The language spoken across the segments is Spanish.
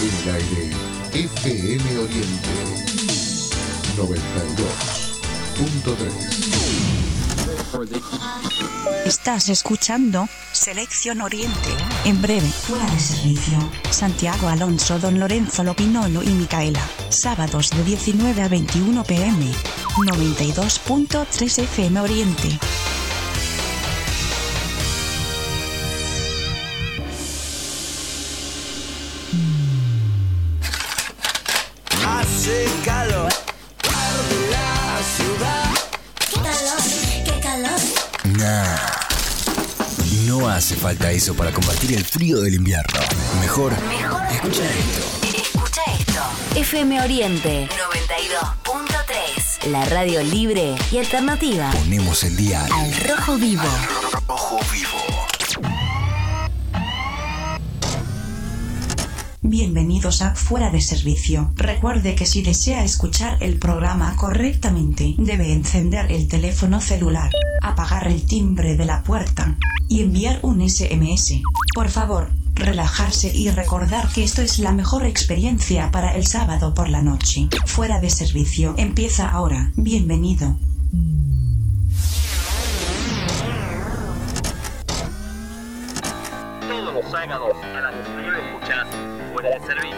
En el aire, FM Oriente 92.3. Estás escuchando Selección Oriente. En breve, fuera de servicio. Santiago Alonso, Don Lorenzo Lopinolo y Micaela. Sábados de 19 a 21 p.m. 92.3 FM Oriente. Hace calor, arde la ciudad. ¡Qué calor! Nah, no hace falta eso para combatir el frío del invierno. Mejor escucha esto. Escucha esto. FM Oriente 92.3. La radio libre y alternativa. Ponemos el día Al rojo vivo. rojo vivo. Bienvenidos a Fuera de Servicio. Recuerde que si desea escuchar el programa correctamente, debe encender el teléfono celular, apagar el timbre de la puerta y enviar un SMS. Por favor, relajarse y recordar que esto es la mejor experiencia para el sábado por la noche. Fuera de Servicio empieza ahora. Bienvenido. Todos los sábados a las 19 escuchás Fuera de Servicio.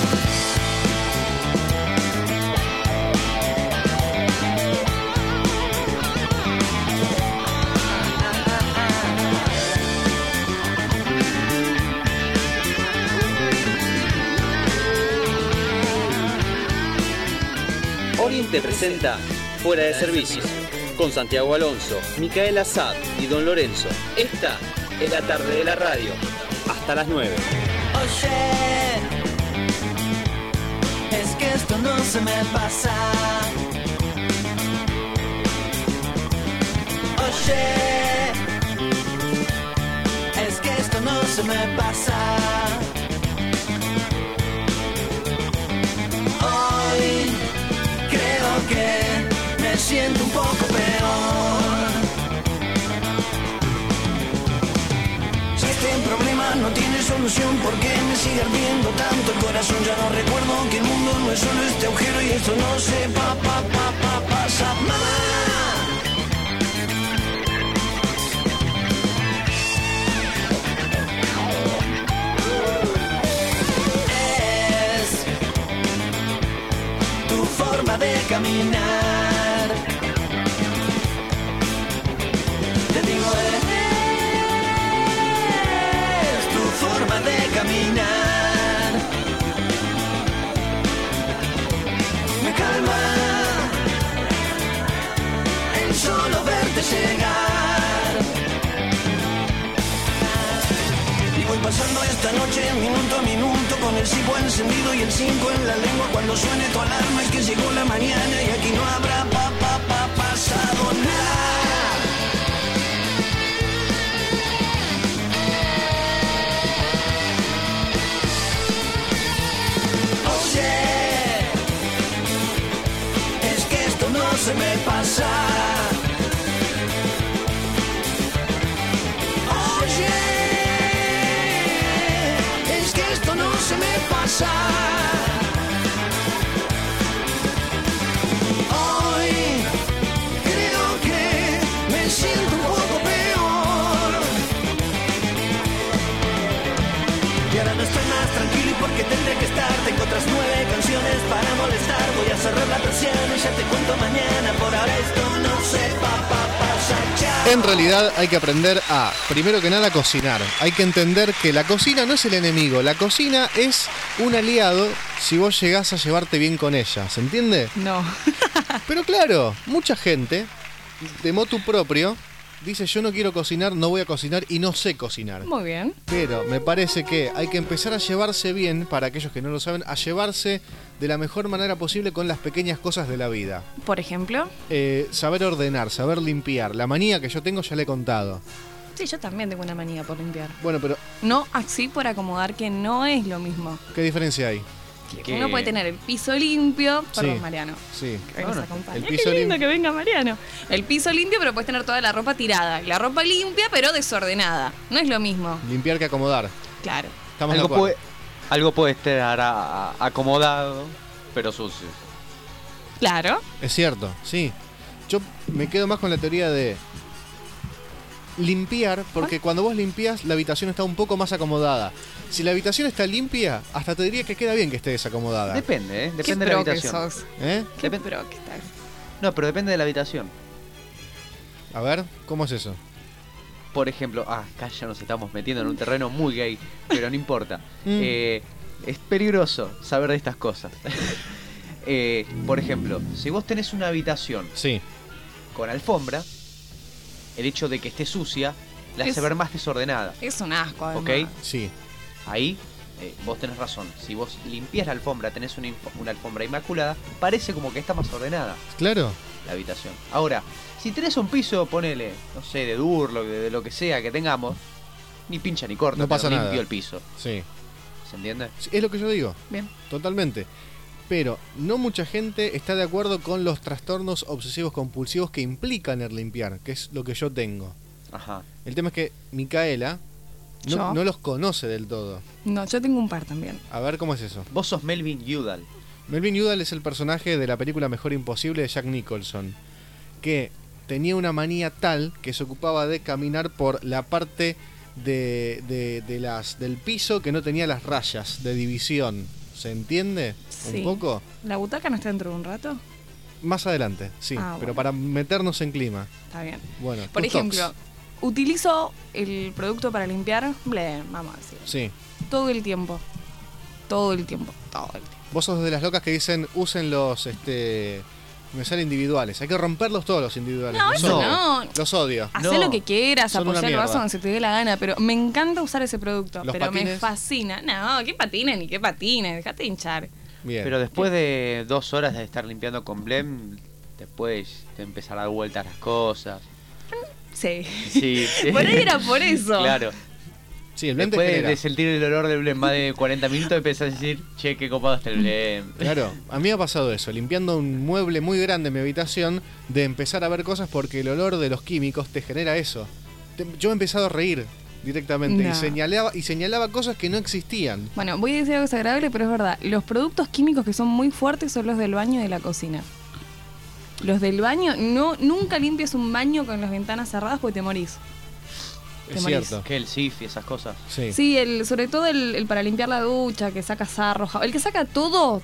Oriente presenta Fuera de Servicio con Santiago Alonso, Micaela Assad y Don Lorenzo. Esta es la tarde de la radio. Hasta las 9. Oye, es que esto no se me pasa. Oye, es que esto no se me pasa. Hoy creo que me siento un poco peor. Si este problema no tiene solución, ¿por qué me sigue ardiendo tanto el corazón? Ya no recuerdo que el mundo no es solo este agujero y esto no se pasa más. Es tu forma de caminar. Te digo, es tu forma de caminar. Me calma el solo verte llegar. Y voy pasando esta noche minuto a minuto con el cipo encendido y el 5 en la lengua. Cuando suene tu alarma es que llegó la mañana y aquí no habrá pasado nada. Oye, es que esto no se me pasa. Oye, es que esto no se me pasa. Hoy creo que me siento un poco peor. Y ahora no estoy más tranquilo y porque tendré que estar. Tengo otras 9 canciones para molestar. Voy a cerrar la persiana y ya te cuento mañana. Por ahora esto no se pasa. Chao. En realidad hay que aprender a, primero que nada, cocinar. Hay que entender que la cocina no es el enemigo. La cocina es un aliado si vos llegás a llevarte bien con ella. ¿Se entiende? No. Pero claro, mucha gente, de motu propio, dice yo no quiero cocinar, no voy a cocinar y no sé cocinar. Muy bien. Pero me parece que hay que empezar a llevarse bien, para aquellos que no lo saben, a llevarse de la mejor manera posible con las pequeñas cosas de la vida. Por ejemplo. Saber ordenar, saber limpiar. La manía que yo tengo ya le he contado. Sí, yo también tengo una manía por limpiar. Bueno, pero No así por acomodar, que no es lo mismo. ¿qué diferencia hay? Que uno puede tener el piso limpio. Perdón, Sí. Mariano. Sí. Que venga, nos acompaña. el Qué piso lindo limpio. que venga Mariano. El piso limpio, pero puedes tener toda la ropa tirada. Y la ropa limpia, pero desordenada. No es lo mismo. Limpiar que acomodar. Claro. Estamos de Algo acuerdo. puede, Algo puede estar acomodado, pero sucio. Claro. Es cierto, sí. Yo me quedo más con la teoría de limpiar, porque cuando vos limpias, la habitación está un poco más acomodada. Si la habitación está limpia, hasta te diría que queda bien que esté desacomodada. Depende, Qué depende de la pro que habitación. sos. ¿Eh? Qué pro que estás. No, pero depende de la habitación. A ver, ¿cómo es eso? Por ejemplo, acá ya nos estamos metiendo en un terreno muy gay, pero no importa. Es peligroso saber de estas cosas. Por ejemplo, si vos tenés una habitación Sí. con alfombra, el hecho de que esté sucia la hace ver más desordenada. Es un asco, además. ¿Ok? Sí. Ahí vos tenés razón. Si vos limpias la alfombra, tenés una alfombra inmaculada, parece como que está más ordenada Claro. la habitación. Ahora, si tenés un piso, ponele, no sé, de Durlock, de lo que sea que tengamos, ni pincha ni corta, No pasa limpio nada. el piso. Sí. ¿Se entiende? Sí, es lo que yo digo. Bien. Totalmente. Pero no mucha gente está de acuerdo con los trastornos obsesivos compulsivos que implican el limpiar, que es lo que yo tengo. Ajá. El tema es que Micaela ¿Yo? no los conoce del todo. No, yo tengo un par también. A ver, ¿cómo es eso? Vos sos Melvin Udall. Melvin Udall es el personaje de la película Mejor Imposible de Jack Nicholson, que tenía una manía tal que se ocupaba de caminar por la parte del piso que no tenía las rayas de división. ¿Se entiende? Sí. Un poco. ¿La butaca no está dentro de un rato? Más adelante, sí, Ah, pero bueno. para meternos en clima. Está bien. Bueno, Por tus ejemplo, tocs. utilizo el producto para limpiar, vamos a decir, Sí. todo el tiempo. Todo el tiempo. Vos sos de las locas que dicen usen los me salen individuales. Hay que romperlos todos los individuales. No, Los eso odio. no. Los odio. Hacé No, lo que quieras, son una apoyar el vaso mierda. donde se te dé la gana, pero me encanta usar ese producto. ¿Los Pero me patines? fascina. No, qué patines ni qué patines, dejate hinchar. Bien. Pero después de 2 horas de estar limpiando con Blem, después te empezar a dar vueltas las cosas. Sí. Sí. Por ahí era por eso. Claro. Sí, el blend te Después genera. de sentir el olor del Blem más de 40 minutos, empezás a decir, che, qué copado está el Blem. Claro, a mí me ha pasado eso, limpiando un mueble muy grande en mi habitación, de empezar a ver cosas porque el olor de los químicos te genera eso. Yo me he empezado a reír directamente No. y señalaba cosas que no existían. Bueno, voy a decir algo desagradable, pero es verdad. Los productos químicos que son muy fuertes son los del baño y de la cocina. Los del baño, nunca limpies un baño con las ventanas cerradas porque te morís. Te Es morís. cierto. Que el SIF y esas cosas. Sí. Sí, sobre todo el para limpiar la ducha, que saca sarro, el que saca todo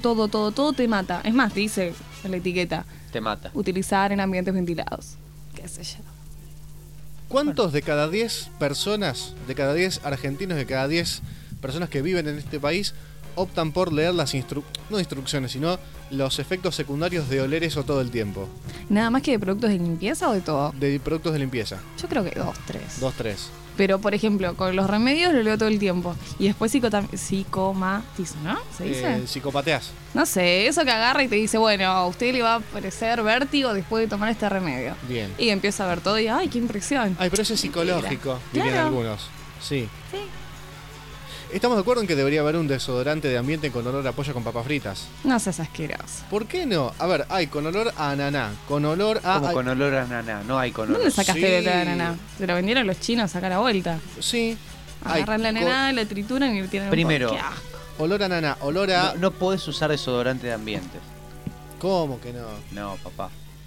te mata. Es más, dice en la etiqueta, Te mata. utilizar en ambientes ventilados. Qué sé yo. ¿Cuántos de cada 10 personas, de cada 10 argentinos, de cada 10 personas que viven en este país optan por leer las no instrucciones, sino los efectos secundarios de oler eso todo el tiempo? ¿Nada más que de productos de limpieza o de todo? De productos de limpieza. Yo creo que 2, 3. 2, 3. Pero, por ejemplo, con los remedios lo leo todo el tiempo. Y después psicomatizo, ¿no? ¿Se dice? Psicopateás. No sé, eso que agarra y te dice, bueno, a usted le va a aparecer vértigo después de tomar este remedio. Bien. Y empieza a ver todo y, ¡ay, qué impresión! Ay, pero eso es psicológico, dirían Claro. algunos. Sí. Sí. Estamos de acuerdo en que debería haber un desodorante de ambiente con olor a pollo con papas fritas. No seas asqueroso. ¿Por qué no? A ver, hay con olor a ananá, con olor a... Como ay, con olor a naná, no hay con olor. ¿Dónde sacaste Sí. de la nana? Se lo vendieron los chinos acá a la vuelta. Sí. Hay Agarran la nana, la trituran y le tiran Primero. un poco. ¡Qué asco! olor a ananá, olor a... No podés usar desodorante de ambiente. ¿Cómo que no? No, papá.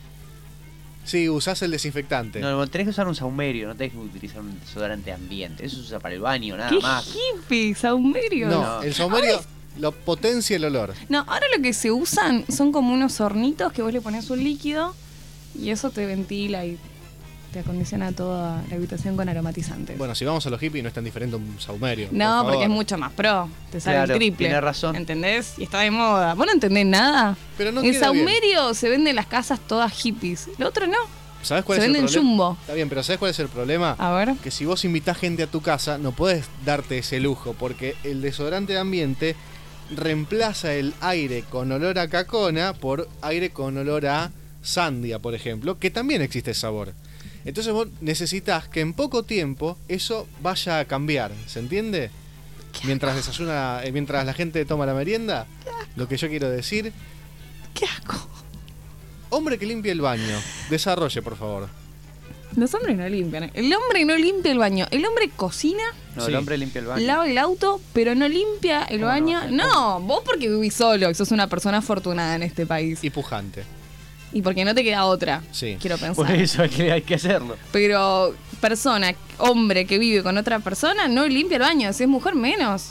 Sí, usás el desinfectante. No, tenés que usar un saumerio, no tenés que utilizar un desodorante de ambiente. Eso se usa para el baño, nada ¡Qué más. hippie, saumerio! No, el saumerio lo potencia el olor. No, ahora lo que se usan son como unos hornitos que vos le pones un líquido y eso te ventila y te acondiciona toda la habitación con aromatizantes. Bueno, si vamos a los hippies no es tan diferente a un saumerio. No, por porque favor. es mucho más pro. Te sale Claro, el triple. tenés razón. ¿Entendés? Y está de moda. ¿Vos no entendés nada? Pero no en queda bien. saumerio se venden las casas todas hippies. Lo otro no. ¿Sabés cuál Se es el venden problema? jumbo. Está bien, pero ¿sabés cuál es el problema? A ver. Que si vos invitás gente a tu casa, no podés darte ese lujo, porque el desodorante de ambiente reemplaza el aire con olor a cacona por aire con olor a sandia, por ejemplo, que también existe sabor. Entonces vos necesitas que en poco tiempo eso vaya a cambiar, ¿se entiende? Mientras desayuna, mientras la gente toma la merienda, lo que yo quiero decir, ¡Qué asco! hombre que limpie el baño, desarrolle, por favor. Los hombres no limpian. El hombre no limpia el baño. El hombre cocina, No, Sí. el hombre limpia el baño. lava el auto, pero no limpia el ¿Cómo no? baño. No, vos porque vivís solo y sos una persona afortunada en este país. Y pujante. Y porque no te queda otra, Sí. quiero pensar. Por eso hay que hacerlo. Pero persona, hombre que vive con otra persona, no limpia el baño. Si es mujer, menos.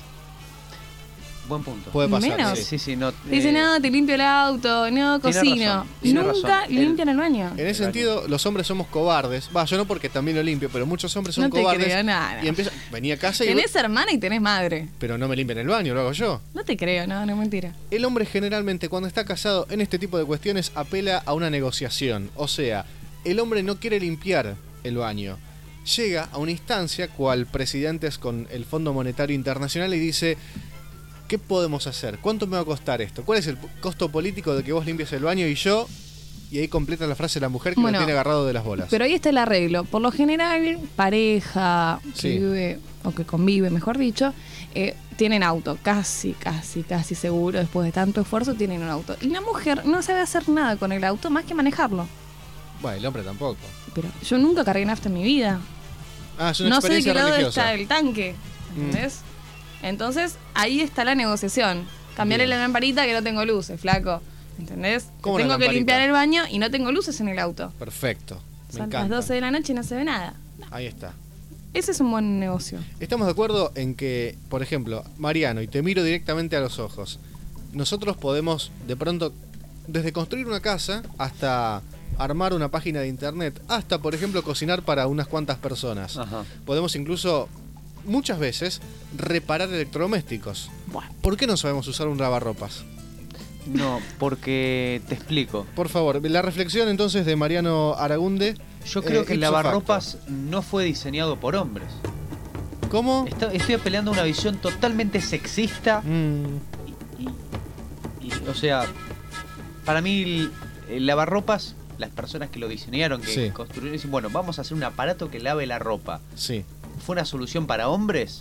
Buen punto. Puede pasar. Menos. Sí. Sí, no. Dice, no, te limpio el auto, no, Tiene cocino. razón, tiene Nunca razón. limpian el baño. En ese sentido, los hombres somos cobardes. Va, yo no porque también lo limpio, pero muchos hombres son No te cobardes. creo nada. Y empiezan, vení a casa y... Tenés hermana y tenés madre. Pero no me limpian el baño, lo hago yo. No te creo, no es mentira. El hombre generalmente cuando está casado en este tipo de cuestiones apela a una negociación. O sea, el hombre no quiere limpiar el baño. Llega a una instancia, cual presidentes con el Fondo Monetario Internacional, y dice, ¿qué podemos hacer? ¿Cuánto me va a costar esto? ¿Cuál es el costo político de que vos limpies el baño y yo? Y ahí completa la frase la mujer que Bueno, lo tiene agarrado de las bolas. Pero ahí está el arreglo. Por lo general, pareja que Sí. vive, o que convive, mejor dicho, tienen auto. Casi seguro, después de tanto esfuerzo, tienen un auto. Y la mujer no sabe hacer nada con el auto más que manejarlo. Bueno, el hombre tampoco. Pero yo nunca cargué nafta en mi vida. Ah, es una No sé de experiencia qué lado religiosa. está el tanque. ¿Entendés? Entonces, ahí está la negociación. Cambiarle Bien. la lamparita que no tengo luces, flaco. ¿Entendés? ¿Cómo Tengo una que lamparita? limpiar el baño y no tengo luces en el auto. Perfecto. Me Son las encanta. 12 de la noche y no se ve nada. Ahí está. Ese es un buen negocio. Estamos de acuerdo en que, por ejemplo, Mariano, y te miro directamente a los ojos, nosotros podemos, de pronto, desde construir una casa hasta armar una página de internet, hasta, por ejemplo, cocinar para unas cuantas personas. Ajá. Podemos incluso, muchas veces, reparar electrodomésticos. Bueno. ¿Por qué no sabemos usar un lavarropas? No, porque te explico. Por favor, la reflexión entonces de Mariano Aragunde. Yo creo que el ipso lavarropas no fue diseñado por hombres. facto. ¿Cómo? Estoy apelando a una visión totalmente sexista. O sea, para mí el lavarropas, las personas que lo diseñaron, que Sí. construyeron, dicen, bueno, vamos a hacer un aparato que lave la ropa. Sí. ¿Fue una solución para hombres?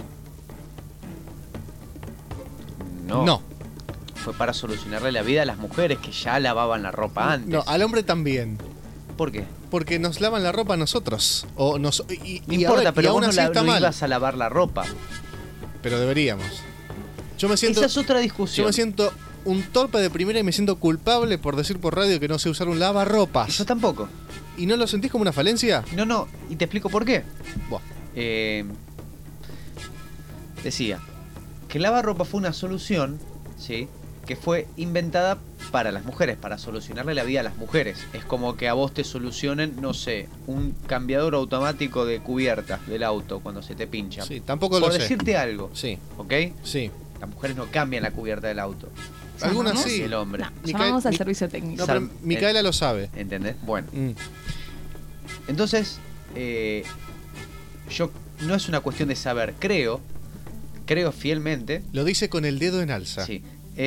No. Fue para solucionarle la vida a las mujeres que ya lavaban la ropa antes. No, al hombre también. ¿Por qué? Porque nos lavan la ropa a nosotros. O nos, No importa, pero aún vos no, así está no mal. ibas a lavar la ropa. Pero deberíamos. Yo me siento, Esa es otra yo discusión. me siento un torpe de primera y me siento culpable por decir por radio que no sé usar un lavarropas. Yo tampoco. ¿Y no lo sentís como una falencia? No, y te explico por qué. Buah. Decía que el lavarropa fue una solución, ¿sí? Que fue inventada para las mujeres, para solucionarle la vida a las mujeres. Es como que a vos te solucionen, no sé, un cambiador automático de cubiertas del auto cuando se te pincha. Sí, tampoco lo por sé. decirte algo, Sí, ¿ok? sí. Las mujeres no cambian la cubierta del auto. Algunas ¿Llamamos? sí. El hombre. No, Micael- llamamos al Mi- servicio técnico. No, pero Micaela lo sabe. ¿Entendés? Bueno. Mm. Entonces, yo no es una cuestión de saber, creo fielmente, Lo dice con el dedo en alza. sí,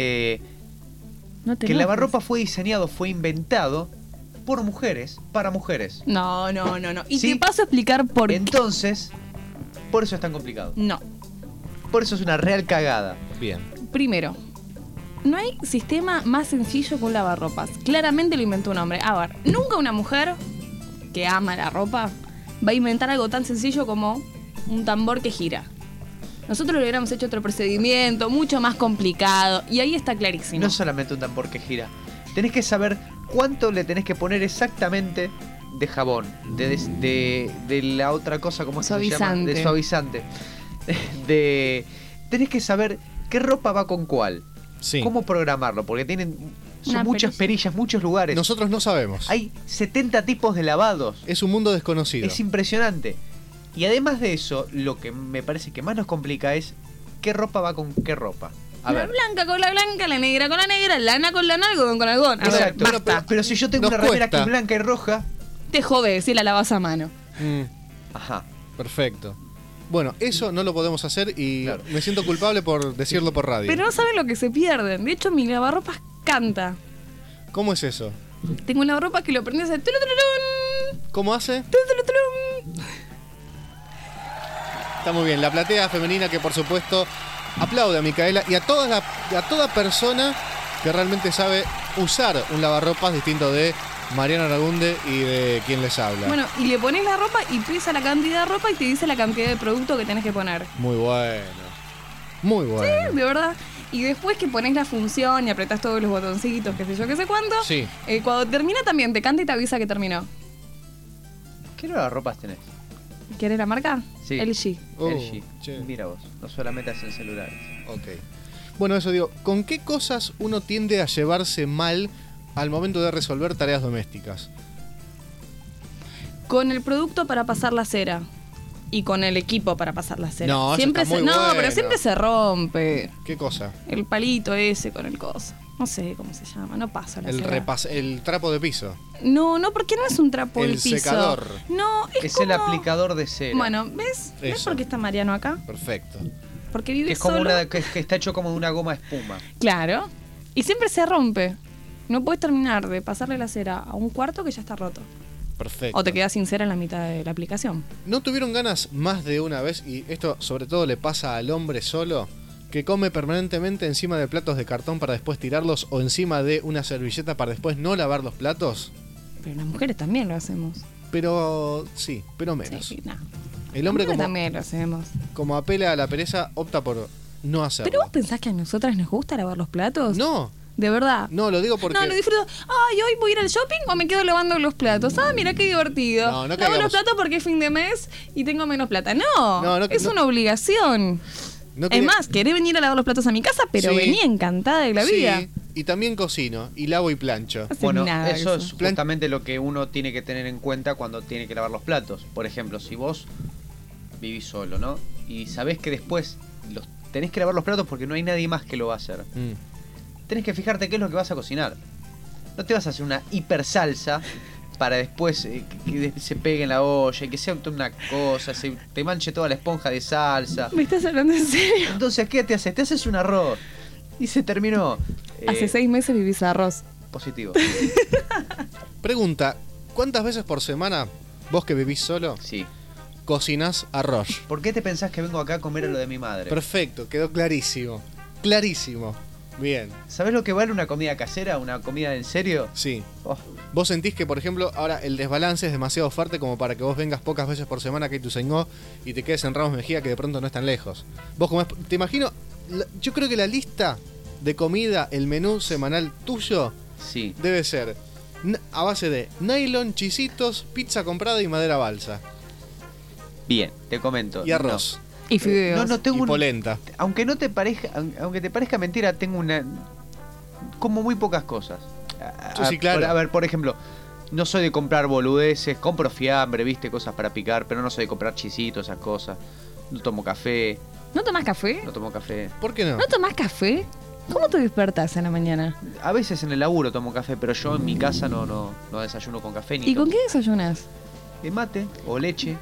No te que el enojes. lavarropa fue diseñado, fue inventado por mujeres, para mujeres. No. Y Sí. te paso a explicar por qué. Entonces, por eso es tan complicado. No. Por eso es una real cagada. Bien. Primero, no hay sistema más sencillo que un lavarropas. Claramente lo inventó un hombre. A ver, nunca una mujer que ama la ropa va a inventar algo tan sencillo como un tambor que gira. Nosotros le hubiéramos hecho otro procedimiento, mucho más complicado, y ahí está clarísimo. No es solamente un tambor que gira. Tenés que saber cuánto le tenés que poner exactamente de jabón, de la otra cosa, ¿cómo se llama? Suavizante. De suavizante. Tenés que saber qué ropa va con cuál. Sí. ¿Cómo programarlo? Porque son Una muchas perillas, muchos lugares. Nosotros no sabemos. Hay 70 tipos de lavados. Es un mundo desconocido. Es impresionante. Y además de eso, lo que me parece que más nos complica es qué ropa va con qué ropa. A La ver. blanca con la blanca, la negra con la negra, lana con lana, algodón con algodón. A ver, Exacto. basta. Pero si yo tengo Nos una remera que cuesta. es blanca y roja. Te jode si la lavas a mano. Mm, Ajá. perfecto. Bueno, eso no lo podemos hacer y Claro. me siento culpable por decirlo por radio. Pero no saben lo que se pierden. De hecho, mi lavarropas canta. ¿Cómo es eso? Tengo un lavarropas que lo prendes a tulutulun, ¿Cómo hace? tulutulun. Está muy bien. La platea femenina que por supuesto aplaude a Micaela y a toda persona que realmente sabe usar un lavarropas distinto de Mariano Aragunde y de quien les habla. Bueno, y le pones la ropa y pesa la cantidad de ropa y te dice la cantidad de producto que tenés que poner. Muy bueno. Muy bueno. Sí, de verdad. Y después que pones la función y apretás todos los botoncitos, qué sé yo, qué sé cuánto. Sí. Cuando termina también te canta y te avisa que terminó. ¿Qué nuevas ropas tenés? ¿Querés la marca? Sí. LG. LG. che. Mira vos, no solamente hacen celulares. Ok. Bueno, eso digo, ¿con qué cosas uno tiende a llevarse mal al momento de resolver tareas domésticas? Con el producto para pasar la cera. Y con el equipo para pasar la cera. No, eso siempre está muy No, bueno. pero siempre se rompe. ¿Qué cosa? El palito ese con el coso. No sé cómo se llama, no pasa la cera. El trapo de piso. No, porque no es un trapo El del piso. secador. No, es el como... aplicador de cera. Bueno, ¿ves? ¿Ves Eso. por qué está Mariano acá? Perfecto. Porque vive Que es como solo. que está hecho como de una goma de espuma. Claro. Y siempre se rompe. No puedes terminar de pasarle la cera a un cuarto que ya está roto. Perfecto. O te quedas sin cera en la mitad de la aplicación. ¿No tuvieron ganas más de una vez, y esto sobre todo le pasa al hombre solo, que come permanentemente encima de platos de cartón para después tirarlos o encima de una servilleta para después no lavar los platos? Pero las mujeres también lo hacemos. Pero sí, pero menos. Sí, no. El hombre Nosotros como, también lo hacemos. como apela a la pereza opta por no hacerlo. ¿Pero vos pensás que a nosotras nos gusta lavar los platos? No, ¿De verdad? no, lo digo porque... No, lo disfruto. Ay, hoy voy a ir al shopping o me quedo lavando los platos. Ah, mira qué divertido. No, no Lavo caigamos. los platos porque es fin de mes y tengo menos plata. No, No, es no. una obligación. no Es quería- más, querés venir a lavar los platos a mi casa, pero Sí. venía encantada de la vida. Sí, y también cocino, y lavo y plancho. No haces Bueno, nada de eso es Plan- justamente lo que uno tiene que tener en cuenta cuando tiene que lavar los platos. Por ejemplo, si vos vivís solo, ¿no? Y sabés que después tenés que lavar los platos porque no hay nadie más que lo va a hacer. Tenés que fijarte qué es lo que vas a cocinar. No te vas a hacer una hiper salsa para después que se pegue en la olla y que sea toda una cosa, se te manche toda la esponja de salsa. ¿Me estás hablando en serio? Entonces, ¿qué te haces? Te haces un arroz y se terminó. Hace 6 meses vivís arroz. Positivo. Pregunta, ¿cuántas veces por semana, vos que vivís solo, Sí. cocinás arroz? ¿Por qué te pensás que vengo acá a comer a lo de mi madre? Perfecto, quedó clarísimo. Clarísimo. Bien, ¿Sabés lo que vale una comida casera? ¿Una comida en serio? sí. Oh, ¿Vos sentís que, por ejemplo, ahora el desbalance es demasiado fuerte como para que vos vengas pocas veces por semana que Ituzaingó y te quedes en Ramos Mejía, que de pronto no es tan lejos? Vos comés, te imagino, yo creo que la lista de comida, el menú semanal tuyo, sí. debe ser a base de nylon, chisitos, pizza comprada y madera balsa. Bien, te comento. Y arroz. Y fideos. No tengo Y un... polenta. Aunque no te parezca, aunque te parezca mentira, tengo una como muy pocas cosas. Sí, claro. A ver, por ejemplo, no soy de comprar boludeces, compro fiambre, viste, cosas para picar, pero no soy de comprar chisitos, esas cosas. No tomo café, ¿No tomás café? no tomo café. ¿Por qué no? ¿No tomás café? ¿Cómo te despertás en la mañana? A veces en el laburo tomo café, pero yo en mi casa no desayuno con café ni ¿Y con tomo- qué desayunas? mate o leche.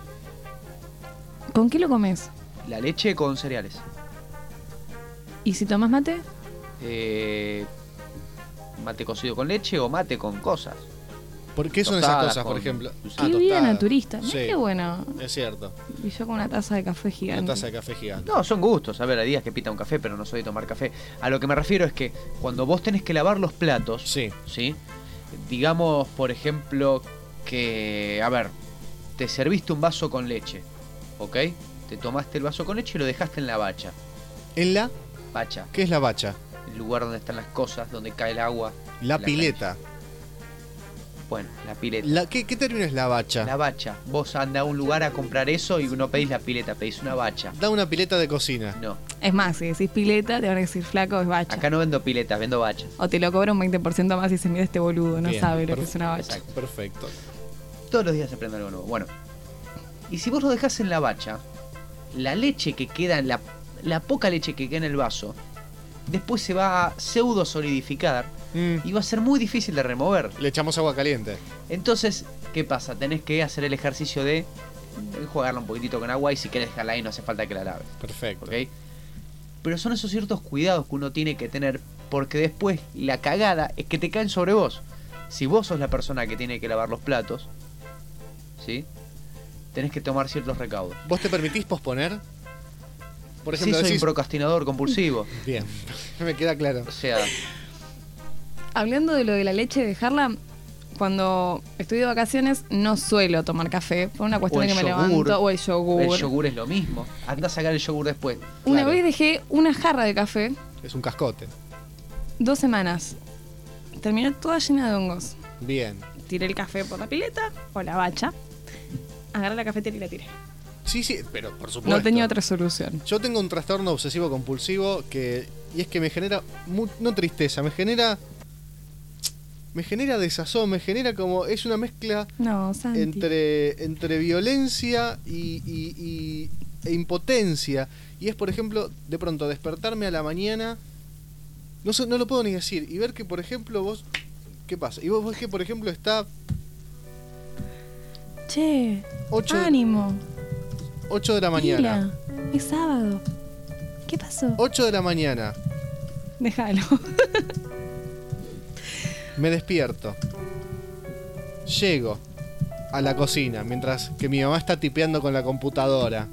¿Con qué lo comes? La leche con cereales. ¿Y si tomás mate? Mate cocido con leche o mate con cosas. ¿Por qué son esas Tostadas cosas, por con- ejemplo? Qué Qué vida tostadas. naturista. Mirá Sí, qué bueno. es cierto. Y yo con una taza de café Una gigante. taza de café gigante. No, son gustos. A ver, hay días que pita un café, pero no soy de tomar café. A lo que me refiero es que cuando vos tenés que lavar los platos, Sí. ¿sí? Digamos, por ejemplo, que, a ver, te serviste un vaso con leche, ¿ok? Te tomaste el vaso con leche y lo dejaste en la bacha. ¿En la? Bacha, ¿Qué es la bacha? el lugar donde están las cosas, donde cae el agua. La pileta. Bueno, la pileta. ¿Qué término es la bacha? La bacha. Vos andás a un lugar a comprar eso y no pedís la pileta, pedís una bacha. Da una pileta de cocina. No, Es más, si decís pileta, te van a decir flaco, es bacha. acá no vendo piletas, vendo bachas. O te lo cobra un 20% más y se mira este boludo, no Bien, sabe lo que es una bacha. Exacto. Perfecto. Todos los días se aprende algo nuevo. Bueno, y si vos lo dejás en la bacha, la leche que queda en la poca leche que queda en el vaso, después se va a pseudo solidificar y va a ser muy difícil de remover. Le echamos agua caliente. Entonces, ¿qué pasa? Tenés que hacer el ejercicio de jugarla un poquitito con agua y si querés dejarla ahí no hace falta que la laves. Perfecto. ¿Ok? Pero son esos ciertos cuidados que uno tiene que tener porque después la cagada es que te caen sobre vos. Si vos sos la persona que tiene que lavar los platos, ¿sí? Tenés que tomar ciertos recaudos. ¿Vos te permitís posponer? Por ejemplo, sí, soy decís... un procrastinador compulsivo. Bien, me queda claro. O sea, Hablando de lo de la leche, dejarla, cuando estoy de vacaciones no suelo tomar café por una cuestión de que me levanto. O el yogur. El yogur es lo mismo. Anda a sacar el yogur después. Una Claro. vez dejé una jarra de café Es un cascote. 2 semanas. Terminó toda llena de hongos. Bien. Tiré el café por la pileta o la bacha. Agarré la cafetera y la tiré. Sí, pero por supuesto. No tenía otra solución. Yo tengo un trastorno obsesivo compulsivo y es que me genera no tristeza, me genera desazón, me genera como es una mezcla No, Santi. entre violencia e impotencia. Y es, por ejemplo, de pronto despertarme a la mañana, no lo puedo ni decir, y ver que, por ejemplo, vos, ¿qué pasa? Y vos ves que, por ejemplo, está Che, 8 ánimo. 8 de la mañana. Pila, es sábado. ¿Qué pasó? 8 de la mañana. Déjalo. Me despierto. Llego a la cocina mientras que mi mamá está tipeando con la computadora.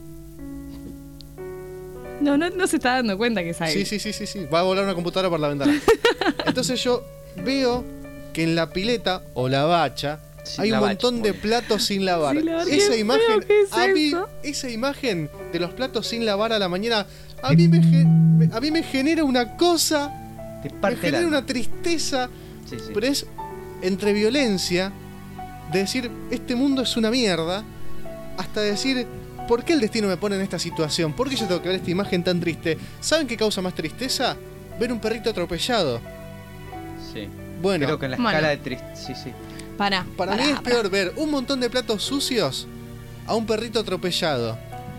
No se está dando cuenta que es ahí. Sí. Va a volar una computadora por la ventana. Entonces yo veo que en la pileta o la bacha Sí, hay un la montón bacha, de muy bien. platos sin lavar. Sin lavar, Esa qué imagen, feo que es a mí, eso. esa imagen de los platos sin lavar a la mañana, a mí me genera una cosa, Te me parte el genera alma. una tristeza, Sí. pero es entre violencia de decir este mundo es una mierda, hasta decir ¿por qué el destino me pone en esta situación? ¿Por qué yo tengo que ver esta imagen tan triste? ¿Saben qué causa más tristeza? Ver un perrito atropellado. Sí. Bueno, Creo que en la Bueno. escala de tristeza. Sí. para mí es peor ver un montón de platos sucios a un perrito atropellado.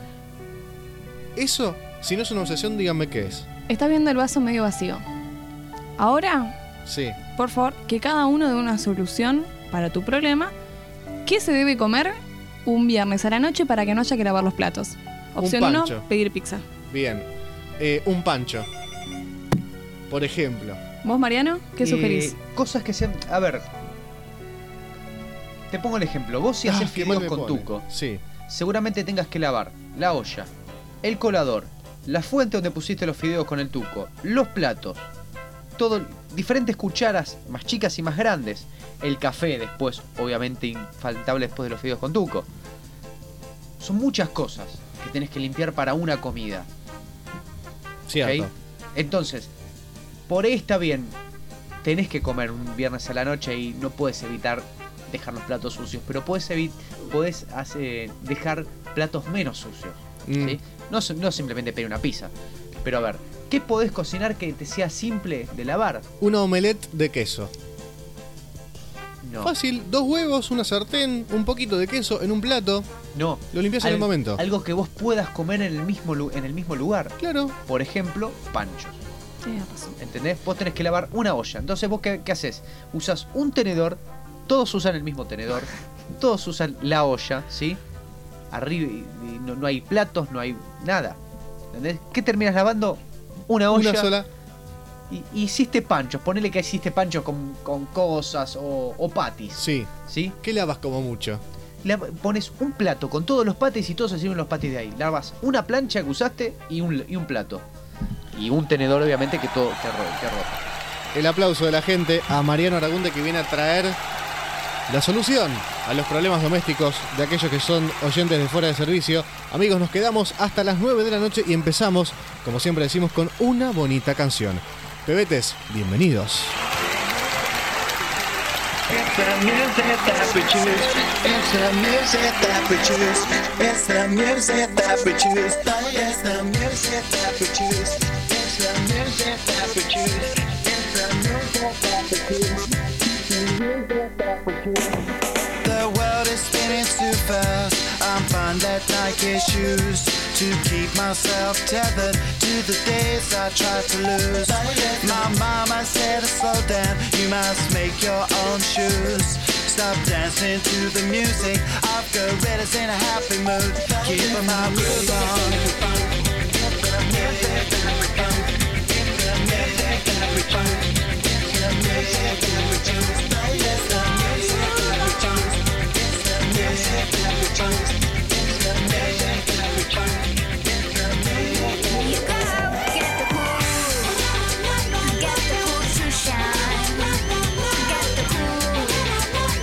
Eso, si no es una obsesión, díganme qué es. Estás viendo el vaso medio vacío. Ahora, Sí. por favor, que cada uno dé una solución para tu problema. ¿Qué se debe comer un viernes a la noche para que no haya que lavar los platos? Opción 1, pancho. pedir pizza. Bien. Un pancho. Por ejemplo. ¿Vos, Mariano? ¿Qué sugerís? Cosas que sean. A ver. Te pongo el ejemplo. Vos si haces qué mal fideos me con pone. tuco, Sí. seguramente tengas que lavar la olla, el colador, la fuente donde pusiste los fideos con el tuco, los platos, todo, diferentes cucharas, más chicas y más grandes, el café después, obviamente infaltable después de los fideos con tuco. Son muchas cosas que tenés que limpiar para una comida. Cierto. ¿Ok? Entonces, por ahí está bien, tenés que comer un viernes a la noche y no puedes evitar dejar los platos sucios, pero podés dejar platos menos sucios. ¿Sí? No simplemente pedir una pizza, pero a ver, ¿qué podés cocinar que te sea simple de lavar? Una omelette de queso. No. Fácil, 2 huevos, una sartén, un poquito de queso en un plato. No. Lo limpias en el momento. Algo que vos puedas comer en el mismo lugar. Claro. Por ejemplo, panchos. Tienes razón. ¿Entendés? Vos tenés que lavar una olla. Entonces, ¿vos qué haces? Usas un tenedor. Todos usan el mismo tenedor. Todos usan la olla, ¿sí? Arriba y no hay platos, no hay nada. ¿Entendés? ¿Qué terminas lavando? Una olla. Una sola. Y hiciste panchos. Ponele que hiciste panchos con cosas o patis. Sí. ¿Sí? ¿Qué lavas como mucho? Pones un plato con todos los patis y todos se sirven los patis de ahí. Lavas una plancha que usaste y un plato. Y un tenedor, obviamente, que rota. El aplauso de la gente a Mariano Aragunde, que viene a traer la solución a los problemas domésticos de aquellos que son oyentes de fuera de servicio. Amigos, nos quedamos hasta las 9 de la noche y empezamos, como siempre decimos, con una bonita canción. Pebetes, bienvenidos. It's the music that we choose. It's the music that we choose. It's the music that we choose. It's the music that we choose. It's the music that we choose. It's the music that we choose. The music that we choose. The world is spinning too fast. I'm fine that Nike shoes to keep myself tethered to the days I tried to lose. My mama said, slow down, you must make your own shoes. Stop dancing to the music of gorillas in a happy mood. Keep my groove on. It's the music that we choose. It's the music that we choose. It's the music that we choose. It's the music that we choose. It's the music that we choose. It's the music that we choose. You gotta get the cool, get the cool to shine, get the cool,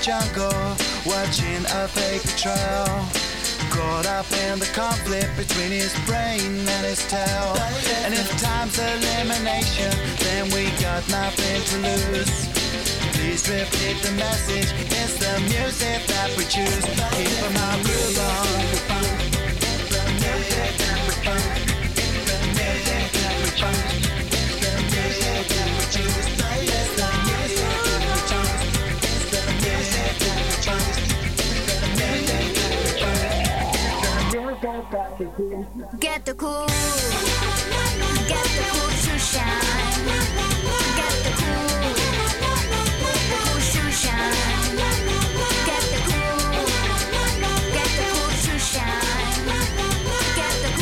jungle, watching a fake betrayal. Caught up in the conflict between his brain and his tail. And if time's elimination, then we got nothing to lose. Please repeat the message, it's the music that we choose. Keep my groove on. Get the cool, get the cool to shine. Get the cool to shine. Get the cool to shine. Get the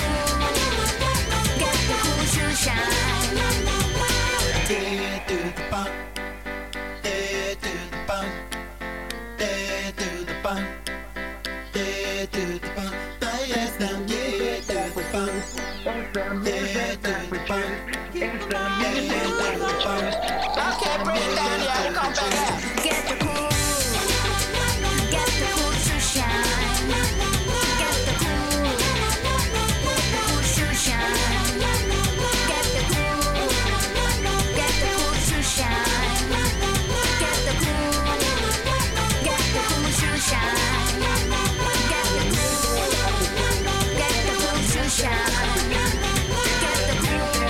cool to shine. Dead to the bump, dead to the bump, dead to the bump, dead to the bump. Yes, I'm dead to the bump, dead to the bump, dead to the bump. Okay, bring it down, y'all. Come back. Get the cool to shine. Get the cool to shine. Get the cool to shine. Get the cool to shine. Get the cool to shine. Get the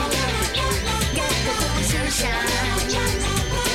cool to shine.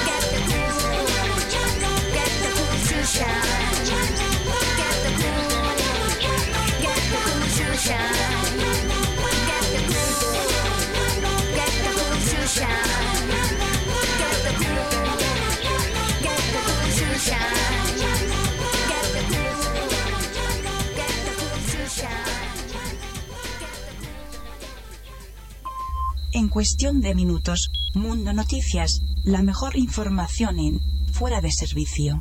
En cuestión de minutos, Mundo Noticias, la mejor información en Fuera de Servicio.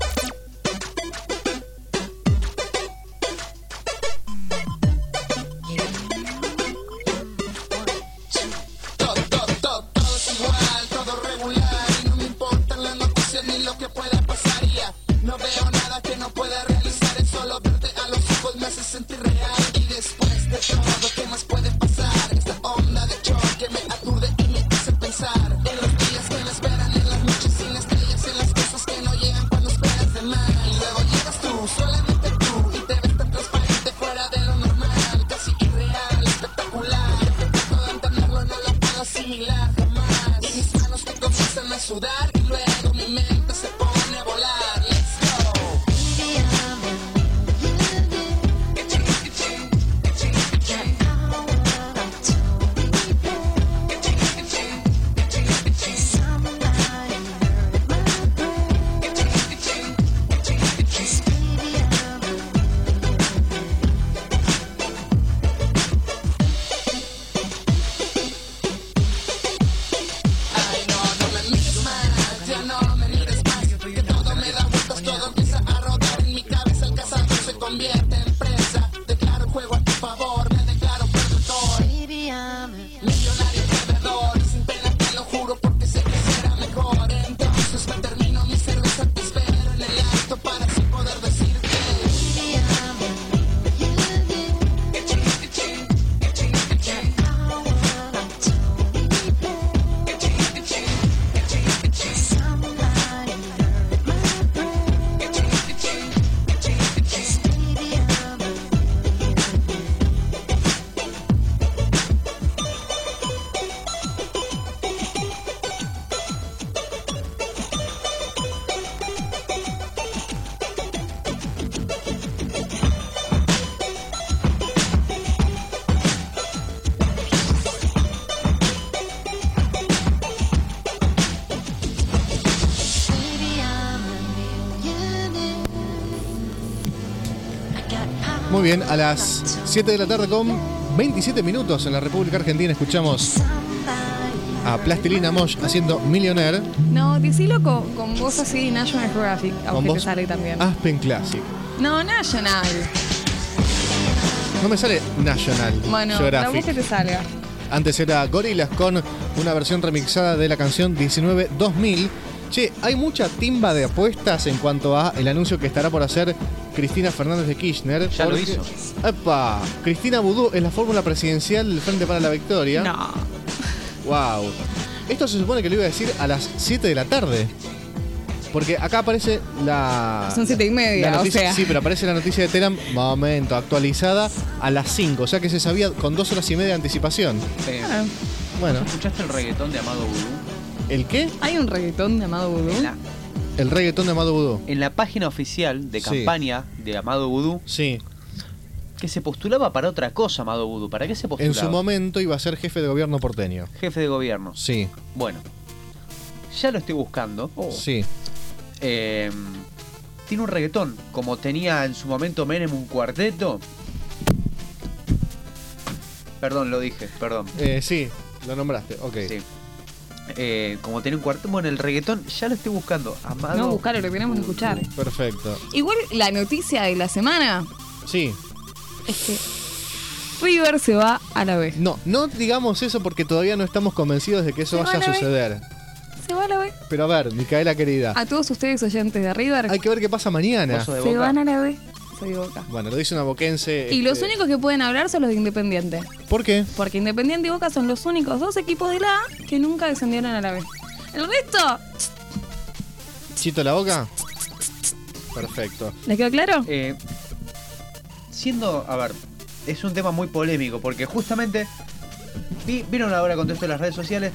Muy bien, a las 7 de la tarde con 27 minutos en la República Argentina escuchamos a Plastilina Mosh haciendo Millionaire. No, decilo con voz así National Geographic, aunque te sale también. Aspen Classic. No, National. No me sale National Bueno, Geographic. la voz que te salga. Antes era Gorillaz con una versión remixada de la canción 19-2000 Che, hay mucha timba de apuestas en cuanto a el anuncio que estará por hacer Cristina Fernández de Kirchner. Ya lo hizo. ¡Epa! Cristina Vudú es la fórmula presidencial del Frente para la Victoria. No. ¡Wow! Esto se supone que lo iba a decir a las 7 de la tarde. Porque acá aparece la... Son 7:30, la noticia, o sea. Sí, pero aparece la noticia de Telam, momento, actualizada a las 5. O sea que se sabía con 2 horas y media de anticipación. Ah, Bueno, ¿Escuchaste el reggaetón de Amado Vudú? ¿el qué? hay un reggaetón de Amado Vudú. El reggaetón de Amado Vudú. En la página oficial de Sí. campaña de Amado Vudú, Sí. que se postulaba para otra cosa, Amado Vudú. ¿Para qué se postulaba? En su momento iba a ser jefe de gobierno porteño. Jefe de gobierno. Sí, Bueno, ya lo estoy buscando. sí. Tiene un reggaetón, como tenía en su momento Menem un cuarteto. Perdón, lo dije, perdón. Sí, lo nombraste, ok. Sí. Como tenía un cuarteto, bueno, el reggaetón ya lo estoy buscando. Amado. No, buscar lo que tenemos que escuchar. Perfecto. Igual la noticia de la semana Sí. es que River se va a la B. No digamos eso porque todavía no estamos convencidos de que eso Se vaya a van a ver. suceder. Se va a la B. Pero a ver, Micaela querida, A todos ustedes oyentes de River, hay que ver qué pasa mañana. ¿Vos sos de se Boca? van a la B. Soy de Boca. Bueno, lo dice una boquense. Y los únicos que pueden hablar son los de Independiente. ¿Por qué? Porque Independiente y Boca son los únicos 2 equipos de la A que nunca descendieron a la B. El resto, ¿Chito la boca? Perfecto. ¿les quedó claro? Siendo, a ver, es un tema muy polémico porque justamente vieron ahora con todo esto de las redes sociales.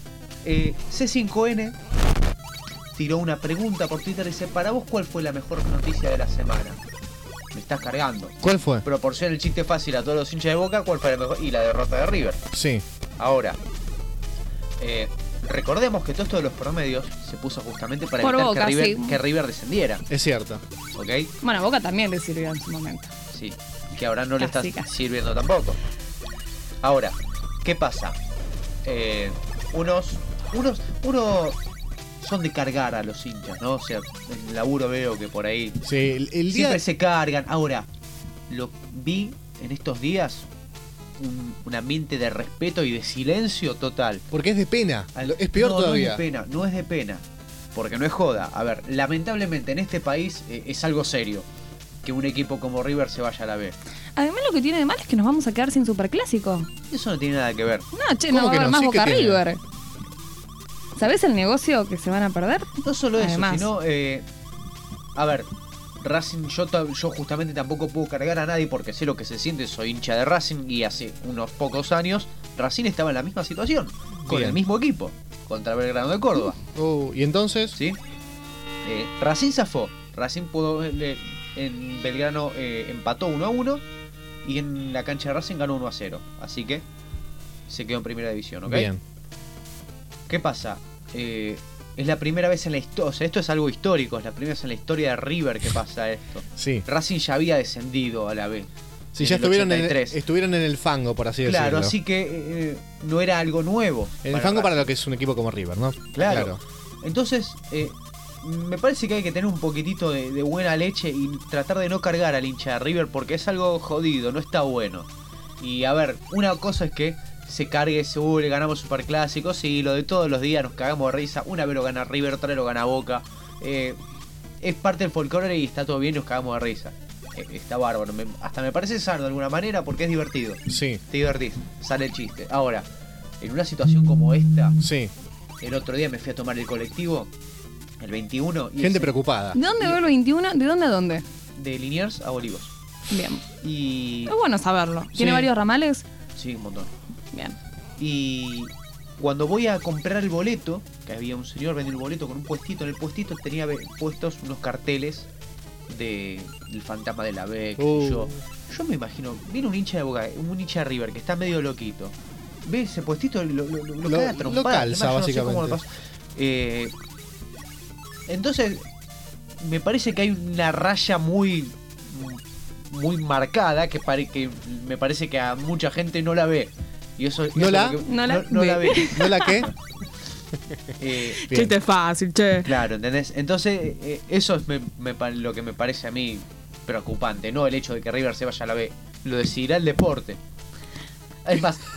C5N tiró una pregunta por Twitter y dice: para vos, ¿cuál fue la mejor noticia de la semana? Me estás cargando. ¿Cuál fue? Proporciona el chiste fácil a todos los hinchas de Boca, ¿cuál fue la mejor? Y la derrota de River. Sí. Ahora, recordemos que todo esto de los promedios se puso justamente para Por evitar Boca, sí. que River descendiera, Es cierto. ¿ok? Bueno, a Boca también le sirvió en su momento. Sí, que ahora no le está Casi, casi. sirviendo tampoco. Ahora, ¿qué pasa? Uno son de cargar a los hinchas, ¿no? O sea, en el laburo veo que por ahí Sí, el día. siempre se cargan. Ahora, lo vi en estos días un ambiente de respeto y de silencio total. Porque es de pena. Al- Es peor no, todavía. No es de pena, porque no es joda. A ver, lamentablemente en este país es algo serio que un equipo como River se vaya a la B. Además, lo que tiene de mal es que nos vamos a quedar sin superclásico. Eso no tiene nada que ver. No, che, ¿Cómo no va que a haber no? más Sí que Boca tiene. River. ¿Sabés el negocio que se van a perder? No solo eso, Además. sino, a ver, Racing, yo justamente tampoco puedo cargar a nadie porque sé lo que se siente, soy hincha de Racing y hace unos pocos años Racing estaba en la misma situación, con Bien. el mismo equipo, contra Belgrano de Córdoba, ¿Y entonces? ¿sí? Racing zafó, Racing pudo, en Belgrano empató 1-1 y en la cancha de Racing ganó 1-0, así que se quedó en primera división, ¿ok? Bien. ¿Qué pasa? Es la primera vez en la historia, o sea, esto es algo histórico, es la primera vez en la historia de River que pasa esto. Sí. Racing ya había descendido a la B. Sí, en ya el estuvieron 83. en el fango, por así Claro, decirlo. así que no era algo nuevo. En el para fango para Racing. lo que es un equipo como River, ¿no? Claro. Entonces, me parece que hay que tener un poquitito de buena leche y tratar de no cargar al hincha de River porque es algo jodido, no está bueno. Y a ver, una cosa es que se cargue, le ganamos superclásicos y lo de todos los días nos cagamos de risa. Una vez lo gana River, otra vez lo gana Boca. Es parte del folclore y está todo bien, nos cagamos de risa. Está bárbaro, hasta me parece sano de alguna manera porque es divertido. Sí, Te divertís, sale el chiste. Ahora, en una situación como esta, sí. el otro día me fui a tomar el colectivo, el 21, y Gente preocupada. ¿De dónde va el 21? ¿De dónde a dónde? de Liniers a Olivos. Bien. Y Es bueno saberlo. ¿Tiene Sí. varios ramales? sí, un montón. Bien. Y cuando voy a comprar el boleto, que había un señor vendiendo el boleto con un puestito, en el puestito tenía puestos unos carteles del fantasma de la B, qué sé yo. Yo me imagino, viene un hincha de Boca, un hincha de River que está medio loquito. Ve ese puestito, lo caga a trompadas. lo calza, Además, yo no sé cómo básicamente. lo pasó. Entonces, me parece que hay una raya muy marcada que me parece que a mucha gente no la ve. Y eso ¿No eso la? es lo que- No la no la ve. ve. ¿No la qué? Eh, Bien. Chiste fácil, che. claro, ¿entendés? Entonces, eso es lo que me parece a mí preocupante, no el hecho de que River se vaya a la B. Lo decidirá el deporte. Es más,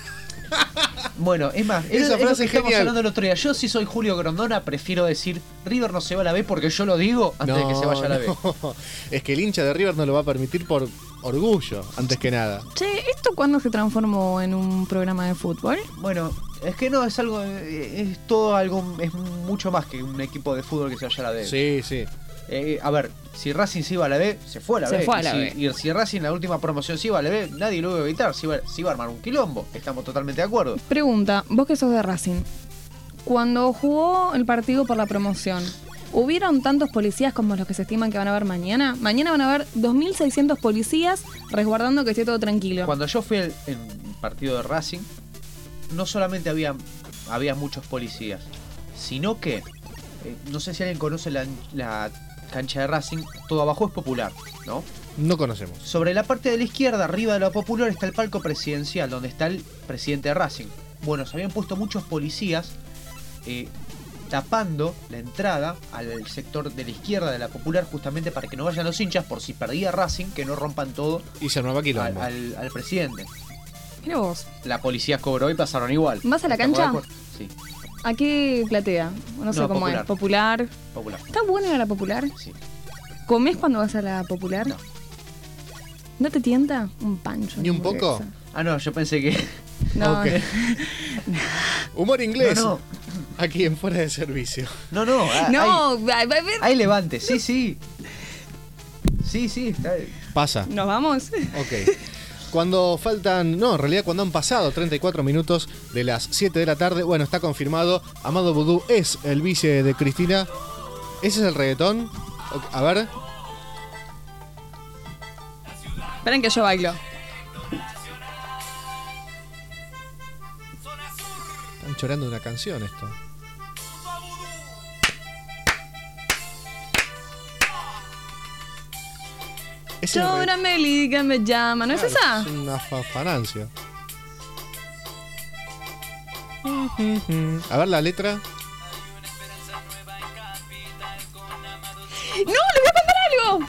Bueno, es más, Esa es lo frase que es estamos genial. hablando el otro día. Yo, si soy Julio Grondona, prefiero decir River no se va a la B porque yo lo digo antes de que se vaya a la B. No. Es que el hincha de River no lo va a permitir por orgullo, antes que nada. Che, ¿esto cuándo se transformó en un programa de fútbol? Bueno, es que no, es algo, es todo algo, es mucho más que un equipo de fútbol que se vaya a la B. Sí, sí. A ver, si Racing se iba a la B, se fue a la Se B. fue a la B. Y si Racing en la última promoción se iba a la B, nadie lo iba a evitar, se iba a armar un quilombo. Estamos totalmente de acuerdo. Pregunta, vos que sos de Racing, cuando jugó el partido por la promoción, ¿hubieron tantos policías como los que se estiman que van a haber mañana? Mañana van a haber 2.600 policías resguardando que esté todo tranquilo. Cuando yo fui en partido de Racing, no solamente había muchos policías, sino que, no sé si alguien conoce la cancha de Racing, todo abajo es Popular, ¿no? No conocemos. Sobre la parte de la izquierda, arriba de la Popular, está el palco presidencial, donde está el presidente de Racing. Bueno, se habían puesto muchos policías tapando la entrada al sector de la izquierda de la Popular, justamente para que no vayan los hinchas, por si perdía Racing, que no rompan todo Y se armaba quilombo. al presidente. Mirá vos, La policía cobró y pasaron igual. ¿vas a la ¿Estamos de cancha? acuerdo? Sí, ¿A qué platea? No sé No, cómo Popular. es. ¿Popular? Popular. ¿Está buena ir a la Popular? Sí. ¿Comés cuando vas a la Popular? No. ¿No te tienta un pancho? ¿Ni un poco? hamburguesa? Ah, no, yo pensé que... No, Ok. Humor inglés. No, Aquí en Fuera de Servicio. no. no, Hay levante, sí. Sí, está... Pasa. ¿nos vamos? Ok. Cuando faltan, no, en realidad cuando han pasado 34 minutos de las 7 de la tarde, bueno, está confirmado, Amado Vudú es el vice de Cristina. ¿Ese es el reggaetón? Ok, a ver. Esperen que yo bailo. Están chorando una canción esto. Es el Llora Meli, que me llama. ¿No es Claro, esa? Es una fanancia. A ver la letra. ¡No! ¡Le voy a contar algo!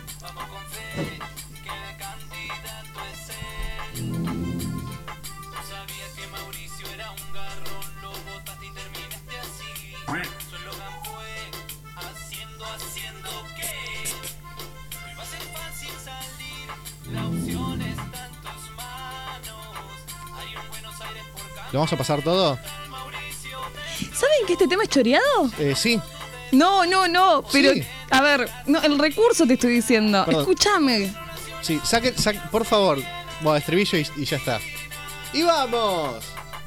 ¿Lo vamos a pasar todo? ¿Saben que este tema es choreado? Sí. No, pero Sí. a ver, no, el recurso te estoy diciendo. Perdón. Escúchame. Sí, saque, por favor. Bueno, estribillo y ya está. ¡Y vamos!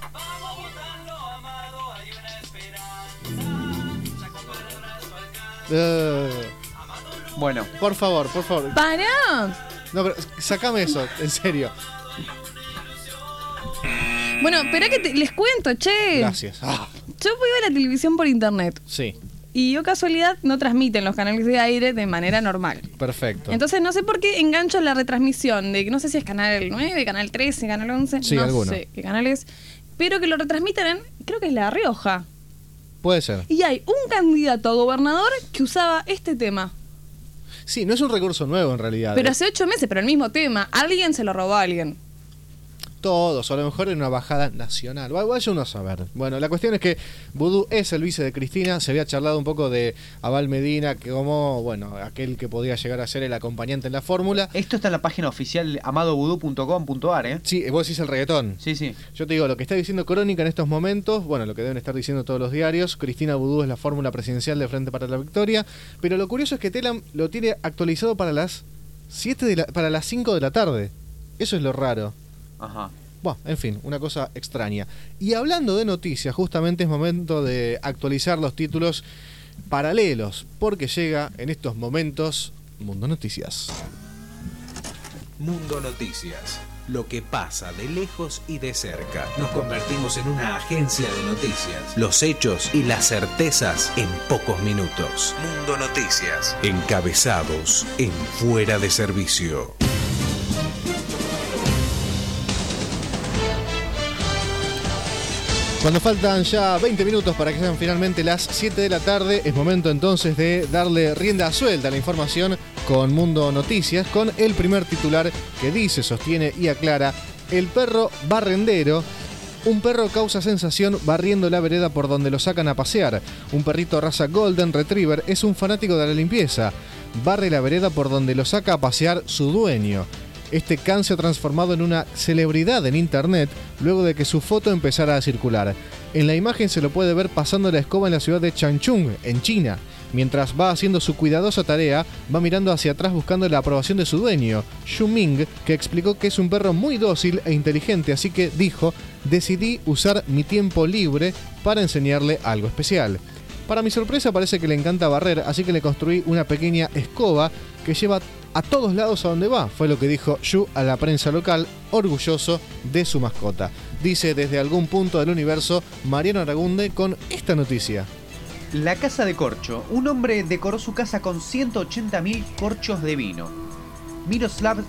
Bueno, Por favor. ¡Para! No, pero sacame eso, en serio. Bueno, espera que les cuento, che. Gracias. Ah, Yo voy a ver la televisión por internet. sí, Y yo casualidad no transmiten los canales de aire de manera normal. perfecto. Entonces no sé por qué engancho la retransmisión de que no sé si es canal 9, canal 13, canal 11, Sí, no alguno. sé qué canal es, pero que lo retransmiten en, creo que es La Rioja. Puede ser. Y hay un candidato a gobernador que usaba este tema. Sí, no es un recurso nuevo en realidad. Pero hace 8 meses, pero el mismo tema. Alguien se lo robó a alguien. Todos, o a lo mejor en una bajada nacional. Vaya uno a saber. Bueno, la cuestión es que Vudú es el vice de Cristina. Se había charlado un poco de Abal Medina, que como, bueno, aquel que podía llegar a ser el acompañante en la fórmula. esto está en la página oficial amadovudú.com.ar, ¿eh? Sí, vos decís el reggaetón. Sí. Yo te digo, lo que está diciendo Crónica en estos momentos, bueno, lo que deben estar diciendo todos los diarios, Cristina Vudú es la fórmula presidencial de Frente para la Victoria, pero lo curioso es que Telam lo tiene actualizado para las 5 de la tarde. Eso es lo raro. Ajá. Bueno, en fin, una cosa extraña. Y hablando de noticias, justamente es momento de actualizar los títulos paralelos, porque llega en estos momentos Mundo Noticias. Mundo Noticias. Lo que pasa de lejos y de cerca. Nos convertimos en una agencia de noticias. Los hechos y las certezas en pocos minutos. Mundo Noticias. Encabezados en Fuera de Servicio. Cuando faltan ya 20 minutos para que sean finalmente las 7 de la tarde, es momento entonces de darle rienda suelta a la información con Mundo Noticias, con el primer titular que dice, sostiene y aclara: el perro barrendero Un perro causa sensación barriendo la vereda por donde lo sacan a pasear. Un perrito raza Golden Retriever es un fanático de la limpieza. Barre la vereda por donde lo saca a pasear su dueño. Este can se ha transformado en una celebridad en internet luego de que su foto empezara a circular. En la imagen se lo puede ver pasando la escoba en la ciudad de Changchun, en China. Mientras va haciendo su cuidadosa tarea, va mirando hacia atrás buscando la aprobación de su dueño, Xu Ming, que explicó que es un perro muy dócil e inteligente, así que dijo: decidí usar mi tiempo libre para enseñarle algo especial. Para mi sorpresa parece que le encanta barrer, así que le construí una pequeña escoba que lleva a todos lados a donde va, fue lo que dijo Xu a la prensa local, orgulloso de su mascota. Dice desde algún punto del universo Mariano Aragunde con esta noticia. La casa de corcho. Un hombre decoró su casa con 180.000 corchos de vino. Miroslav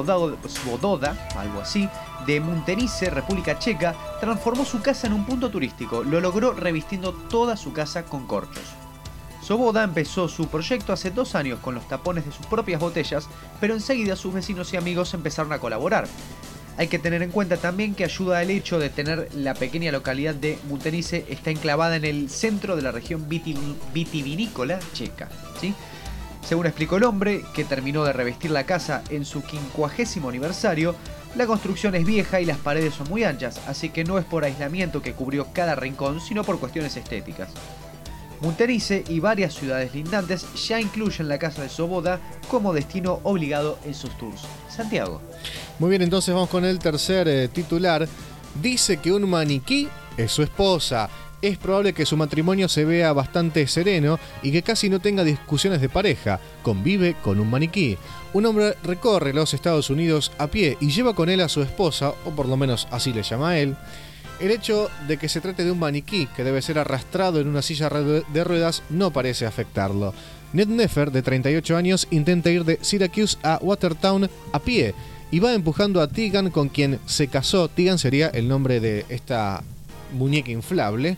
Svoboda, algo así, de Muntenice, República Checa, transformó su casa en un punto turístico. Lo logró revistiendo toda su casa con corchos. Svoboda empezó su proyecto hace 2 años con los tapones de sus propias botellas, pero enseguida sus vecinos y amigos empezaron a colaborar. Hay que tener en cuenta también que ayuda el hecho de tener la pequeña localidad de Muntenice está enclavada en el centro de la región vitivinícola checa, ¿sí? Según explicó el hombre, que terminó de revestir la casa en su 50º aniversario, la construcción es vieja y las paredes son muy anchas, así que no es por aislamiento que cubrió cada rincón, sino por cuestiones estéticas. Muntenice y varias ciudades lindantes ya incluyen la casa de Svoboda como destino obligado en sus tours. Santiago. Muy bien, entonces vamos con el tercer titular. Dice que un maniquí es su esposa. Es probable que su matrimonio se vea bastante sereno y que casi no tenga discusiones de pareja. Convive con un maniquí. Un hombre recorre los Estados Unidos a pie y lleva con él a su esposa, o por lo menos así le llama a él. El hecho de que se trate de un maniquí que debe ser arrastrado en una silla de ruedas no parece afectarlo. Ned Neffer, de 38 años, intenta ir de Syracuse a Watertown a pie y va empujando a Tegan, con quien se casó. Tegan sería el nombre de esta muñeca inflable,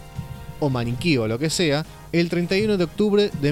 o maniquí o lo que sea, el 31 de octubre de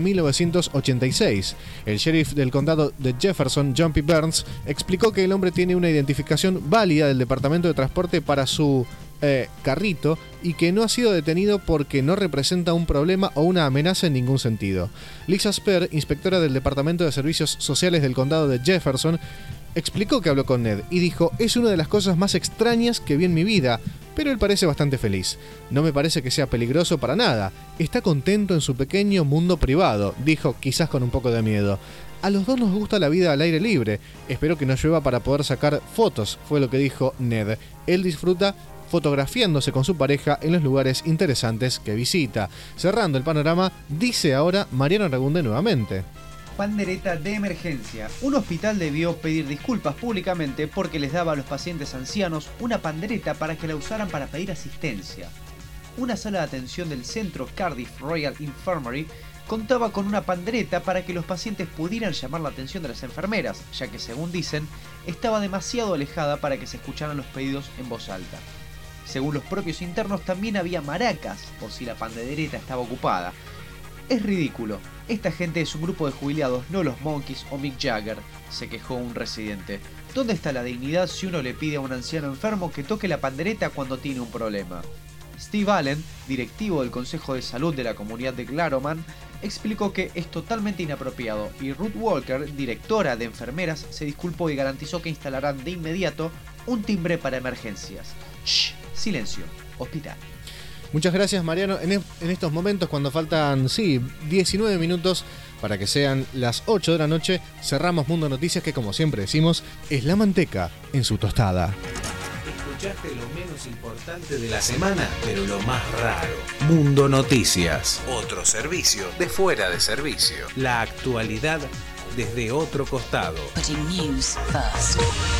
1986. El sheriff del condado de Jefferson, John P. Burns, explicó que el hombre tiene una identificación válida del Departamento de Transporte para su carrito y que no ha sido detenido porque no representa un problema o una amenaza en ningún sentido. Lisa Sper, inspectora del Departamento de Servicios Sociales del condado de Jefferson, explicó que habló con Ned y dijo: es una de las cosas más extrañas que vi en mi vida, pero él parece bastante feliz. No me parece que sea peligroso para nada. Está contento en su pequeño mundo privado, dijo, quizás con un poco de miedo. A los dos nos gusta la vida al aire libre. Espero que no llueva para poder sacar fotos, fue lo que dijo Ned. Él disfruta fotografiándose con su pareja en los lugares interesantes que visita. Cerrando el panorama, dice ahora Mariano Aragunde nuevamente. Pandereta de emergencia. Un hospital debió pedir disculpas públicamente porque les daba a los pacientes ancianos una pandereta para que la usaran para pedir asistencia. Una sala de atención del centro Cardiff Royal Infirmary contaba con una pandereta para que los pacientes pudieran llamar la atención de las enfermeras, ya que, según dicen, estaba demasiado alejada para que se escucharan los pedidos en voz alta. Según los propios internos, también había maracas por si la pandereta estaba ocupada. Es ridículo. Esta gente es un grupo de jubilados, no los Monkees o Mick Jagger, se quejó un residente. ¿Dónde está la dignidad si uno le pide a un anciano enfermo que toque la pandereta cuando tiene un problema? Steve Allen, directivo del Consejo de Salud de la comunidad de Glaroman, explicó que es totalmente inapropiado, y Ruth Walker, directora de enfermeras, se disculpó y garantizó que instalarán de inmediato un timbre para emergencias. Shh, silencio, hospital. Muchas gracias, Mariano. En estos momentos, cuando faltan 19 minutos para que sean las 8 de la noche, cerramos Mundo Noticias, que como siempre decimos, es la manteca en su tostada. Escuchaste lo menos importante de la semana, pero lo más raro. Mundo Noticias. Otro servicio de fuera de servicio. La actualidad desde otro costado. Putting news first.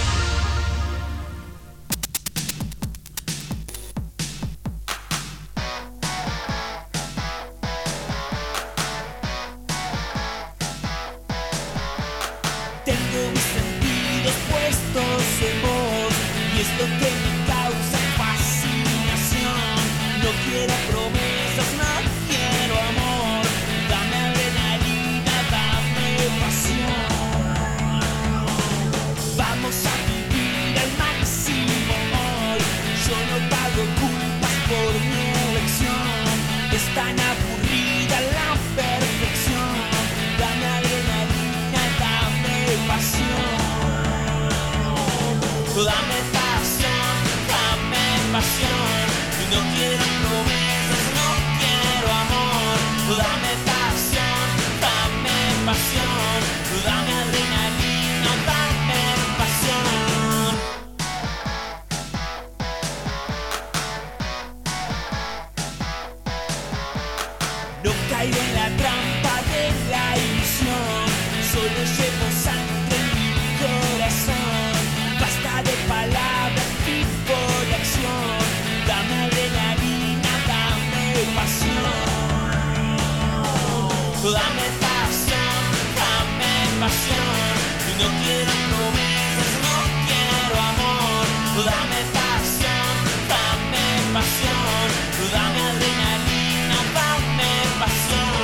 Tengo mis sentidos puestos en vos y es lo que me causa fascinación. No quiero promesas, no quiero amor. Dame adrenalina, dame pasión. Vamos a vivir la trampa de la ilusión. Solo llevo sangre en mi corazón. Basta de palabras, tipo de acción. Dame adrenalina, dame pasión. Dame pasión, dame pasión. Y no quiero promesas, no quiero amor. Dame pasión, dame pasión. Dame adrenalina, dame pasión.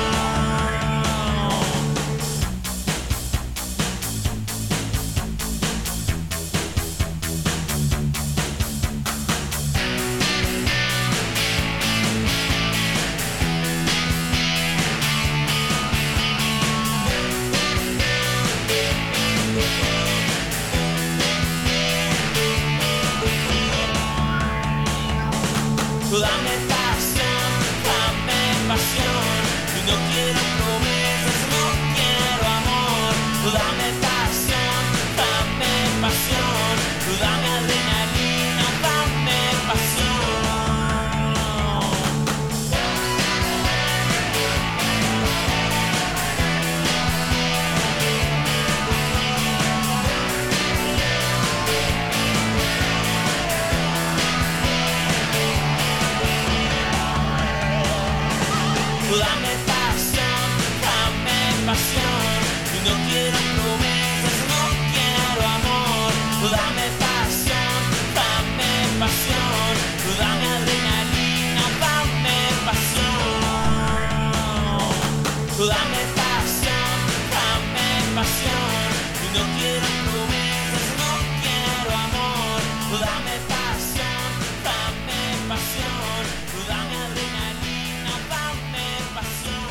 Dame pasión, dame pasión. Y no quiero promesas, no quiero amor. Dame pasión, dame pasión. Dame adrenalina, dame pasión. Dame pasión, dame pasión. Y no quiero promesas, no quiero amor. Dame pasión, dame pasión. Dame adrenalina, dame pasión. Dame pasión, dame pasión. Y no quiero promesas, no quiero amor. Dame pasión, dame pasión. Dame adrenalina, dame pasión.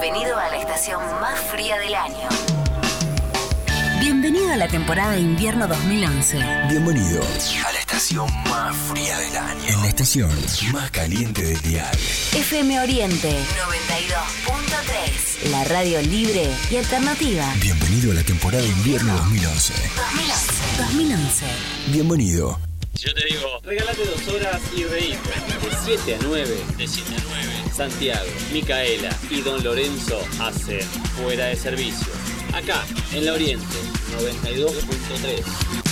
Bienvenido a la estación más fría del año. Bienvenido a la temporada de invierno 2011. Bienvenido a la estación más fría del año. En la estación más caliente del dial. FM Oriente 92.3. La radio libre y alternativa. Bienvenido a la temporada de invierno 2011. 2011. Bienvenido. Yo te digo, regálate 2 horas y reíte. De 7 a 9. De 7 a 9. Santiago, Micaela y Don Lorenzo hacen Fuera de Servicio. Acá, en la Oriente, 92.3.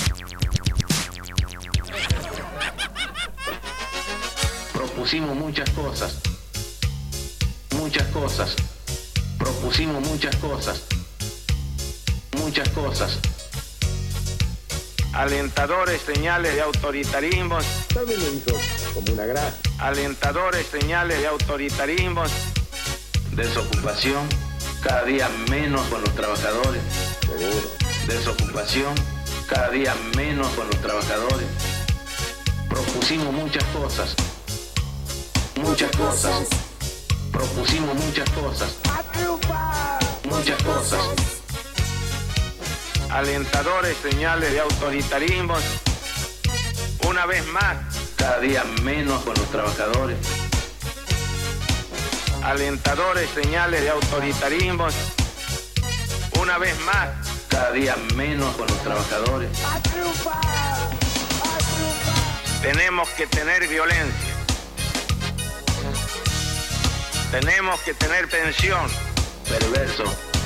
Propusimos muchas cosas. Muchas cosas. Propusimos muchas cosas. Muchas cosas. Alentadores señales de autoritarismos. También lo hizo como una gracia. Alentadores señales de autoritarismos. Desocupación, cada día menos con los trabajadores. Seguro. Desocupación, cada día menos con los trabajadores. Propusimos muchas cosas. Muchas cosas. Propusimos muchas cosas. Muchas cosas. Alentadores señales de autoritarismos. Una vez más, cada día menos con los trabajadores. Alentadores señales de autoritarismos. Una vez más, cada día menos con los trabajadores. Tenemos que tener violencia. Tenemos que tener tensión. Perverso.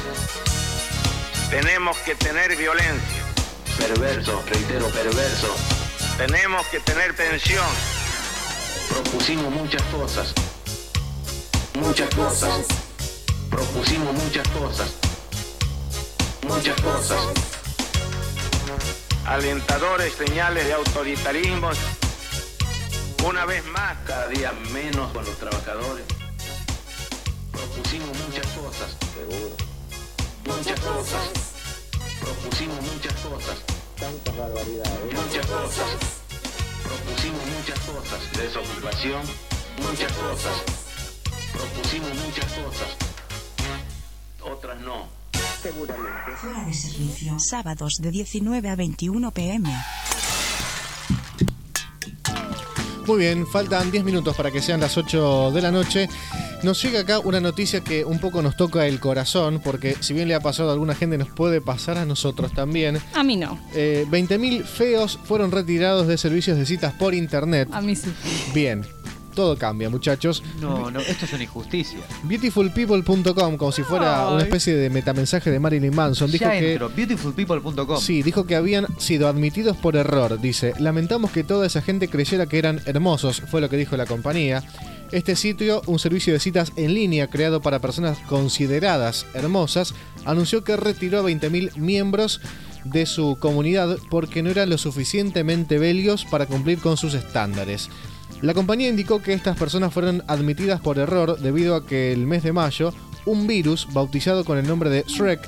Tenemos que tener violencia. Perverso, reitero, perverso. Tenemos que tener tensión. Propusimos muchas cosas. Muchas cosas. Propusimos muchas cosas. Muchas cosas. Alentadores señales de autoritarismos. Una vez más, cada día menos con los trabajadores. Propusimos muchas cosas. Seguro. Muchas cosas. Propusimos muchas cosas. Tantas barbaridades. Muchas cosas. Propusimos muchas cosas. Desocupación. Muchas cosas. Propusimos muchas cosas. Otras no. Seguramente. Fuera de servicio. Sábados de 19 a 21 p.m. Muy bien, faltan 10 minutos para que sean las 8 de la noche. Nos llega acá una noticia que un poco nos toca el corazón, porque si bien le ha pasado a alguna gente, nos puede pasar a nosotros también. A mí no. 20.000 feos fueron retirados de servicios de citas por internet. A mí sí. Bien. Todo cambia, muchachos. No, esto es una injusticia. Beautifulpeople.com, como si fuera una especie de metamensaje de Marilyn Manson, dijo beautifulpeople.com. Sí, dijo que habían sido admitidos por error. Dice, lamentamos que toda esa gente creyera que eran hermosos, fue lo que dijo la compañía. Este sitio, un servicio de citas en línea creado para personas consideradas hermosas, anunció que retiró a 20.000 miembros de su comunidad porque no eran lo suficientemente bellos para cumplir con sus estándares. La compañía indicó que estas personas fueron admitidas por error debido a que el mes de mayo un virus bautizado con el nombre de Shrek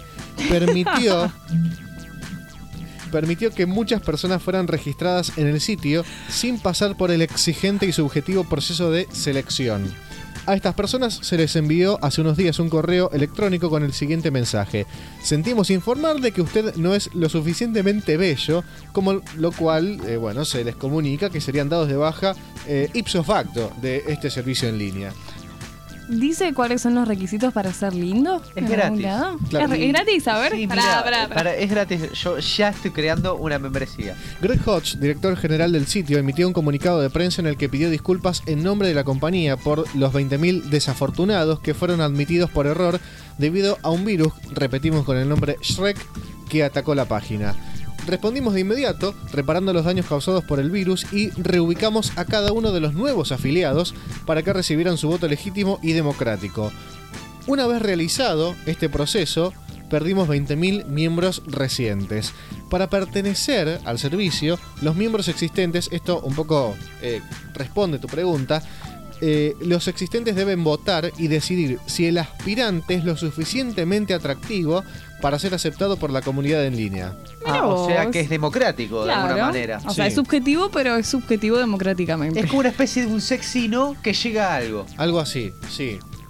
permitió que muchas personas fueran registradas en el sitio sin pasar por el exigente y subjetivo proceso de selección. A estas personas se les envió hace unos días un correo electrónico con el siguiente mensaje: sentimos informar de que usted no es lo suficientemente bello, como lo cual, se les comunica que serían dados de baja ipso facto de este servicio en línea. ¿Dice cuáles son los requisitos para ser lindo? Es gratis. Claro. ¿Es gratis? A ver, Sí, pará. es gratis. Yo ya estoy creando una membresía. Greg Hodge, director general del sitio, emitió un comunicado de prensa en el que pidió disculpas en nombre de la compañía por los 20.000 desafortunados que fueron admitidos por error debido a un virus, repetimos con el nombre Shrek, que atacó la página. Respondimos de inmediato, reparando los daños causados por el virus, y reubicamos a cada uno de los nuevos afiliados para que recibieran su voto legítimo y democrático. Una vez realizado este proceso, perdimos 20.000 miembros recientes. Para pertenecer al servicio, los miembros existentes, esto un poco responde tu pregunta, los existentes deben votar y decidir si el aspirante es lo suficientemente atractivo para ser aceptado por la comunidad en línea. O sea que es democrático de alguna manera. O sea, es subjetivo, pero es subjetivo democráticamente. Es como una especie de un sexy no que llega a algo. Algo así, sí.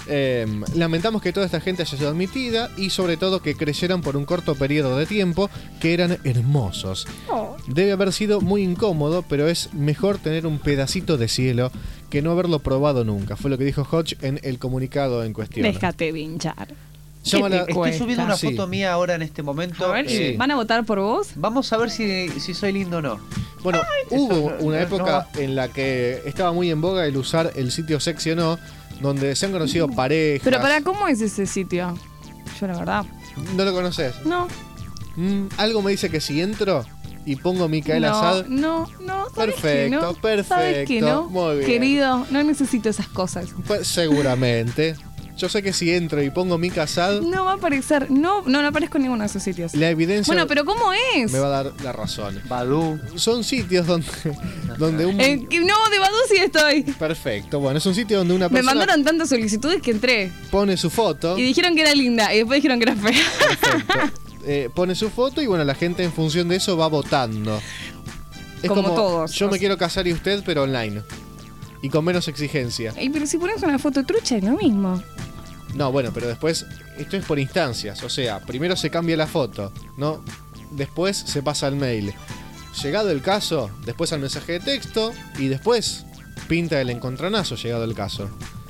Lamentamos que toda esta gente haya sido admitida y sobre todo que creyeran por un corto periodo de tiempo que eran hermosos. Debe haber sido muy incómodo, pero es mejor tener un pedacito de cielo que no haberlo probado nunca. Fue lo que dijo Hodge en el comunicado en cuestión. Déjate de hinchar. Estoy subiendo una Sí. foto mía ahora en este momento. A ver, ¿van a votar por vos? Vamos a ver si soy lindo o no. Bueno, hubo eso una no- época en la que estaba muy en boga el usar el sitio Sexy o No, donde se han conocido parejas. Pero ¿cómo es ese sitio? Yo la verdad. ¿No lo conoces? No. Algo me dice que si entro y pongo Micaela No, Sad. no, ¿sabes Perfecto, que no? perfecto. ¿Sabes que no? Muy bien. Querido, no necesito esas cosas. Pues seguramente. Yo sé que si entro y pongo Mica Sad, No va a aparecer, no aparezco en ninguno de esos sitios. la evidencia Bueno, pero ¿cómo es? me va a dar la razón. Badoo. Son sitios donde un... No, de Badoo sí estoy. Perfecto, bueno, es un sitio donde una Me persona mandaron tantas solicitudes que entré. pone su foto. Y dijeron que era linda y después dijeron que era fea. Pone su foto y bueno, la gente en función de eso va votando. Es Como como todos. yo me quiero casar y usted, pero online. Y con menos exigencia. Ey, pero si pones una foto trucha es lo mismo. No, bueno, pero después, esto es por instancias. O sea, primero se cambia la foto, ¿no? Después se pasa al mail. Llegado el caso, después al mensaje de texto y después pinta el encontronazo, llegado el caso.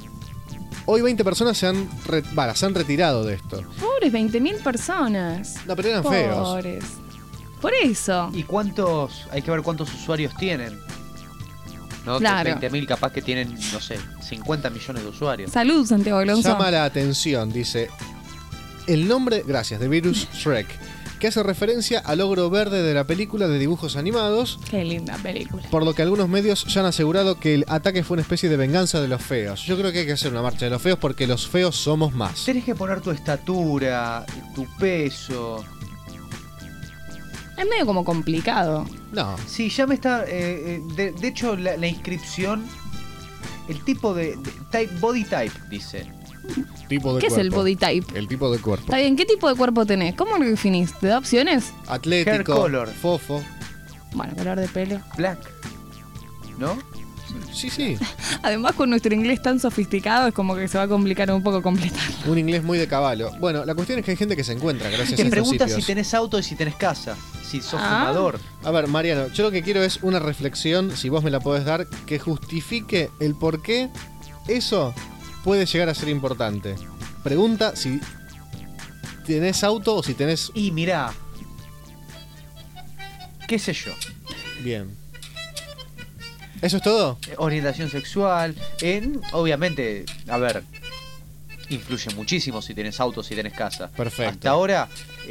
Hoy 20 personas se han retirado de esto. Pobres 20.000 personas. No, pero eran feos. Pobres. Por eso. ¿Y cuántos? Hay que ver cuántos usuarios tienen. ¿No? Claro. 20.000 capaz que tienen, no sé, 50 millones de usuarios. Salud, Santiago Alonso. Llama la atención, dice, el nombre, gracias, de Virus Shrek, que hace referencia al ogro verde de la película de dibujos animados, Qué linda película. por lo que algunos medios ya han asegurado que el ataque fue una especie de venganza de los feos. Yo creo que hay que hacer una marcha de los feos porque los feos somos más. Tenés que poner tu estatura, tu peso. Es medio como complicado. No. Sí, ya me está... de hecho, la inscripción... El tipo de body type, dice. Tipo de ¿Qué es el cuerpo. body type? El tipo de cuerpo. Está bien, ¿qué tipo de cuerpo tenés? ¿Cómo lo definís? ¿Te da opciones? Atlético, Hair color. fofo. Bueno, color de pelo. Black. ¿No? Sí, sí. Además, con nuestro inglés tan sofisticado, es como que se va a complicar un poco completar. Un inglés muy de caballo. Bueno, la cuestión es que hay gente que se encuentra gracias a Te estos pregunta sitios. si tenés auto y si tenés casa. Si sos Ah. fumador. A ver, Mariano, yo lo que quiero es una reflexión, si vos me la podés dar, que justifique el por qué eso puede llegar a ser importante. Pregunta si tenés auto o si tenés... Y mirá. ¿Qué sé yo? Bien. ¿Eso es todo? Orientación sexual. Obviamente, a ver, influye muchísimo si tenés auto, si tenés casa. Perfecto. Hasta ahora,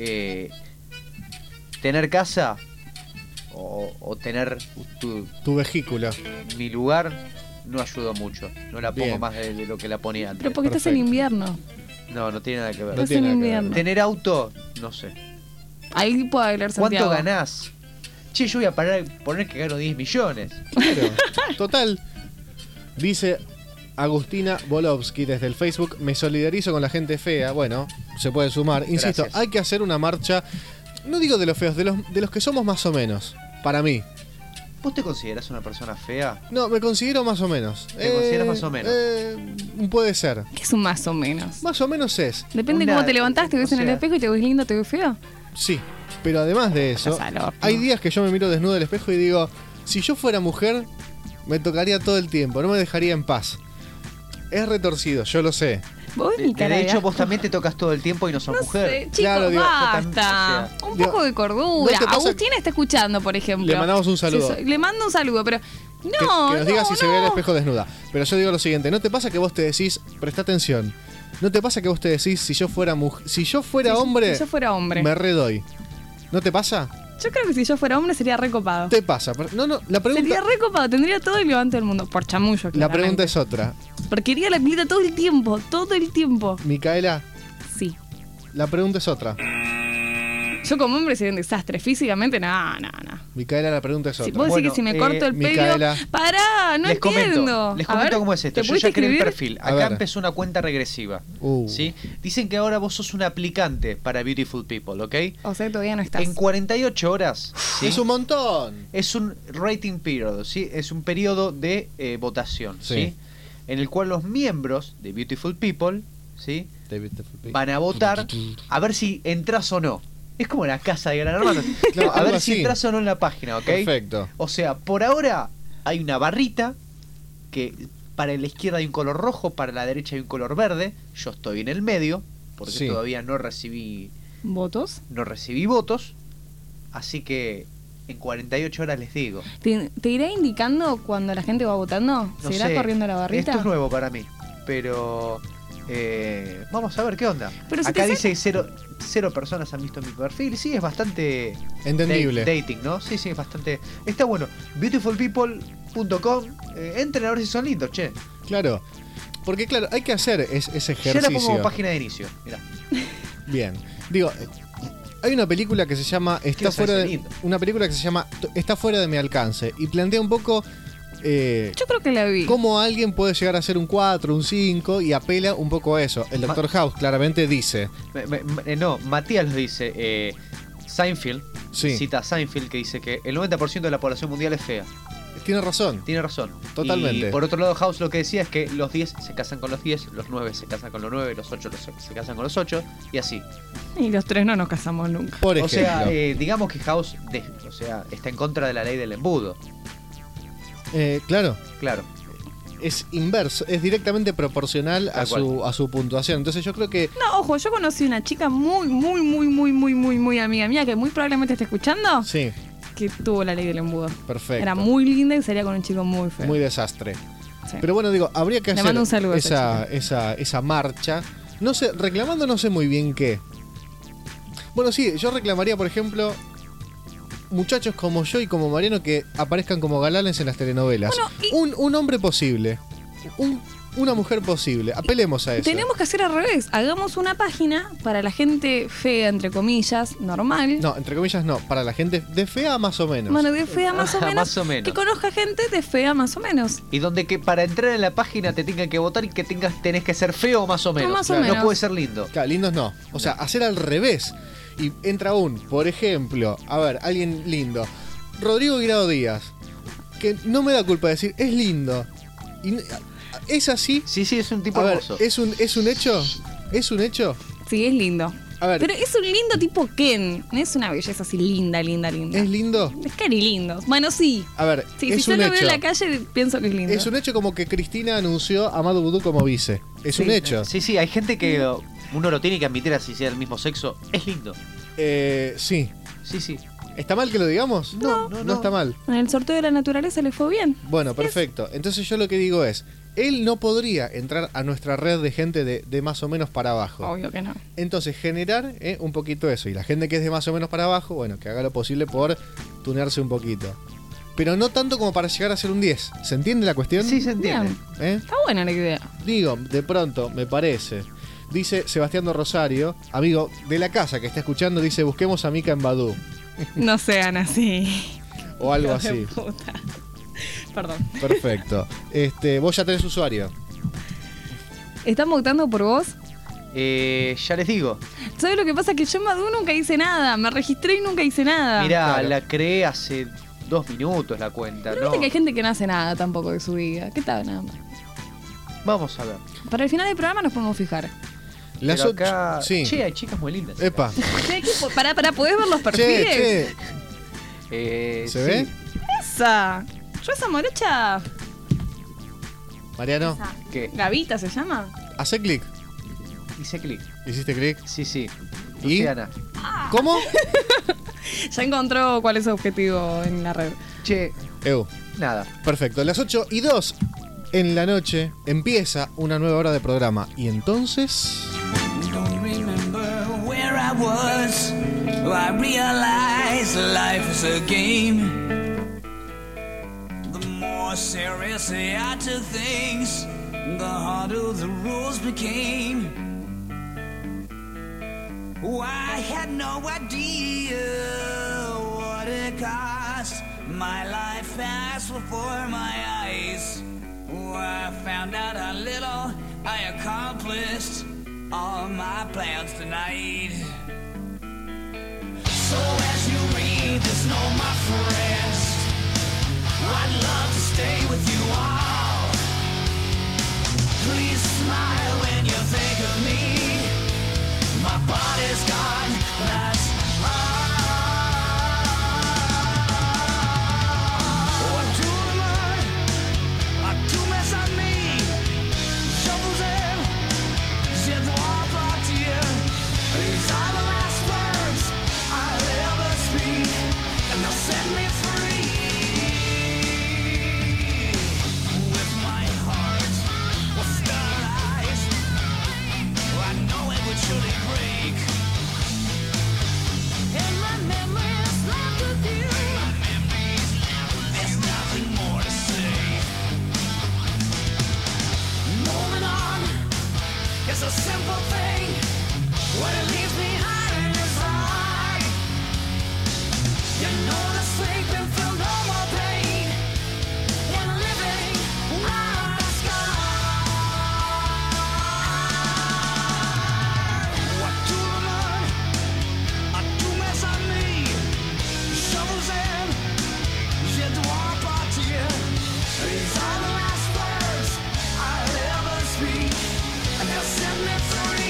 tener casa o tener Tu vehículo. mi lugar no ayudó mucho. No la pongo Bien. más de lo que la ponía antes. Pero porque estás en invierno. No tiene nada que ver. No Estás tiene en nada que ver. invierno. Tener auto, no sé. Ahí puede hablar Santiago. ¿Cuánto ganás? Che, yo voy a poner que gano 10 millones. Claro. Total. Dice Agustina Bolovsky desde el Facebook, me solidarizo con la gente fea. Bueno, se puede sumar. Insisto, Gracias. hay que hacer una marcha, no digo de los feos, de los que somos más o menos. Para mí. ¿Vos te considerás una persona fea? No, me considero más o menos. ¿Te consideras más o menos? Puede ser. ¿Qué es un más o menos? Más o menos es. Depende de Una- cómo te levantás, te ves o en el sea- espejo y te ves lindo, te ves feo. Sí. Pero además de eso, Estás al horno. hay días que yo me miro desnudo al espejo y digo, si yo fuera mujer, me tocaría todo el tiempo, no me dejaría en paz. Es retorcido, yo lo sé. Vos ves mi cara De hecho, asco. vos también te tocas todo el tiempo y no sos No mujer. sé, chicos, Claro, digo, basta. o sea, Un digo, poco de cordura. ¿no te pasa- Agustina está escuchando, por ejemplo. Le mandamos un saludo. Le mando un saludo, pero... No, que nos diga no, si se ve al no. espejo desnuda. Pero yo digo lo siguiente, ¿no te pasa que vos te decís, presta atención, ¿no te pasa que vos te decís, si yo fuera mujer, si yo fuera hombre, Si yo fuera hombre. me redoy? ¿No te pasa? Yo creo que si yo fuera hombre sería recopado. Te pasa. Pero- No, la Sería pregunta, recopado, tendría todo el levante del mundo. Por chamullo, la claramente. pregunta es otra. Porque iría a la pileta todo el tiempo, todo el tiempo. Micaela, Sí. la pregunta es otra. Yo como hombre sería un desastre. Físicamente, no. Micaela, la pregunta es Si otra. vos decís Bueno, que si me corto el pelo... Micaela. Pará, no les entiendo. les A comento ver, cómo es esto. ¿te Yo pudiste ya creé el escribir? perfil. A Acá ver. empezó una cuenta regresiva. ¿Sí? Dicen que ahora vos sos un aplicante para Beautiful People, ¿ok? O sea, todavía no estás. En 48 horas. ¿sí? Es un montón. Es un rating period, ¿sí? Es un periodo de votación, ¿sí? Sí. en el cual los miembros de Beautiful People, ¿sí? Van a votar a ver si entras o no. Es como la casa de Gran Hermano. Claro, a ver algo si así. entras o no en la página, ¿ok? Perfecto. O sea, por ahora hay una barrita que para la izquierda hay un color rojo, para la derecha hay un color verde. Yo estoy en el medio porque Sí. todavía no recibí ¿Votos? votos. Así que en 48 horas les digo. ¿Te irá indicando cuando la gente va votando? No ¿Se irá sé, corriendo la barrita? Esto es nuevo para mí, pero vamos a ver qué onda. Pero si Acá te dice cero personas han visto mi perfil. Sí, es bastante Entendible. dating, ¿no? Sí, es bastante. Está bueno. Beautifulpeople.com. Entren a ver si son lindos, che. Claro. Porque claro, hay que hacer ese Ya la ejercicio. pongo como página de inicio. Mirá. Bien. Digo, hay una película que se llama Quiero saber si es lindo. una película que se llama Está fuera de mi alcance y plantea un poco Yo creo que la vi. cómo alguien puede llegar a ser un 4, un 5 y apela un poco a eso. El Dr. House claramente dice, No, Matías lo dice. Seinfeld, Sí. cita a Seinfeld que dice que el 90% de la población mundial es fea. tiene razón. Tiene razón. Totalmente. Y por otro lado, House lo que decía es que los 10 se casan con los 10, los 9 se casan con los 9, los 8 se casan con los 8, y así. Y los 3 no nos casamos nunca. Por O sea, ejemplo. digamos que House está en contra de la ley del embudo. Claro. Claro. Es inverso, es directamente proporcional a Tal cual. a su puntuación. Entonces yo creo que No, ojo, yo conocí una chica muy amiga mía que muy probablemente esté escuchando, sí, que tuvo la ley del embudo. perfecto. Era muy linda y salía con un chico muy feo. Muy desastre. Sí. Pero bueno, digo, habría que Le hacer mando un saludo a esa esa marcha. No sé, reclamando no sé muy bien qué. Bueno, sí, yo reclamaría, por ejemplo, muchachos como yo y como Mariano que aparezcan como galanes en las telenovelas. Un hombre posible. Una mujer posible. Apelemos a eso. Tenemos que hacer al revés. Hagamos una página para la gente fea, entre comillas, normal. No, entre comillas no. Para la gente de fea más o menos. Bueno, de fea más o menos. Más o menos. Que conozca gente de fea más o menos. Y donde que para entrar en la página te tengan que votar y que tenés que ser feo más o menos. Más o No menos. puede ser lindo. Claro, lindos no. O sea, hacer al revés. Y entra por ejemplo, a ver, alguien lindo. Rodrigo Guirao Díaz. Que no me da culpa decir, es lindo. Y ¿es así? Sí, es un tipo A ver, hermoso. ¿es un hecho? ¿Es un hecho? Sí, es lindo. A ver, Pero es un lindo tipo Ken. No es una belleza así linda. ¿es lindo? Es cari lindo. Bueno, sí. A ver, Sí, es si yo un lo veo hecho. en la calle, pienso que es lindo. Es un hecho como que Cristina anunció a Madu Vudú como vice. Es un hecho. Sí, hay gente que uno lo tiene que admitir así sea del mismo sexo. Es lindo. Sí. Sí. ¿Está mal que lo digamos? No está mal. En el sorteo de la naturaleza le fue bien. Bueno, perfecto. Entonces yo lo que digo es, él no podría entrar a nuestra red de gente de más o menos para abajo. Obvio que no. Entonces generar un poquito eso. Y la gente que es de más o menos para abajo, bueno, que haga lo posible por tunearse un poquito. Pero no tanto como para llegar a ser un 10. ¿Se entiende la cuestión? Sí, se entiende. Bien. Está buena la idea. Digo, de pronto, me parece. Dice Sebastián Rosario, amigo de la casa que está escuchando, dice, busquemos a Mika en Badoo. No sean así. O algo Hijo de así. puta. Perdón. Perfecto. Vos ya tenés usuario. ¿Están votando por vos? Ya les digo. ¿Sabes lo que pasa? Que yo en Badoo nunca hice nada. Me registré y nunca hice nada. Mirá, Claro. la creé hace 2 minutos la cuenta, Pero ¿no? viste que hay gente que no hace nada tampoco de su vida. ¿Qué tal? Nada más. Vamos a ver. Para el final del programa nos podemos fijar. Las Pero ocho- acá... sí. Che, hay chicas muy lindas. Epa. Che, para poder ver los perfiles. Che. ¿Se sí. ve? Esa. Yo esa morocha. Mariano, ¿Qué? Gavita se llama. hace clic. Hice clic. ¿Hiciste clic? Sí. ¿Y? Luciana. ¿Cómo? Ya encontró cuál es su objetivo en la red. Che, nada. Perfecto. Las 8:02 en la noche empieza una nueva hora de programa. Y entonces... Don't remember where I was. I realized life is a game. The more serious I took things, the harder the rules became. Oh, I had no idea what it cost. My life passed before my eyes. Oh, I found out how little I accomplished all my plans tonight. So as you read this note, my friends, I'd love to stay with you all. These are the last words I'll ever speak, and they'll set me free. With my heart will star eyes, I know it would surely break. And my memories left with you. There's nothing more to say. Moving on is a simple thing. What it leaves behind is hard. You know the sleeping feel no more pain. And living without a scar. What to learn? A tout mes amis. Je vous aime. Je dois partir. These are the last words I'll ever speak, and they'll set me free.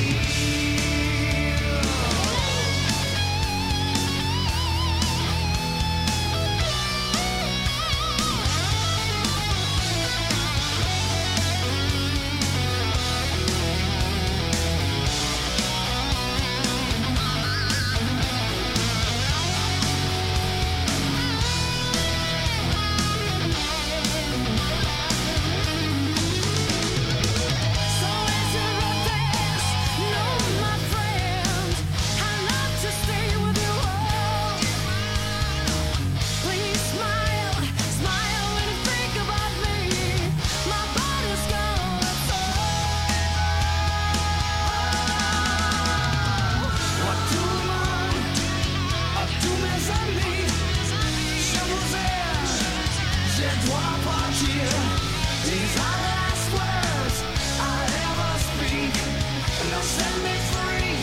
So as you wrote this, know my friend, I love to stay with you all. Please smile, smile when you think about me. My body's gone, that's all. What to learn, à tous mes amis, je vous aime, je dois partir. These are the last words I'll ever speak, and they'll set me free.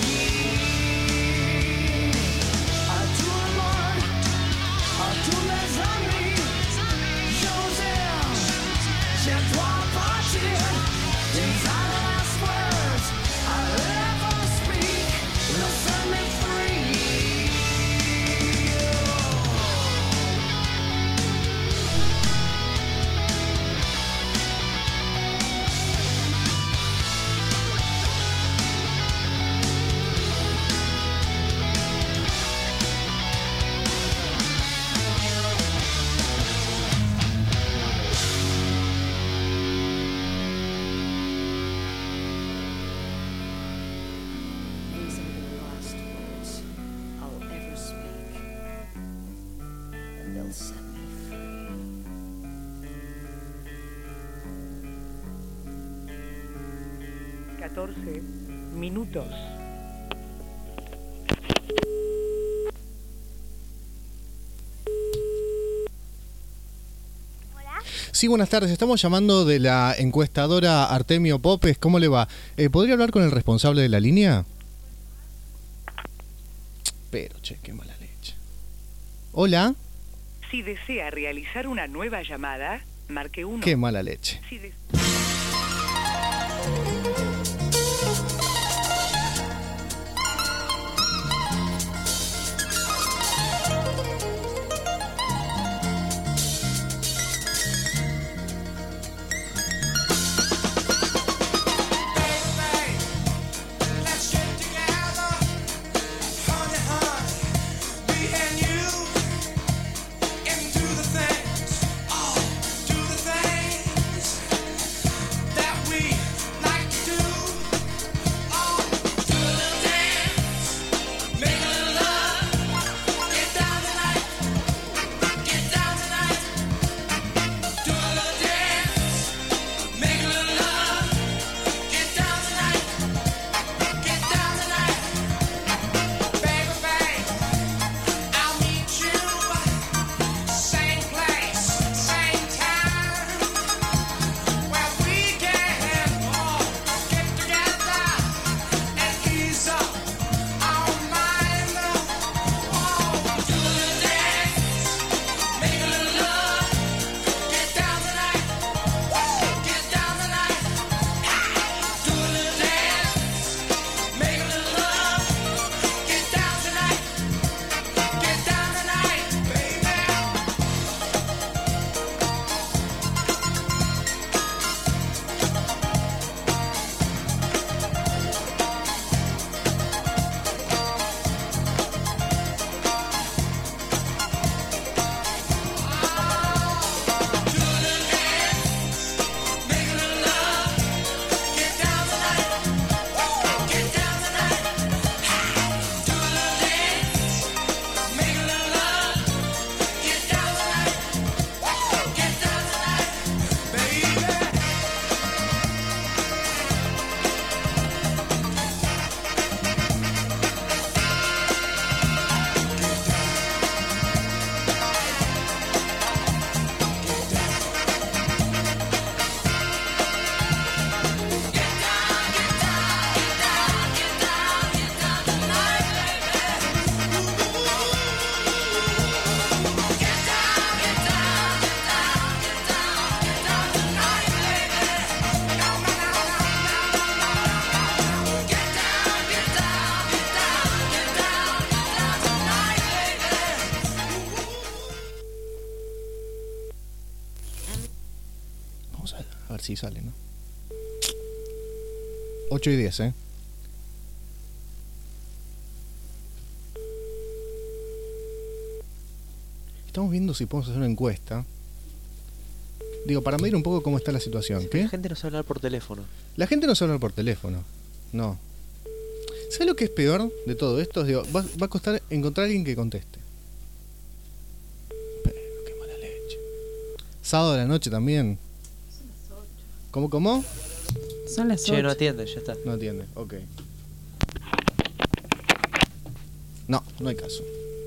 À tout le monde, à tous mes amis, je vous aime, je dois partir. These are the last words I'll ever speak, and they'll set me free. These are the last words I'll ever speak, and they'll set me free. 14 minutos. Sí, buenas tardes. Estamos llamando de la encuestadora Artemio Popes. ¿Cómo le va? ¿Podría hablar con el responsable de la línea? Pero, che, qué mala leche. Hola. Si desea realizar una nueva llamada, marque 1. Qué mala leche. Si de- Into the things, oh, do the things así sale, ¿no? 8:10, ¿eh? Estamos viendo si podemos hacer una encuesta. Digo, para medir un poco cómo está la situación. ¿Qué? La gente no sabe hablar por teléfono. La gente no sabe hablar por teléfono. No. ¿Sabes lo que es peor de todo esto? Digo, va a costar encontrar a alguien que conteste. Pero qué mala leche. Sábado de la noche también. ¿Cómo? Son las 8. Che, no atiende, ya está. No atiende, ok. No hay caso.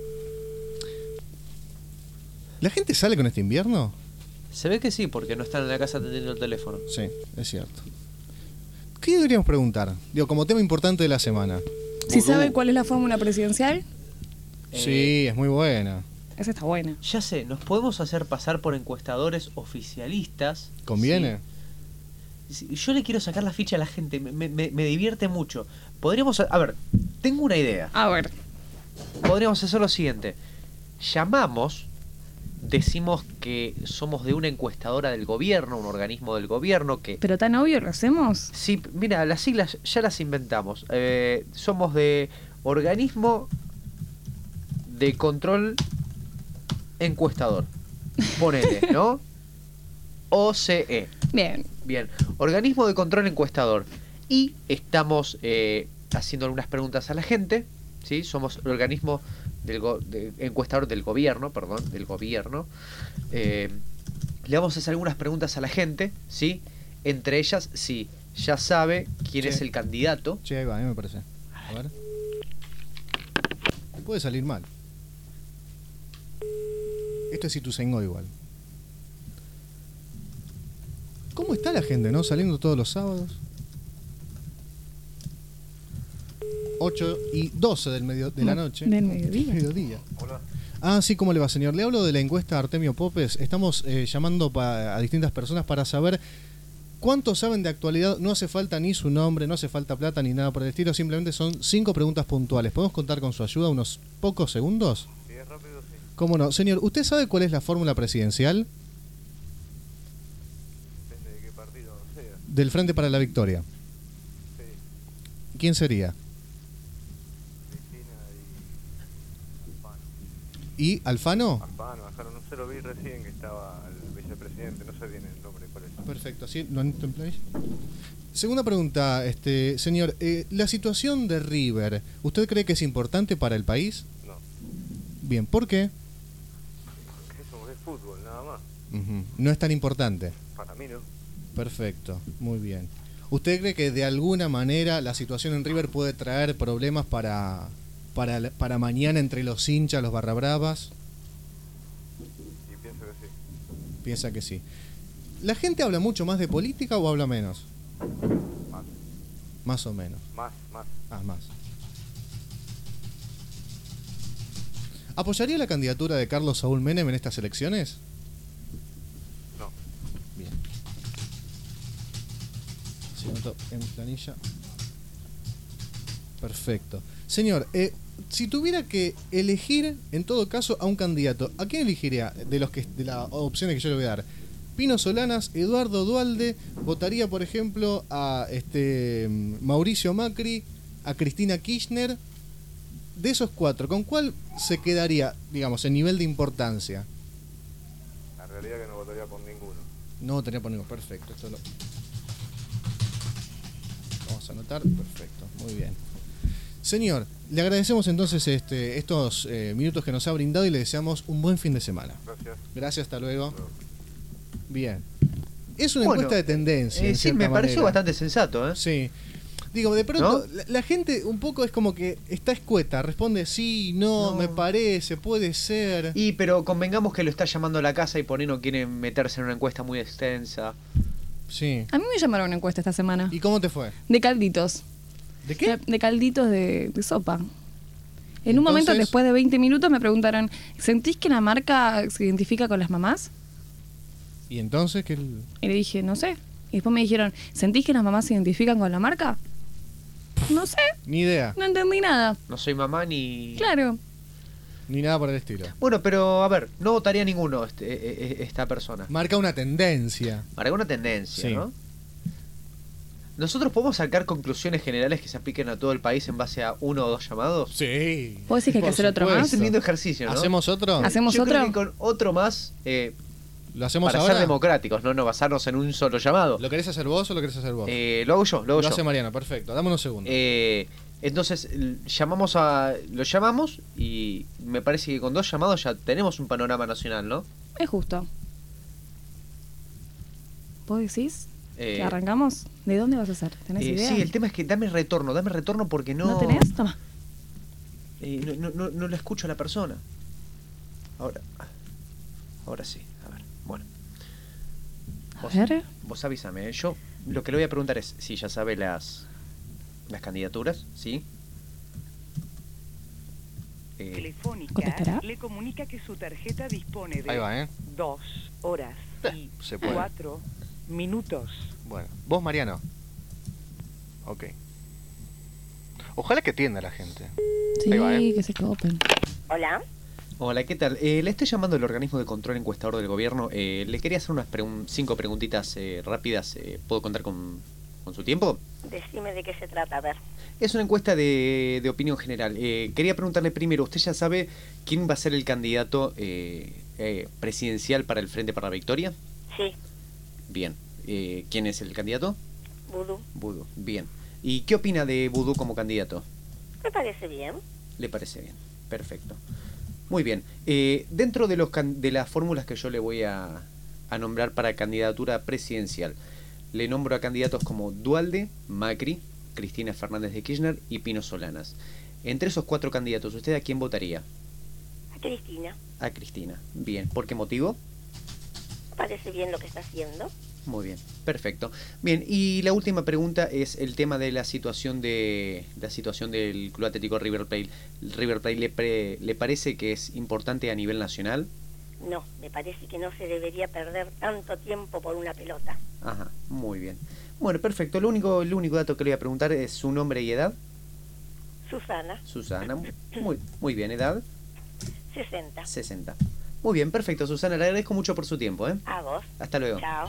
¿La gente sale con este invierno? Se ve que sí, porque no están en la casa atendiendo el teléfono. Sí, es cierto. ¿Qué deberíamos preguntar? Digo, como tema importante de la semana. ¿Sí sabe cuál es la fórmula presidencial? Sí, es muy buena. Esa está buena. Ya sé, nos podemos hacer pasar por encuestadores oficialistas. ¿Conviene? Sí. Yo le quiero sacar la ficha a la gente, me divierte mucho. Podríamos... A ver, tengo una idea. A ver. Podríamos hacer lo siguiente. Llamamos... Decimos que somos de una encuestadora del gobierno, un organismo del gobierno que... ¿Pero tan obvio lo hacemos? Sí, mira, las siglas ya las inventamos. Somos de organismo de control encuestador. Ponele, ¿no? OCE. Bien. Organismo de control encuestador. Y estamos haciendo algunas preguntas a la gente, ¿sí? Somos el organismo... encuestador del gobierno, le vamos a hacer algunas preguntas a la gente, ¿sí? Entre ellas, si ya sabe quién es el candidato. Sí, ahí va, a mí me parece. A ver. Puede salir mal. Esto es Ituzaingó igual. ¿Cómo está la gente, no? Saliendo todos los sábados. 8:12 de la noche. Del mediodía. Hola. Ah, sí, ¿cómo le va, señor? Le hablo de la encuesta Artemio Popes. Estamos llamando a distintas personas para saber cuánto saben de actualidad. No hace falta ni su nombre, no hace falta plata ni nada por el estilo. Simplemente son 5 preguntas puntuales. ¿Podemos contar con su ayuda unos pocos segundos? Sí, es rápido, sí. ¿Cómo no? Señor, ¿usted sabe cuál es la fórmula presidencial? Depende de qué partido sea. Del Frente para la Victoria. Sí. ¿Quién sería? ¿Y Alfano? Alfano, no se lo vi recién que estaba el vicepresidente, no sé bien el nombre cuál es. Perfecto, ¿sí? ¿Lo anoto en planilla? Segunda pregunta, señor, la situación de River, ¿usted cree que es importante para el país? No. Bien, ¿por qué? Porque eso es fútbol, nada más. No es tan importante. Para mí no. Perfecto, muy bien. ¿Usted cree que de alguna manera la situación en River puede traer problemas para mañana entre los hinchas, los barrabravas? Y pienso que sí. Piensa que sí. ¿La gente habla mucho más de política o habla menos? Más. Más o menos. Más. Más. ¿Apoyaría la candidatura de Carlos Saúl Menem en estas elecciones? No. Bien. Se anoto en planilla. Perfecto. Señor, si tuviera que elegir, en todo caso, a un candidato, ¿a quién elegiría de las opciones que yo le voy a dar? Pino Solanas, Eduardo Duhalde, votaría, por ejemplo, a Mauricio Macri, a Cristina Kirchner. De esos 4, ¿con cuál se quedaría, digamos, en nivel de importancia? La realidad es que no votaría por ninguno. No votaría por ninguno, perfecto. Esto vamos a anotar, perfecto, muy bien. Señor, le agradecemos entonces estos minutos que nos ha brindado y le deseamos un buen fin de semana. Gracias, hasta luego. Bien. Es una encuesta de tendencia. Sí, me pareció bastante sensato, ¿eh? Sí. Digo, de pronto, ¿no? la gente un poco es como que está escueta, responde sí, no, me parece, puede ser. Pero convengamos que lo está llamando a la casa y por ahí no quiere meterse en una encuesta muy extensa. Sí. A mí me llamaron a una encuesta esta semana. ¿Y cómo te fue? De calditos. ¿De qué? De calditos de sopa. En un momento, después de 20 minutos, me preguntaron, ¿sentís que la marca se identifica con las mamás? ¿Y entonces qué? Y le dije, no sé. Y después me dijeron, ¿sentís que las mamás se identifican con la marca? No sé. Ni idea. No entendí nada. No soy mamá ni... Claro. Ni nada por el estilo. Bueno, pero a ver, no votaría ninguno esta persona. Marca una tendencia. Marca una tendencia, Sí. ¿no? ¿Nosotros podemos sacar conclusiones generales que se apliquen a todo el país en base a uno o dos llamados? Sí. ¿Vos decís que hay que Por hacer otro supuesto. más? Es un lindo ejercicio, ¿no? ¿Hacemos otro? ¿Hacemos Yo creo otro? que con otro más, ¿Lo hacemos para ahora? ser democráticos, no basarnos en un solo llamado. ¿Lo querés hacer vos o lo querés hacer vos? Lo hago yo, lo hago Lo yo. hace Mariano, perfecto. Dame unos segundos. Entonces, lo llamamos y me parece que con dos llamados ya tenemos un panorama nacional, ¿no? Es justo. ¿Vos decís Eh, que arrancamos? ¿De dónde vas a hacer? ¿Tenés idea? Sí, el tema es que dame retorno porque no... ¿No tenés? Toma. No la escucho a la persona. Ahora sí, a ver, bueno. A ver. Vos avísame, yo lo que le voy a preguntar es si ya sabe las candidaturas, ¿sí? Telefónica le comunica que su tarjeta dispone de Ahí va, 2 horas y se puede. 4 minutos. Bueno, vos, Mariano. Ok. Ojalá que atienda la gente. Sí, Ahí va, que se copen. Hola. Hola, ¿qué tal? Le estoy llamando del organismo de control encuestador del gobierno. Le quería hacer unas 5 preguntitas rápidas. ¿Puedo contar con su tiempo? Decime de qué se trata, a ver. Es una encuesta de opinión general. Quería preguntarle primero, ¿usted ya sabe quién va a ser el candidato presidencial para el Frente para la Victoria? Sí, Bien. ¿Quién es el candidato? Vudú. Vudú. Bien. ¿Y qué opina de Vudú como candidato? Me parece bien. ¿Le parece bien? Perfecto. Muy bien. Dentro de de las fórmulas que yo le voy a nombrar para candidatura presidencial, le nombro a candidatos como Duhalde, Macri, Cristina Fernández de Kirchner y Pino Solanas. Entre esos 4 candidatos, ¿usted a quién votaría? A Cristina. A Cristina. Bien. ¿Por qué motivo? Me parece bien lo que está haciendo. Muy bien, perfecto. Bien, y la última pregunta es el tema de la situación del Club Atlético River Plate. ¿River Plate le parece que es importante a nivel nacional? No, me parece que no se debería perder tanto tiempo por una pelota. Ajá, muy bien. Bueno, perfecto. El único dato que le voy a preguntar es su nombre y edad. Susana. Susana, muy bien, edad. 60. 60. Muy bien, perfecto, Susana. Le agradezco mucho por su tiempo, ¿eh? A vos. Hasta luego. Chao.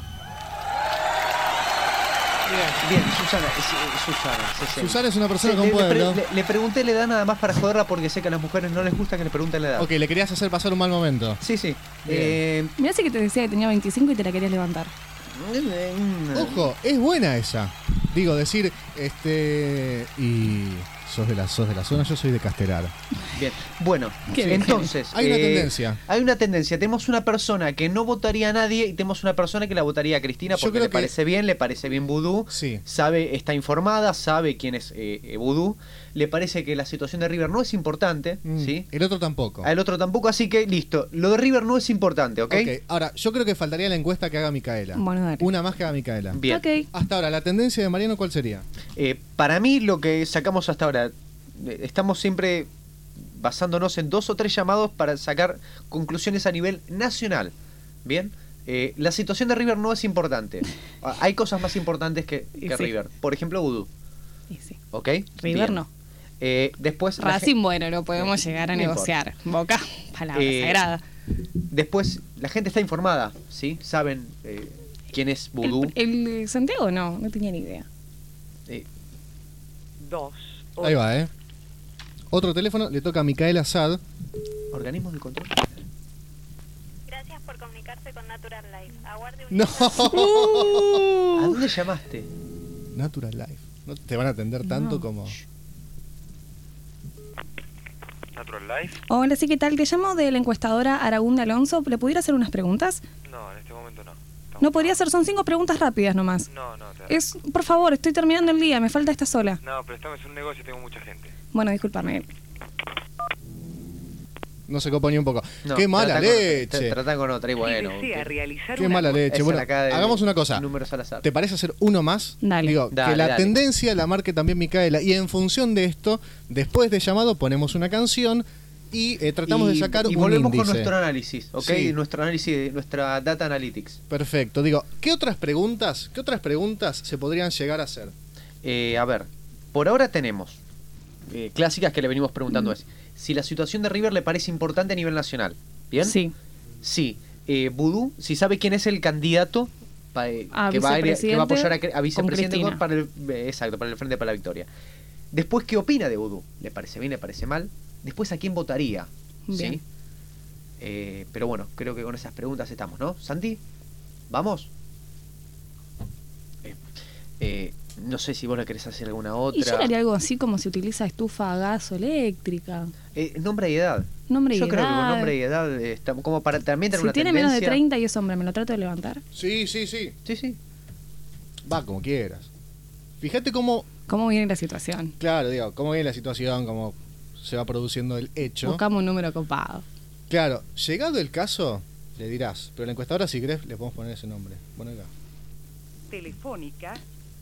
Bien, Susana, 60. Susana es una persona con pueblo. Le pregunté la edad nada más para joderla porque sé que a las mujeres no les gusta que le pregunten la edad. Ok, le querías hacer pasar un mal momento. Sí. Mirá si que te decía que tenía 25 y te la querías levantar. Ojo, es buena esa. Digo, decir, y sos de la zona, yo soy de Castelar. Bien, bueno, Qué entonces... Hay una tendencia. Hay una tendencia. Tenemos una persona que no votaría a nadie y tenemos una persona que la votaría a Cristina porque le parece bien Vudú. Sí. Está informada, sabe quién es Vudú. Le parece que la situación de River no es importante, ¿sí? El otro tampoco. Al otro tampoco, así que listo. Lo de River no es importante, ¿ok? Ok, ahora, yo creo que faltaría la encuesta que haga Micaela. Bueno, dale. Una más que haga Micaela. Bien. Ok. Hasta ahora, la tendencia de Mariano, ¿cuál sería? Para mí, lo que sacamos hasta ahora, estamos siempre basándonos en 2 o 3 llamados para sacar conclusiones a nivel nacional. Bien. La situación de River no es importante. Hay cosas más importantes que Sí. River. Por ejemplo, Vudú. Sí. ¿Ok? River Bien. no. Después Racing, bueno, no podemos llegar a no negociar. Boca, palabra sagrada. Después, la gente está informada, ¿sí? Saben quién es Vudú. El Santiago no tenía ni idea. 2 Ahí va, Otro teléfono, le toca a Micaela Sad. Organismos de control. Gracias por comunicarse con Natural Life. Aguarde un No. ¿A dónde llamaste? Natural Life. No te van a atender tanto como... Natural Life. Hola, sí, ¿qué tal? Te llamo de la encuestadora Aragunda Alonso. ¿Le pudiera hacer unas preguntas? No, en este momento no. No podría hacer, son 5 preguntas rápidas nomás. No, Por favor, estoy terminando el día, me falta esta sola. No, pero estamos en un negocio y tengo mucha gente. Bueno, discúlpame. No se copa ni un poco. No, ¡Qué mala leche! Trata con otra y bueno. Si desea realizar ¡Qué una mala leche! Esa Bueno, era acá de hagamos una cosa. números al azar. ¿Te parece hacer uno más? Dale. Digo, Dale, que la dale. tendencia la marque también Micaela. Y en función de esto, después de llamado, ponemos una canción y tratamos de sacar y un volvemos índice. con nuestro análisis, ¿ok? Sí. Nuestro análisis, nuestra data analytics. Perfecto. Digo, ¿qué otras preguntas se podrían llegar a hacer? A ver, por ahora tenemos clásicas que le venimos preguntando es si la situación de River le parece importante a nivel nacional. ¿Bien? Sí. Sí. Vudú, si sabe quién es el candidato que va a apoyar a vicepresidente para el Frente para la Victoria. Después, ¿qué opina de Vudú? ¿Le parece bien? ¿Le parece mal? Después, ¿a quién votaría? Bien. ¿Sí? Pero bueno, creo que con esas preguntas estamos, ¿no? ¿Santi? ¿Vamos? No sé si vos le querés hacer alguna otra. Y yo le haría algo así como se utiliza estufa a gas o eléctrica. Nombre y edad. Yo creo que con nombre y edad está como para también tener una tiene tendencia. Menos de 30 y es hombre, ¿me lo trato de levantar? Sí. Va como quieras. Fíjate cómo viene la situación. Claro, digo, cómo viene la situación, cómo se va produciendo el hecho. Buscamos un número copado. Claro, llegado el caso, le dirás, pero la encuestadora, si querés, le podemos poner ese nombre. Bueno, acá. Telefónica.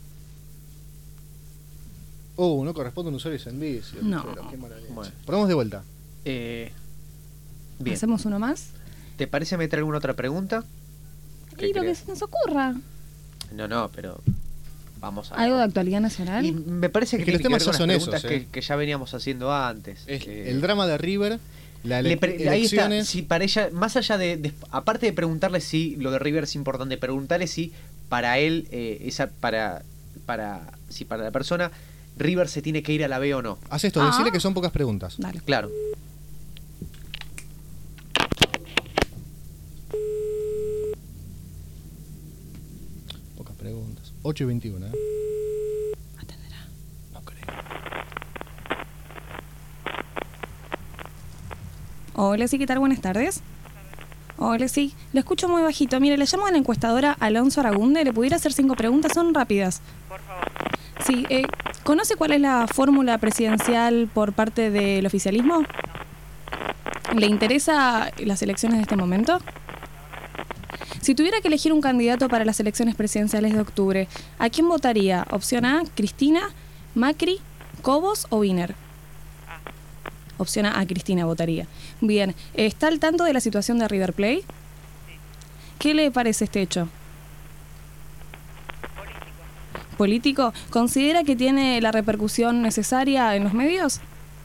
No corresponde a un usuario y servicio. No. Qué maravilla. Bueno. Probamos de vuelta. Bien. ¿Hacemos uno más? ¿Te parece meter alguna otra pregunta? Y lo que se nos ocurra. No, pero vamos a ver. ¿Algo de actualidad nacional? Y me parece que los temas ya son esos. Que ya veníamos haciendo antes. El drama de River, ahí está. elecciones. Si para ella, más allá aparte de preguntarle si lo de River es importante, preguntarle si para él, para la persona, River se tiene que ir a la B o no. Haz esto, decirle que son pocas preguntas. Dale. Claro. Pocas preguntas. 8:21, Atenderá. No creo. Hola, sí, ¿qué tal? Buenas tardes. Hola, sí. Lo escucho muy bajito. Mire, le llamo a la encuestadora Alonso Aragunde. ¿Le pudiera hacer 5 preguntas? Son rápidas. Por favor. Sí, ¿conoce cuál es la fórmula presidencial por parte del oficialismo? ¿Le interesa las elecciones de este momento? Si tuviera que elegir un candidato para las elecciones presidenciales de octubre, ¿a quién votaría? Opción A, Cristina, Macri, Cobos o Wiener. Opción A, Cristina votaría. Bien, ¿está al tanto de la situación de River Plate? ¿Qué le parece este hecho? ¿Político? ¿Considera que tiene la repercusión necesaria en los medios?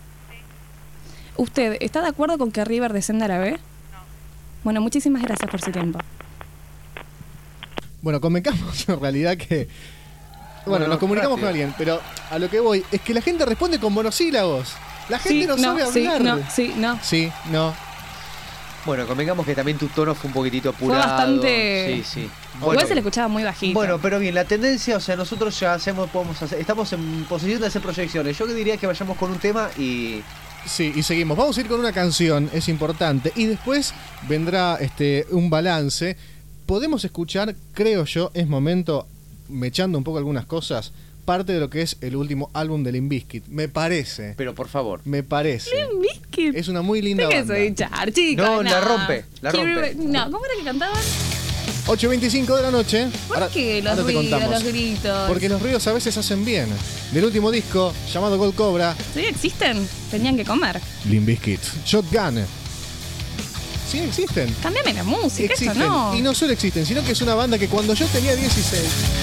¿Usted está de acuerdo con que River descienda a la B? No. Bueno, muchísimas gracias por su tiempo. Bueno, convencamos en realidad que... Bueno, nos comunicamos con alguien, pero a lo que voy es que la gente responde con monosílabos. La gente no sabe hablar. Sí, no. Bueno, convengamos que también tu tono fue un poquitito apurado. Fue bastante... Sí. Igual se le escuchaba muy bajito. Bueno, pero bien, la tendencia, o sea, nosotros ya estamos en posición de hacer proyecciones. Yo diría que vayamos con un tema y... Sí, y seguimos. Vamos a ir con una canción, es importante. Y después vendrá un balance. Podemos escuchar, creo yo, es momento, mechando un poco algunas cosas, parte de lo que es el último álbum de Limp Bizkit. Me parece. Pero por favor. Me parece. Limp Bizkit. Es una muy linda banda. Soy char, chica, no, la rompe. No, ¿cómo era que cantaban? 8:25 de la noche. ¿Por qué los ruidos, los gritos? Porque los ruidos a veces hacen bien. Del último disco, llamado Gold Cobra. Sí, existen. Tenían que comer. Limp Bizkit. Shotgun. Sí, existen. Cámbiame la música, existen. Eso no. Y no solo existen, sino que es una banda que cuando yo tenía 16...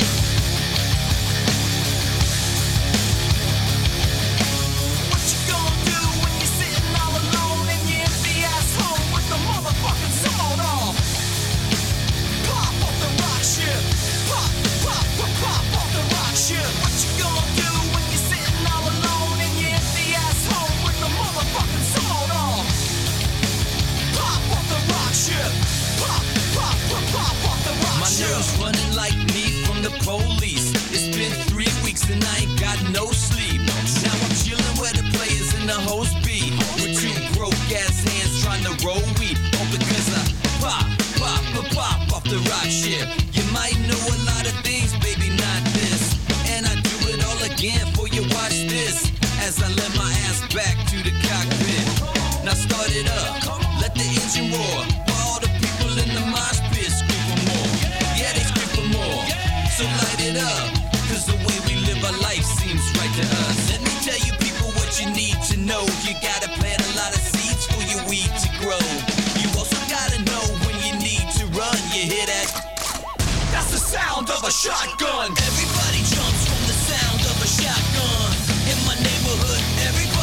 My nerves running like me from the police. It's been 3 weeks and I ain't got no sleep. Now I'm chilling where the players and the host be. With 2 broke ass hands trying to roll weed. All because I pop off the rock shit. You might know a lot of things, baby, not this. And I do it all again for you, watch this. As I let my ass back to the cockpit. Now start it up, let the engine roar. All the people in the mosh pit scream for more. Yeah, they scream for more. So light it up, cause the way we live our life seems right to us. Let me tell you people what you need to know. You gotta plant a lot of seeds for your weed to grow. You also gotta know when you need to run. You hear that? That's the sound of a shotgun. Everybody jumps from the sound of a shotgun. In my neighborhood, everybody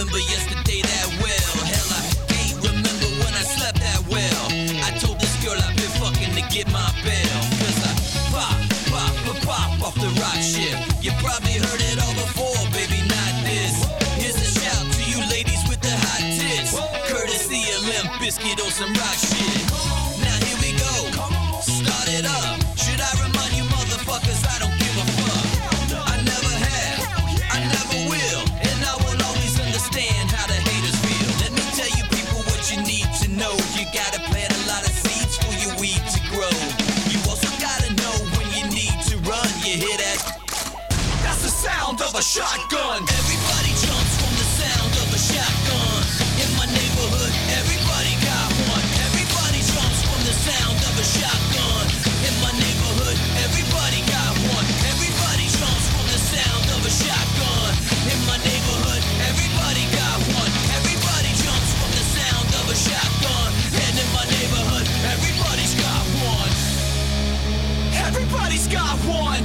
remember yesterday that well. Hell, I can't remember when I slept that well. I told this girl I've been fucking to get my bail. Cause I pop off the rock shit. You probably heard it all before, baby, not this. Here's a shout to you ladies with the hot tits. Courtesy of Limp Bizkit on some rock shit. Now here we go, start it up. Should I remind you motherfuckers I don't give a fuck? I never have, I never will, and I will always understand how the haters feel. Let me tell you people what you need to know. You gotta plant a lot of seeds for your weed to grow. You also gotta know when you need to run. You hear that? That's the sound of a shotgun. Everybody jumps from the sound of a shotgun. In my neighborhood, everybody got one. Everybody jumps from the sound of a shotgun. In my neighborhood, everybody got one. Everybody jumps from the sound of a shotgun. In my neighborhood, everybody got one. Everybody jumps from the sound of a shotgun. And in my neighborhood, everybody's got one. Everybody's got one.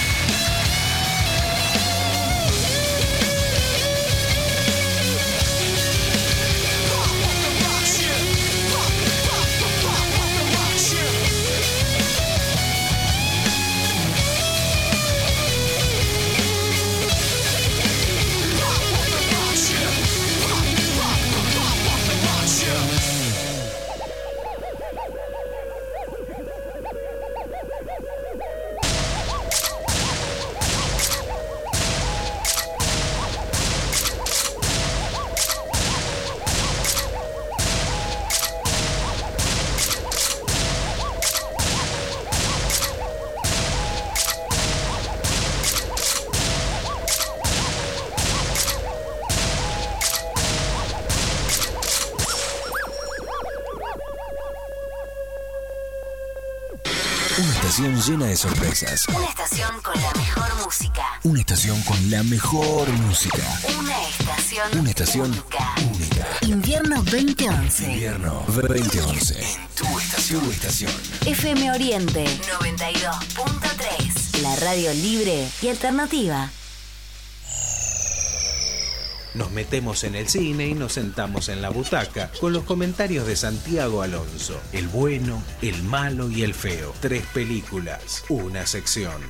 Una estación llena de sorpresas. Una estación con la mejor música. Una estación con la mejor música. Una estación única. Invierno 2011. Invierno 2011. En tu estación. FM Oriente 92.3. La radio libre y alternativa. Nos metemos en el cine y nos sentamos en la butaca con los comentarios de Santiago Alonso. El bueno, el malo y el feo. 3 películas, una sección.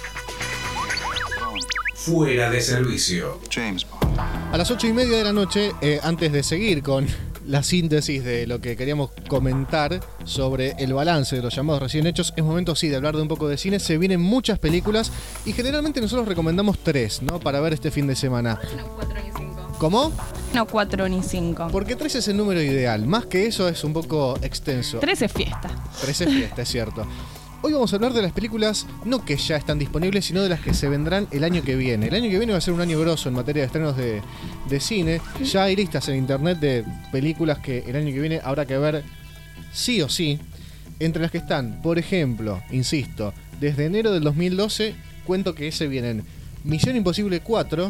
Fuera de servicio. James Bond. A las 8:30 de la noche, antes de seguir con la síntesis de lo que queríamos comentar sobre el balance de los llamados recién hechos, es momento sí de hablar de un poco de cine. Se vienen muchas películas y generalmente nosotros recomendamos 3, ¿no? Para ver este fin de semana. No, 4 ni 5. ¿Cómo? No 4 ni 5. Porque 3 es el número ideal. Más que eso es un poco extenso. 3 es fiesta. 3 es fiesta, es cierto. Hoy vamos a hablar de las películas, no que ya están disponibles, sino de las que se vendrán el año que viene. El año que viene va a ser un año grosso en materia de estrenos de cine. Ya hay listas en internet de películas que el año que viene habrá que ver sí o sí. Entre las que están, por ejemplo, insisto, desde enero del 2012, cuento que se vienen Misión Imposible 4.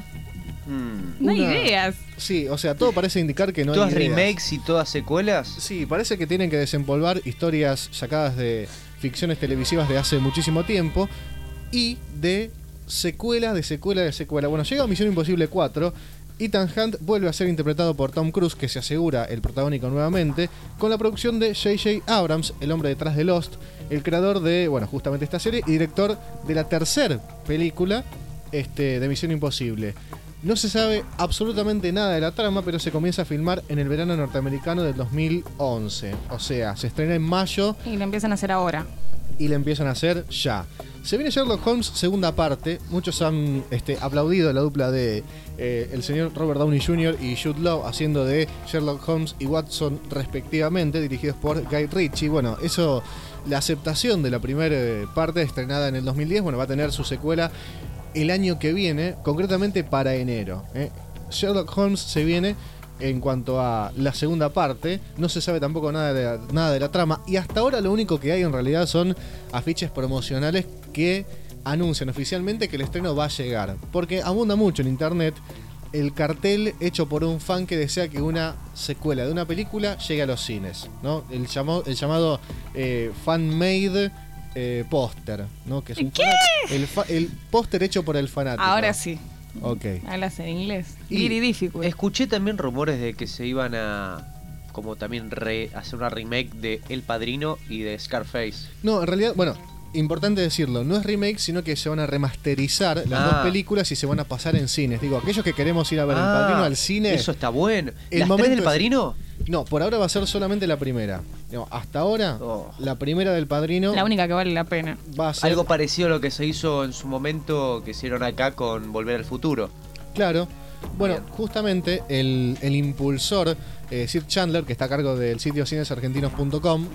No hay ideas. Sí, o sea, todo parece indicar que no hay ¿Todas ideas. remakes y todas secuelas? Sí, parece que tienen que desempolvar historias sacadas de ficciones televisivas de hace muchísimo tiempo y de secuela. Bueno, llega Misión Imposible 4. Ethan Hunt vuelve a ser interpretado por Tom Cruise, que se asegura el protagónico nuevamente, con la producción de J.J. Abrams, el hombre detrás de Lost, el creador de, bueno, justamente esta serie y director de la tercera película de Misión Imposible. No se sabe absolutamente nada de la trama, pero se comienza a filmar en el verano norteamericano del 2011. O sea, se estrena en mayo. Y la empiezan a hacer ahora. Y la empiezan a hacer ya. Se viene Sherlock Holmes, segunda parte. Muchos han aplaudido la dupla de el señor Robert Downey Jr. y Jude Law haciendo de Sherlock Holmes y Watson respectivamente, dirigidos por Guy Ritchie. Bueno, eso, la aceptación de la primera parte estrenada en el 2010, bueno, va a tener su secuela el año que viene, concretamente para enero. Sherlock Holmes se viene. En cuanto a la segunda parte, no se sabe tampoco nada de la trama, y hasta ahora lo único que hay en realidad son afiches promocionales que anuncian oficialmente que el estreno va a llegar, porque abunda mucho en internet el cartel hecho por un fan que desea que una secuela de una película llegue a los cines, ¿no? El llamado fan-made póster, ¿no? Que es un ¿Qué? El póster hecho por el fanático. Ahora sí. Ok. Hablas en inglés. Y Very difficult. escuché también rumores de que se iban a como también hacer una remake de El Padrino y de Scarface. No, en realidad, bueno, importante decirlo, no es remake, sino que se van a remasterizar las dos películas y se van a pasar en cines. Digo, aquellos que queremos ir a ver El Padrino al cine... Eso está bueno. El ¿Las momento tres del es- Padrino? No, por ahora va a ser solamente la primera. Digo, hasta ahora, la primera del Padrino La única que vale la pena. va a ser... Algo parecido a lo que se hizo en su momento, que hicieron acá con Volver al Futuro. Claro. Bueno, justamente el impulsor, Sir Chandler, que está a cargo del sitio cinesargentinos.com,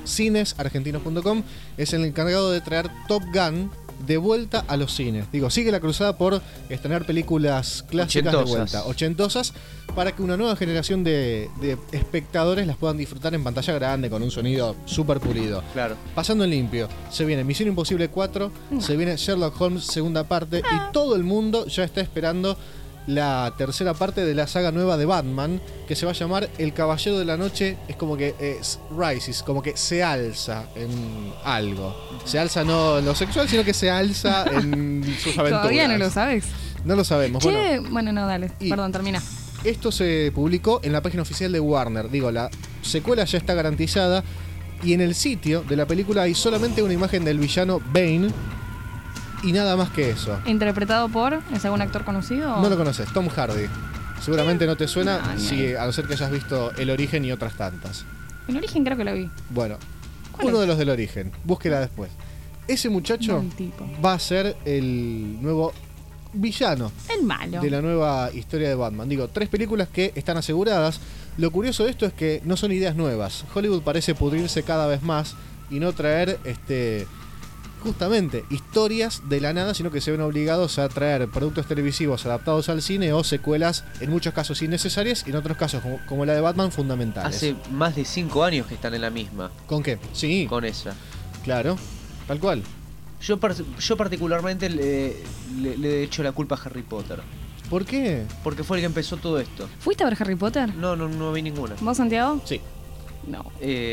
es el encargado de traer Top Gun de vuelta a los cines. Digo, sigue la cruzada por estrenar películas clásicas de vuelta, ochentosas, para que una nueva generación de espectadores las puedan disfrutar en pantalla grande, con un sonido súper pulido. Claro. Pasando en limpio, se viene Misión Imposible 4, se viene Sherlock Holmes segunda parte, y todo el mundo ya está esperando la tercera parte de la saga nueva de Batman, que se va a llamar El Caballero de la Noche. Es como que rises, como que se alza en algo. Se alza no en lo sexual, sino que se alza en sus aventuras. Todavía no lo sabes. No lo sabemos. Che, bueno, no, dale. Perdón, termina. Esto se publicó en la página oficial de Warner. Digo, la secuela ya está garantizada. Y en el sitio de la película hay solamente una imagen del villano Bane. Y nada más que eso. ¿Interpretado por? ¿Es algún actor conocido? No lo conoces, Tom Hardy. Seguramente no te suena, No, ni si, a no ser que hayas visto El Origen y otras tantas. El Origen creo que lo vi. Bueno, ¿Cuál uno es? de los del Origen. Búsquela después. Ese muchacho Buen tipo. va a ser el nuevo villano El malo. de la nueva historia de Batman. Digo, 3 películas que están aseguradas. Lo curioso de esto es que no son ideas nuevas. Hollywood parece pudrirse cada vez más y no traer justamente historias de la nada, sino que se ven obligados a traer productos televisivos adaptados al cine o secuelas, en muchos casos innecesarias y en otros casos, como la de Batman, fundamentales. Hace más de 5 años que están en la misma. ¿Con qué? Sí. Con esa. Claro, tal cual. Yo particularmente le he hecho la culpa a Harry Potter. ¿Por qué? Porque fue el que empezó todo esto. ¿Fuiste a ver Harry Potter? No vi ninguna. ¿Vos, Santiago? Sí. No.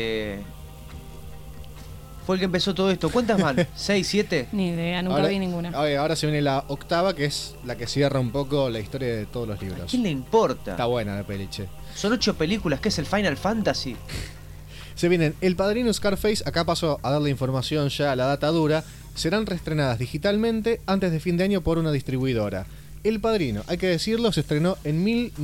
Fue el que empezó todo esto. ¿Cuántas van? ¿6, 7? Ni idea, nunca vi ninguna. Ahora se viene la octava, que es la que cierra un poco la historia de todos los libros. ¿A quién le importa? Está buena la peli, che. Son 8 películas, ¿qué es el Final Fantasy? Se vienen El Padrino, Scarface, acá paso a darle información ya a la data dura, serán reestrenadas digitalmente antes de fin de año por una distribuidora. El Padrino, hay que decirlo, se estrenó en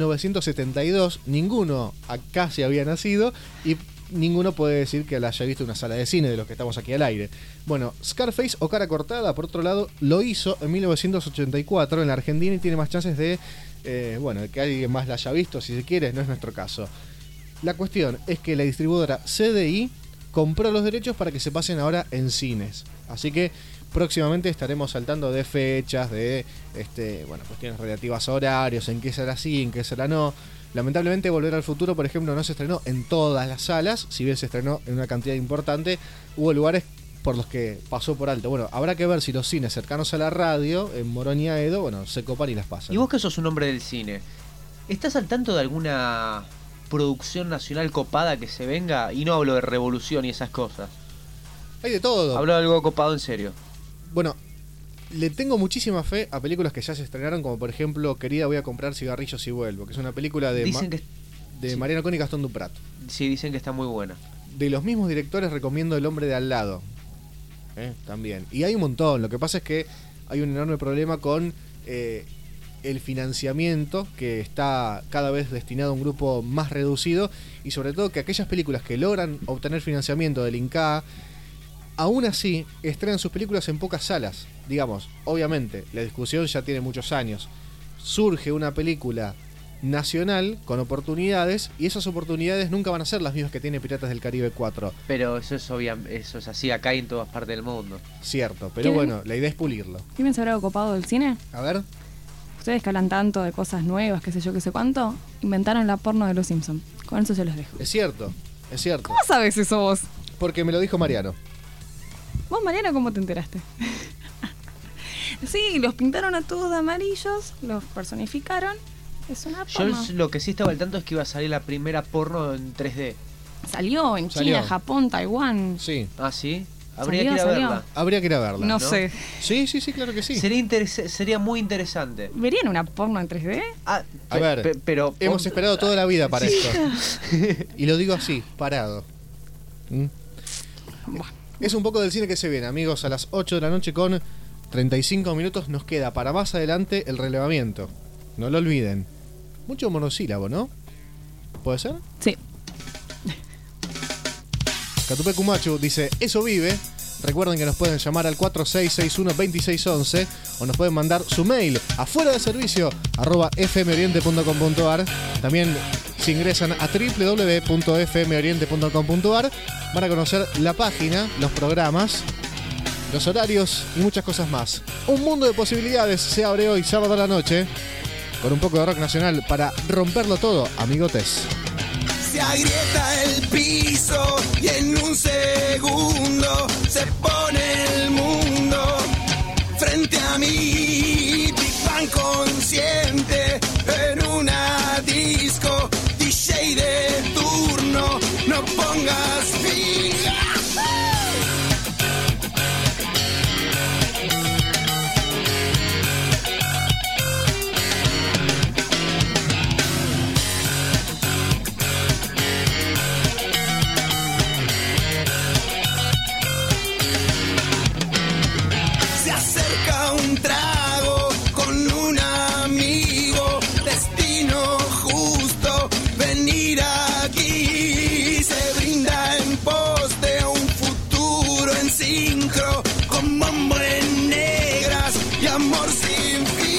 1972, ninguno acá se había nacido y ninguno puede decir que la haya visto en una sala de cine de los que estamos aquí al aire. Bueno, Scarface o Cara Cortada, por otro lado, lo hizo en 1984 en la Argentina y tiene más chances de, que alguien más la haya visto, si se quiere, no es nuestro caso. La cuestión es que la distribuidora CDI compró los derechos para que se pasen ahora en cines. Así que próximamente estaremos saltando de fechas, de cuestiones relativas a horarios, en qué será sí, en qué será no. Lamentablemente Volver al Futuro, por ejemplo, no se estrenó en todas las salas, si bien se estrenó en una cantidad importante, hubo lugares por los que pasó por alto. Bueno, habrá que ver si los cines cercanos a la radio, en Morón y Aedo, se copan y las pasan. Y vos que sos un hombre del cine, ¿estás al tanto de alguna producción nacional copada que se venga? Y no hablo de Revolución y esas cosas. Hay de todo. Hablo de algo copado en serio. Bueno, le tengo muchísima fe a películas que ya se estrenaron, como por ejemplo Querida, voy a comprar cigarrillos y vuelvo, que es una película de, Mariano Con y Gastón Duprat. Sí, dicen que está muy buena. De los mismos directores recomiendo El hombre de al lado. También. Y hay un montón. Lo que pasa es que hay un enorme problema con el financiamiento, que está cada vez destinado a un grupo más reducido, y sobre todo que aquellas películas que logran obtener financiamiento del INCA, aún así estrenan sus películas en pocas salas. Digamos, obviamente, la discusión ya tiene muchos años. Surge una película nacional con oportunidades, y esas oportunidades nunca van a ser las mismas que tiene Piratas del Caribe 4. Pero eso es así acá y en todas partes del mundo. Cierto, pero bueno, la idea es pulirlo. ¿Quieren saber algo copado del cine? A ver. Ustedes que hablan tanto de cosas nuevas, qué sé yo, qué sé cuánto, inventaron la porno de los Simpsons. Con eso se los dejo. Es cierto. ¿Cómo sabes eso vos? Porque me lo dijo Mariano. ¿Vos, Mariano, cómo te enteraste? Sí, los pintaron a todos de amarillos, los personificaron. Es una porno. Yo lo que sí estaba al tanto es que iba a salir la primera porno en 3D. Salió en China, Japón, Taiwán. Sí. ¿Ah, sí? Habría que ir a verla. Habría que ir a verla. No sé. Sí, claro que sí. Sería muy interesante. ¿Verían una porno en 3D? A ver, pero hemos esperado toda la vida para esto. Y lo digo así, parado. Es un poco del cine que se viene, amigos. A las 8 de la noche con 35 minutos nos queda para más adelante el relevamiento. No lo olviden. Mucho monosílabo, ¿no? ¿Puede ser? Sí. Catupe Cumachu dice, eso vive. Recuerden que nos pueden llamar al 4661-2611 o nos pueden mandar su mail afuera de servicio @fmoriente.com.ar. También si ingresan a www.fmoriente.com.ar van a conocer la página, los programas, los horarios y muchas cosas más. Un mundo de posibilidades se abre hoy, sábado a la noche, con un poco de rock nacional para romperlo todo, amigotes. Se agrieta el piso y en un segundo se pone el mundo frente a mí. Big Bang consciente en una disco. DJ de turno, no pongas fin. Un trago con un amigo, destino justo, venir aquí, se brinda en pos de un futuro en sincro, con bombo en negras y amor sin fin.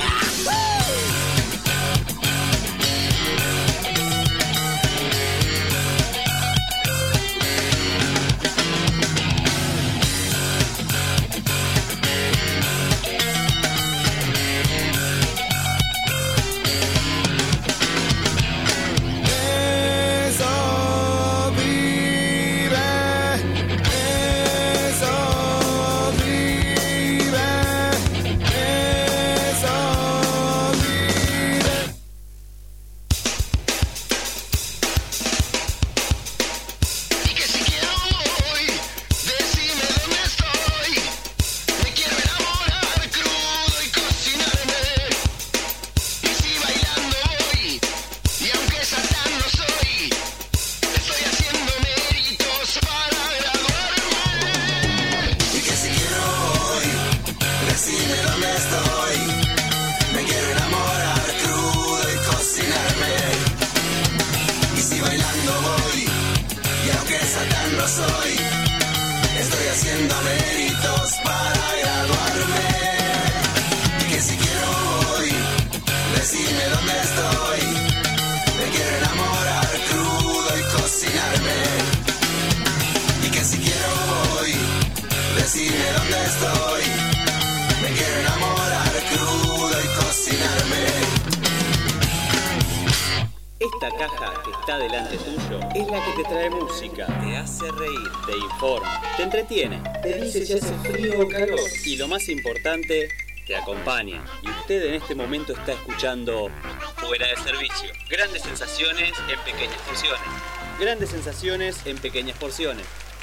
Esta caja que está delante tuyo es la que te trae música, te hace reír, te informa, te entretiene, te dice si hace frío o calor y lo más importante, te acompaña. Y usted en este momento está escuchando Fuera de Servicio. Grandes sensaciones en pequeñas porciones. Grandes sensaciones en pequeñas porciones.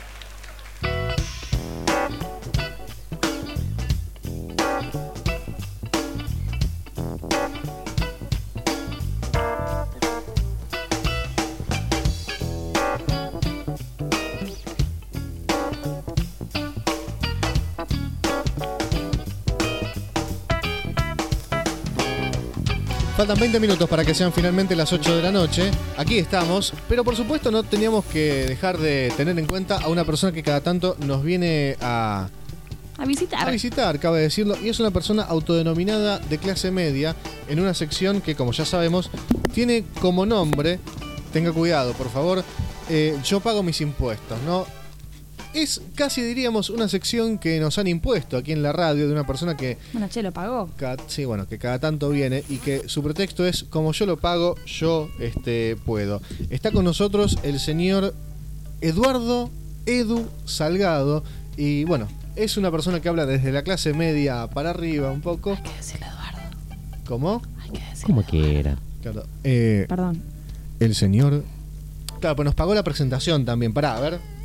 Faltan 20 minutos para que sean finalmente las 8 de la noche. Aquí estamos, pero por supuesto no teníamos que dejar de tener en cuenta a una persona que cada tanto nos viene a visitar. A visitar, cabe decirlo. Y es una persona autodenominada de clase media en una sección que, como ya sabemos, tiene como nombre, tenga cuidado, por favor, yo pago mis impuestos, ¿no? Es casi, diríamos, una sección que nos han impuesto aquí en la radio de una persona que... Bueno, che, lo pagó. Sí, bueno, que cada tanto viene y que su pretexto es, como yo lo pago, yo puedo. Está con nosotros el señor Eduardo Edu Salgado y, bueno, es una persona que habla desde la clase media para arriba un poco. Hay que decirle Eduardo. ¿Cómo? Hay que decirle ¿Cómo que era? Claro. Perdón. El señor... Claro, pues nos pagó la presentación también. Pará, a ver...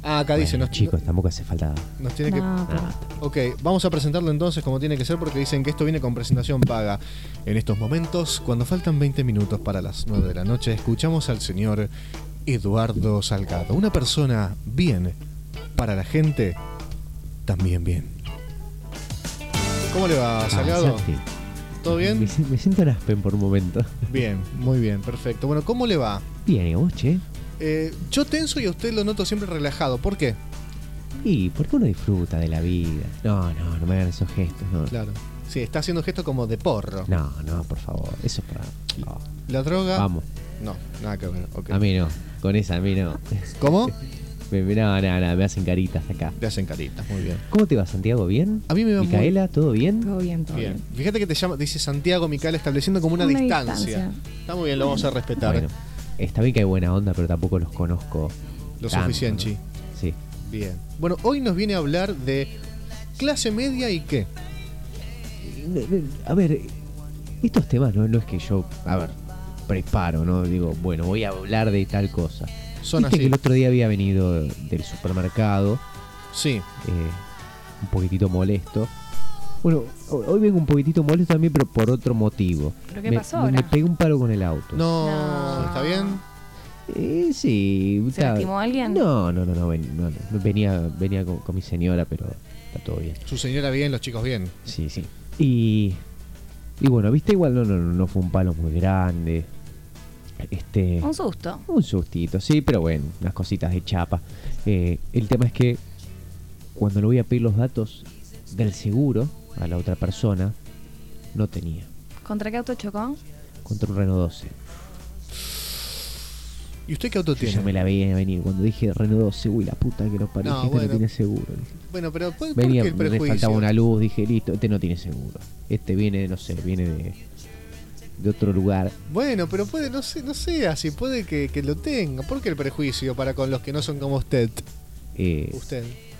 Ah, acá dice, Bueno, chicos, tampoco hace falta. nos tiene No, que... pero- Ok, vamos a presentarlo entonces como tiene que ser porque dicen que esto viene con presentación paga. En estos momentos, cuando faltan 20 minutos para las 9 de la noche, escuchamos al señor Eduardo Salgado. Una persona bien, para la gente, también bien. ¿Cómo le va, Salgado? Santi, ¿Todo bien? me siento en Aspen por un momento. Bien, muy bien, perfecto. Bueno, ¿cómo le va? Bien, ¿y vos, che? Yo tenso y a usted lo noto siempre relajado. ¿Por qué? Y porque uno disfruta de la vida. No me hagan esos gestos, no. Claro. Sí, está haciendo gestos como de porro. No, por favor. Eso es para. No. ¿La droga? Vamos. No, nada que ver. ok. A mí no. Con esa, a mí no. ¿Cómo? No, me hacen caritas acá. Te hacen caritas, muy bien. ¿Cómo te va, Santiago? ¿Bien? A mí me va Micaela, ¿todo bien? Todo bien, todo bien. Bien. Fíjate que dice Santiago Micaela estableciendo como una distancia. Está muy bien, lo vamos a respetar. Bueno, está bien que hay buena onda, pero tampoco los conozco. Lo tanto, suficiente. ¿no? Sí. Bien. Bueno, hoy nos viene a hablar de clase media y qué. A ver, estos temas no es que yo, preparo, ¿no? Digo, bueno, voy a hablar de tal cosa. Son Viste así. que el otro día había venido del supermercado. Sí. Un poquitito molesto. Bueno, hoy vengo un poquitito molesto también, pero por otro motivo. ¿Pero qué pasó ahora? Me pegué un palo con el auto. No. ¿Está bien? Sí. ¿Se lastimó alguien? No. Venía con mi señora, pero está todo bien. Su señora bien, los chicos bien. Sí. Y bueno, viste, igual no fue un palo muy grande. Un susto. Un sustito, sí, pero bueno, unas cositas de chapa. El tema es que cuando le voy a pedir los datos del seguro a la otra persona, no tenía. ¿Contra qué auto chocó? Contra un Renault 12. ¿Y usted qué auto Yo tiene? ya me la veía venir. Cuando dije Renault 12, uy, la puta que lo parió, No, este bueno. no tiene seguro. Bueno, pero ¿por Venía, qué el me prejuicio? faltaba una luz, dije, listo, este no tiene seguro. Este viene, no sé, viene de otro lugar. Bueno, pero puede, no sé así, puede que lo tenga. ¿Por qué el prejuicio para con los que no son como usted? Usted.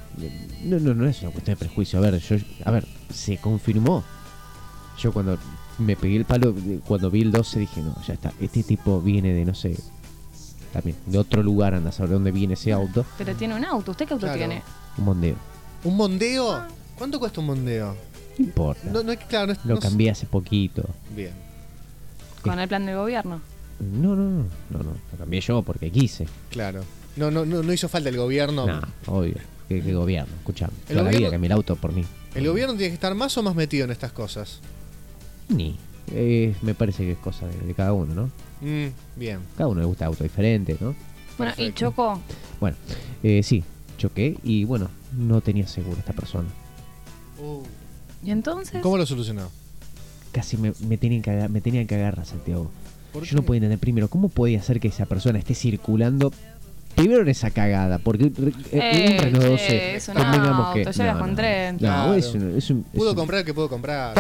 No es una cuestión de prejuicio. A ver, se confirmó. Yo cuando me pegué el palo, cuando vi el 12 dije, no, ya está. Este tipo viene de, no sé, también de otro lugar, anda a saber dónde viene ese auto. Pero tiene un auto. ¿Usted qué auto Claro. tiene? Un Mondeo. ¿Un mondeo? ¿Cuánto cuesta un mondeo? No importa. No es claro, Lo cambié hace poquito. Bien. ¿Con el plan del gobierno? No. Lo cambié yo porque quise. Claro. No hizo falta el gobierno. No, obvio. ¿Qué gobierno? Escuchame. El Toda la gobierno- vida cambié el auto por mí. ¿El gobierno tiene que estar más o más metido en estas cosas? Ni. Me parece que es cosa de cada uno, ¿no? Bien. Cada uno le gusta auto diferente, ¿no? Bueno, y Perfecto. chocó. Bueno, sí, choqué y bueno, no tenía seguro esta persona. ¿Y entonces? ¿Cómo lo solucionó? Casi me tenían que agarrar, Santiago. ¿Por Yo no qué? podía entender primero, ¿cómo podía ser que esa persona esté circulando primero en esa cagada? Porque un Renault 12, es un convengamos auto, llegas con tren. No, Claro. es un... Pudo comprar el que pudo comprar.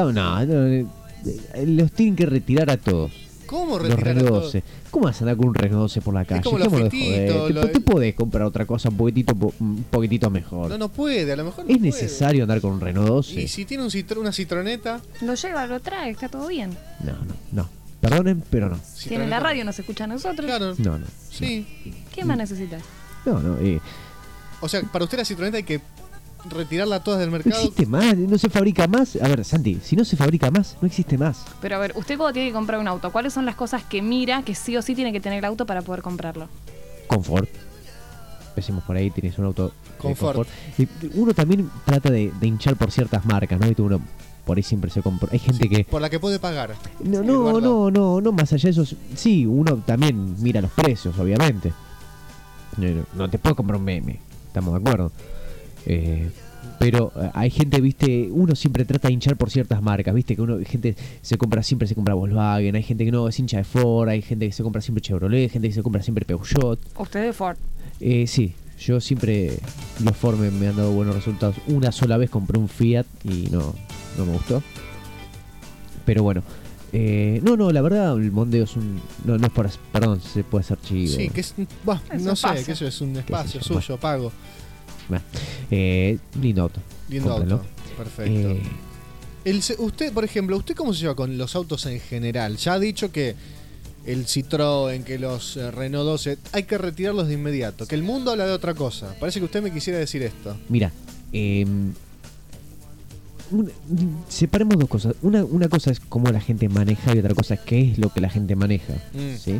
Los tienen que retirar a todos. ¿Cómo Los retirar a Renault todos? 12. ¿Cómo vas a andar con un Renault 12 por la calle? como los Dejémonos de fititos, joder. Te podés comprar otra cosa un poquitito mejor. No puede, a lo mejor no ¿Es puede. necesario andar con un Renault 12? Y si tiene una citroneta, Lo lleva, lo trae, está todo bien. No. Perdonen, pero no. Tiene la radio, nos escucha a nosotros. claro. No. Sí. ¿Qué más necesitas? No. O sea, para usted la citroneta hay que retirarla todas del No mercado. existe más, no se fabrica más. A ver, Santi, si no se fabrica más, no existe más. Pero a ver, usted cuando tiene que comprar un auto, ¿cuáles son las cosas que mira que sí o sí tiene que tener el auto para poder comprarlo? Confort. Empecemos por ahí, tienes un auto de Confort. Y uno también trata de hinchar por ciertas marcas, ¿no? Y uno por ahí siempre se compra. Hay gente que... Por la que puede pagar. No, más allá de eso, sí, uno también mira los precios, obviamente. No te puedo comprar un meme, estamos de acuerdo. Pero hay gente, viste, uno siempre trata de hinchar por ciertas marcas, viste, que gente siempre se compra Volkswagen, hay gente que no es hincha de Ford, hay gente que se compra siempre Chevrolet, hay gente que se compra siempre Peugeot. Usted de Ford. Sí, yo siempre los Ford me han dado buenos resultados. Una sola vez compré un Fiat y no me gustó. Pero bueno, la verdad el Mondeo es un... No es por... Perdón, se puede hacer chivo. Sí, que es... Bah, Es no un sé, espacio. que eso es un espacio sé yo, suyo, pago. Bueno, lindo auto. Lindo Cómprenlo. auto. Perfecto. Usted, por ejemplo, ¿usted cómo se lleva con los autos en general? Ya ha dicho que el Citroën, que los Renault 12, hay que retirarlos de inmediato. Que el mundo habla de otra cosa. Parece que usted me quisiera decir esto. Mira, separemos dos cosas. Una cosa es cómo la gente maneja y otra cosa es qué es lo que la gente maneja. ¿Sí?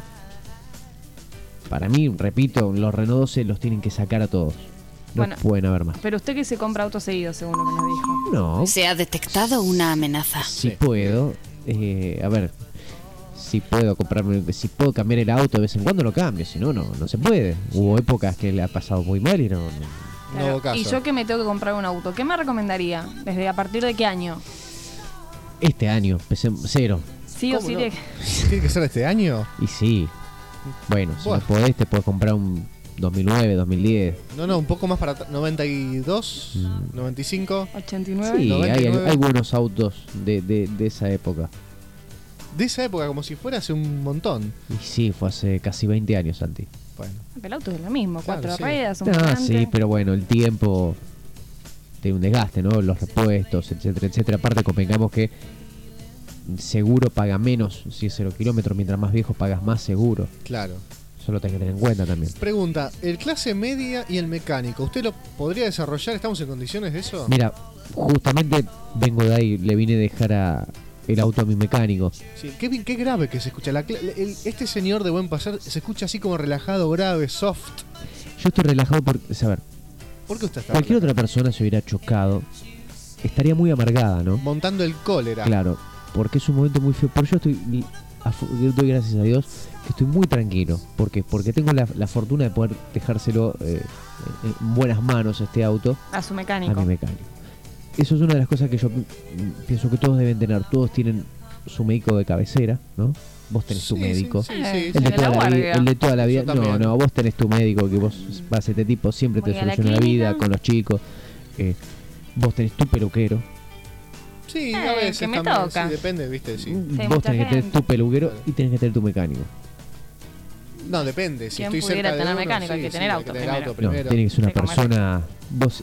Para mí, repito, los Renault 12 los tienen que sacar a todos. No Bueno, pueden haber más. Pero usted que se compra autos seguidos, según lo que nos dijo. No. Se ha detectado una amenaza. Si puedo, a ver, si puedo comprarme, si puedo cambiar el auto de vez en cuando lo cambio, si no, no se puede. Hubo épocas que le ha pasado muy mal y no Claro, hubo caso. y yo que me tengo que comprar un auto, ¿qué me recomendaría? ¿Desde a partir de qué año? Este año, cero. Sí o sí. no? ¿Tiene que ser este año? Y sí. Bueno, si no podés, te puedes comprar un 2009, 2010. No, un poco más para 92, 95, 89. Sí, 99. hay buenos autos de esa época. De esa época, como si fuera hace un montón. Y sí, fue hace casi 20 años, Santi. Bueno. El auto es lo mismo, Claro, 4 sí. ruedas, un Ah, volante. sí, pero bueno, el tiempo tiene un desgaste, ¿no? Los repuestos, etcétera, etcétera. Aparte, convengamos que seguro paga menos si es 0 kilómetros, mientras más viejo pagas más seguro. Claro. Eso lo tenés que tener en cuenta también. Pregunta, el clase media y el mecánico, ¿usted lo podría desarrollar? ¿Estamos en condiciones de eso? Mira, justamente vengo de ahí, le vine a dejar el auto a mi mecánico. Sí, qué grave que se escucha. Este señor de buen pasar se escucha así como relajado, grave, soft. Yo estoy relajado porque, saber, ¿Por qué usted está cualquier otra persona se hubiera chocado, estaría muy amargada, ¿no? montando el cólera? Claro, porque es un momento muy feo. Pero yo doy gracias a Dios que estoy muy tranquilo. ¿Por qué? Porque tengo la fortuna de poder dejárselo en buenas manos este auto A su a mecánico. mi mecánico. Eso es una de las cosas que yo pienso que todos deben tener. Todos tienen su médico de cabecera, ¿no? Vos tenés tu médico. sí, el, sí. de toda la vida, el de toda la vida. Yo también. No, vos tenés tu médico que vos vas a este tipo, siempre te Voy a la soluciona la vida clínica. con los chicos. Vos tenés tu peluquero. Sí, a veces que me también, toca. sí, depende, ¿viste? Sí. Vos tenés que tener tu peluquero y tenés que tener tu mecánico. No, depende. Si ¿Quién estoy pudiera cerca de tener uno, mecánico? Hay sí, que sí, tener hay auto que tener primero. auto No, primero. tiene que ser una Sí, como persona. Vos,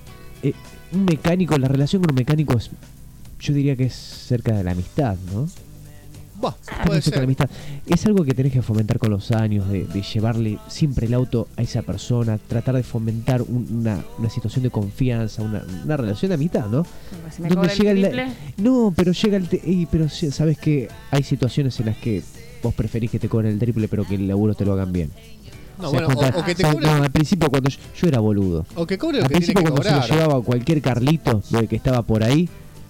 un mecánico, la relación con un mecánico es, yo diría que es cerca de la amistad, ¿no? Buah, Muy puede cerca de la ser. amistad. Es algo que tenés que fomentar con los años, de llevarle siempre el auto a esa persona, tratar de fomentar una situación de confianza, una relación de amistad, ¿no? Si me cobra el triple. No, pero llega pero sabes que hay situaciones en las que vos preferís que te cobren el triple, pero que el laburo te lo hagan bien. No, ¿Se da bueno, cuenta? o que te No, cobre, al principio cuando yo era boludo. o que cobre lo Al que tiene principio que cuando se cobrar. lo llevaba cualquier Carlito de que estaba por ahí,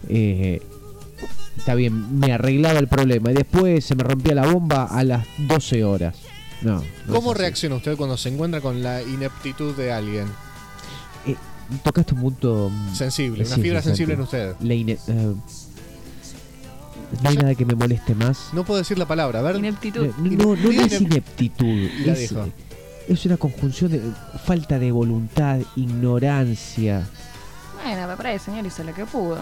está bien, me arreglaba el problema y después se me rompía la bomba a las 12 horas. No. ¿Cómo es así. reacciona usted cuando se encuentra con la ineptitud de alguien? Tocaste un punto Sensible, una sí, fibra sí, sensible en Santi. usted. No hay nada que me moleste más. No puedo decir la palabra, a ver. Ineptitud. No es ineptitud. La Es, dijo. es una conjunción de falta de voluntad, ignorancia. Bueno, me parece, señor, hizo lo que pudo.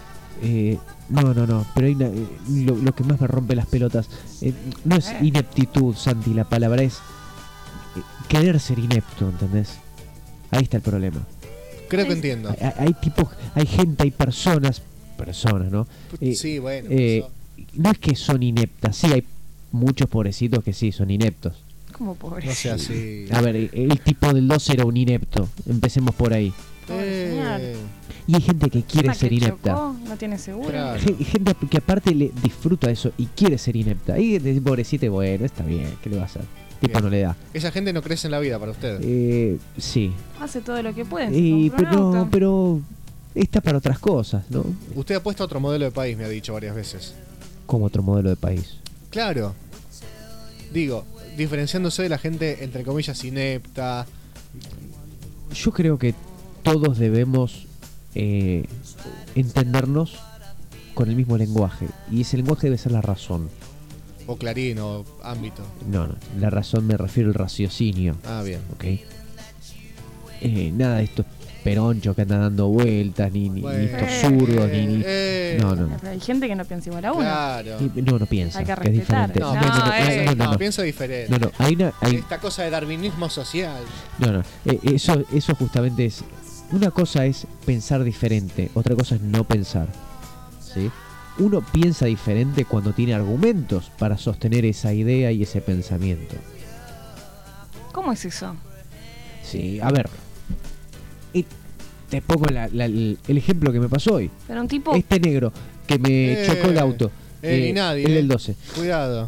No, pero hay lo que más me rompe las pelotas no es ineptitud, Santi, la palabra es querer ser inepto, ¿entendés? Ahí está el problema. Creo que entiendo. Hay tipos, hay gente, hay personas, ¿no? Sí, bueno. No es que son ineptas, sí, hay muchos pobrecitos que sí son ineptos. ¿Cómo pobre? No sea así. A ver, el tipo del 2 era un inepto, empecemos por ahí. Y hay gente que quiere Una ser que inepta. chocó, no tiene seguro. Claro. Gente que aparte le disfruta eso y quiere ser inepta. Y de pobrecito, bueno, está bien, ¿qué le va a hacer? Tipo Bien. no le da. Esa gente no crece en la vida para usted. Sí. Hace todo lo que puede. Y, se compra un auto. pero está para otras cosas, ¿no? Usted apuesta a otro modelo de país, me ha dicho varias veces. Como otro modelo de país. Claro. Digo, diferenciándose de la gente, entre comillas, inepta. Yo creo que todos debemos entendernos con el mismo lenguaje. Y ese lenguaje debe ser la razón. O Clarín, o ámbito. No, la razón me refiero al raciocinio. Ah, bien. ¿Ok? Nada de estos peronchos que andan dando vueltas, ni estos zurdos, ni... No. Pero hay gente que no piensa igual a uno. Claro. No piensa, Hay que que es respetar. diferente. No, piensa diferente. No, hay Esta cosa de darwinismo social. eso justamente es... Una cosa es pensar diferente, otra cosa es no pensar. ¿Sí? uno piensa diferente cuando tiene argumentos para sostener esa idea y ese pensamiento. ¿Cómo es eso? Sí, a ver. Y te pongo el ejemplo que me pasó hoy. Pero un tipo... Este negro que me chocó el auto. Y nadie. El del 12. Cuidado.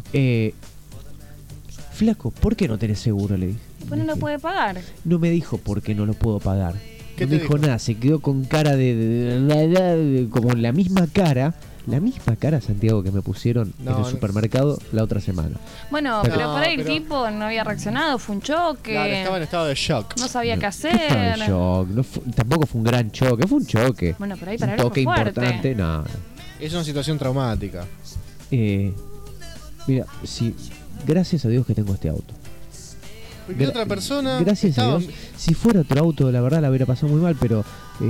Flaco, ¿por qué no tenés seguro? Le dije. Pues no lo puede pagar. No me dijo por qué no lo puedo pagar. ¿Qué No te me dijo dijo? nada, se quedó con cara de como la misma cara, Santiago, que me pusieron en el supermercado la otra semana. Bueno, pero por ahí el tipo no había reaccionado, fue un choque. Claro, estaba en estado de shock. No sabía qué ¿Qué fue el hacer. shock? Tampoco fue un gran choque, fue un choque. Bueno, por ahí para un él toque fue fuerte. importante, no. Es una situación traumática. Mira, sí, gracias a Dios que tengo este auto. Porque otra persona. Gracias a Dios. Si fuera otro auto, la verdad la hubiera pasado muy mal, pero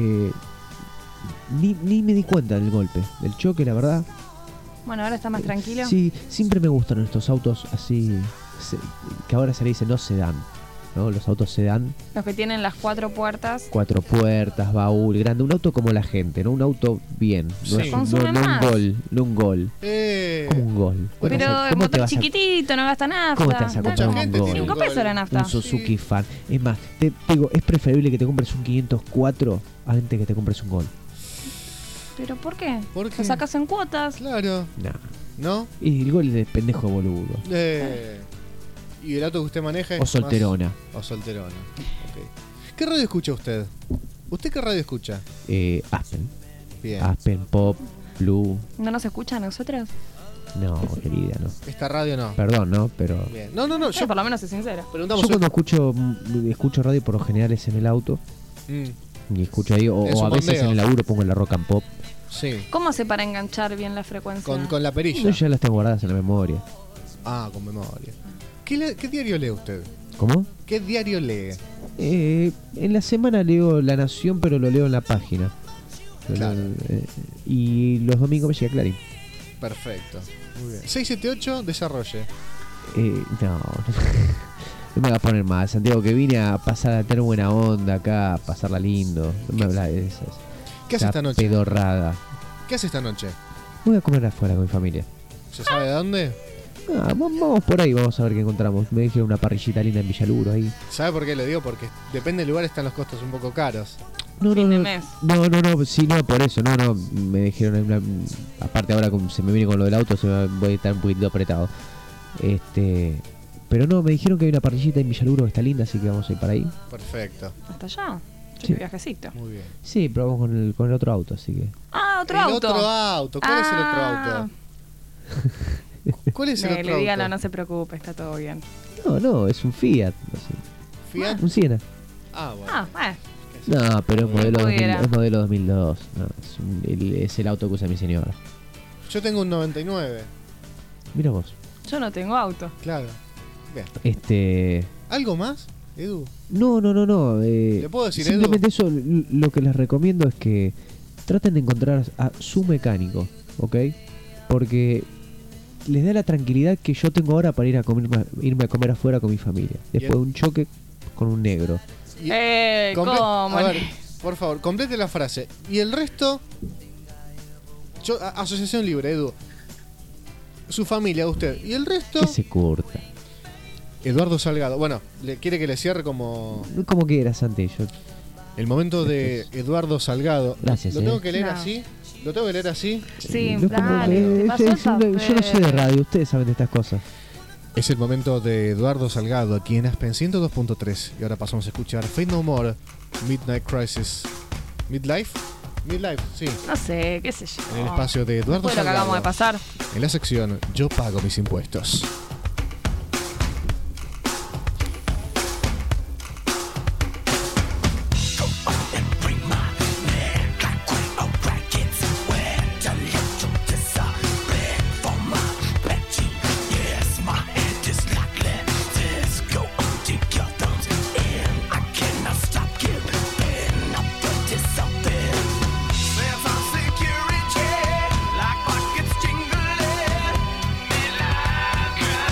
ni me di cuenta del golpe, del choque, la verdad. Bueno, ahora está más tranquilo. Sí, siempre me gustan estos autos así, que ahora se le dice no sedán, ¿no? Los autos sedán, Los que tienen las 4 puertas. 4 puertas, baúl, grande, un auto como la gente, ¿no? Un auto bien, no, Sí. es Consume no un más. gol, no un gol. Como un gol. Pero el ¿Cómo te motor vas a- chiquitito, no gasta nafta. ¿Cómo te vas a comprar un gol? 5 pesos la nafta. Un Suzuki Fan. Es más, te digo, es preferible que te compres un 504 antes que te compres un gol. ¿Pero por qué? ¿Por qué? Lo sacas en cuotas. Claro. No. Y el gol es de pendejo boludo. ¿Y el auto que usted maneja es O solterona. más- O solterona. Ok. ¿Qué radio escucha usted? ¿Usted qué radio escucha? Aspen. Bien. Aspen, Pop, Blue. ¿No nos escucha a nosotros? No, querida, no. Esta radio no. Perdón, ¿no? Pero Bien. No, Yo por lo menos soy sincera. yo cuando escucho radio por lo general es en el auto. Y escucho ahí, Es o un a veces bombeo. en el laburo pongo la Rock and Pop. Sí. ¿Cómo hace para enganchar bien la frecuencia? Con la perilla. Yo ya las tengo guardadas en la memoria. Ah, con memoria. ¿Qué diario lee usted? ¿Cómo? ¿Qué diario lee? En la semana leo La Nación, pero lo leo en la página. Claro. Y los domingos me llega Clarín. Perfecto. Muy bien. 678, desarrolle. No, no me va a poner mal. Santiago, que vine a pasar a tener buena onda acá, a pasarla lindo. No me hablas de esas. ¿Qué hace esta noche? Pedorrada. ¿Qué hace esta noche? Voy a comer afuera con mi familia. ¿Se sabe de dónde? Vamos por ahí, vamos a ver qué encontramos. Me dijeron una parrillita linda en Villaluro ahí. ¿Sabe por qué le digo? Porque depende del lugar, están los costos un poco caros. No, sí, no, por eso, no, me dijeron, aparte ahora como se me viene con lo del auto, voy a estar un poquito apretado. Pero no, me dijeron que hay una parrillita en Villaluro que está linda, así que vamos a ir para ahí. Perfecto. ¿Hasta allá? Sí. Viajecito. Muy bien. Sí, pero vamos con el otro auto, así que... Ah, otro el auto. otro auto. ¿Cuál es el otro auto? ¿Cuál es el otro auto? Dígalo, no se preocupe, está todo bien. No, es un Fiat. No sé. ¿Fiat? Un Siena. Ah, bueno. Ah, bueno. No, pero es modelo, pudiera. es modelo 2002. No, es el auto que usa mi señora. Yo tengo un 99. Mira vos. Yo no tengo auto. Claro. Bien. ¿Algo más, Edu? No. ¿Le puedo decir, simplemente eso, lo que les recomiendo es que traten de encontrar a su mecánico, ¿ok? Porque les da la tranquilidad que yo tengo ahora para irme a comer afuera con mi familia. Después de un choque con un negro. ¿Cómo? A ver, por favor, complete la frase. Y el resto... Asociación Libre, Edu. Su familia, usted. Y el resto... Que se corta. Eduardo Salgado. Bueno, ¿quiere que le cierre como...? Como quieras, Santi. El momento de Eduardo Salgado. Gracias, ¿Lo tengo que leer No. así? ¿Lo tengo que leer así? Sí, No, como dale, que- te pasó el yo no sé de radio, ustedes saben de estas cosas. Es el momento de Eduardo Salgado aquí en Aspen 102.3. Y ahora pasamos a escuchar Fate No More, Midnight Crisis. ¿Midlife? Midlife, sí. No sé, qué sé yo. En el espacio de Eduardo Fue lo que Salgado. acabamos de pasar. En la sección Yo pago mis impuestos. Security, like pockets jingling, midlife.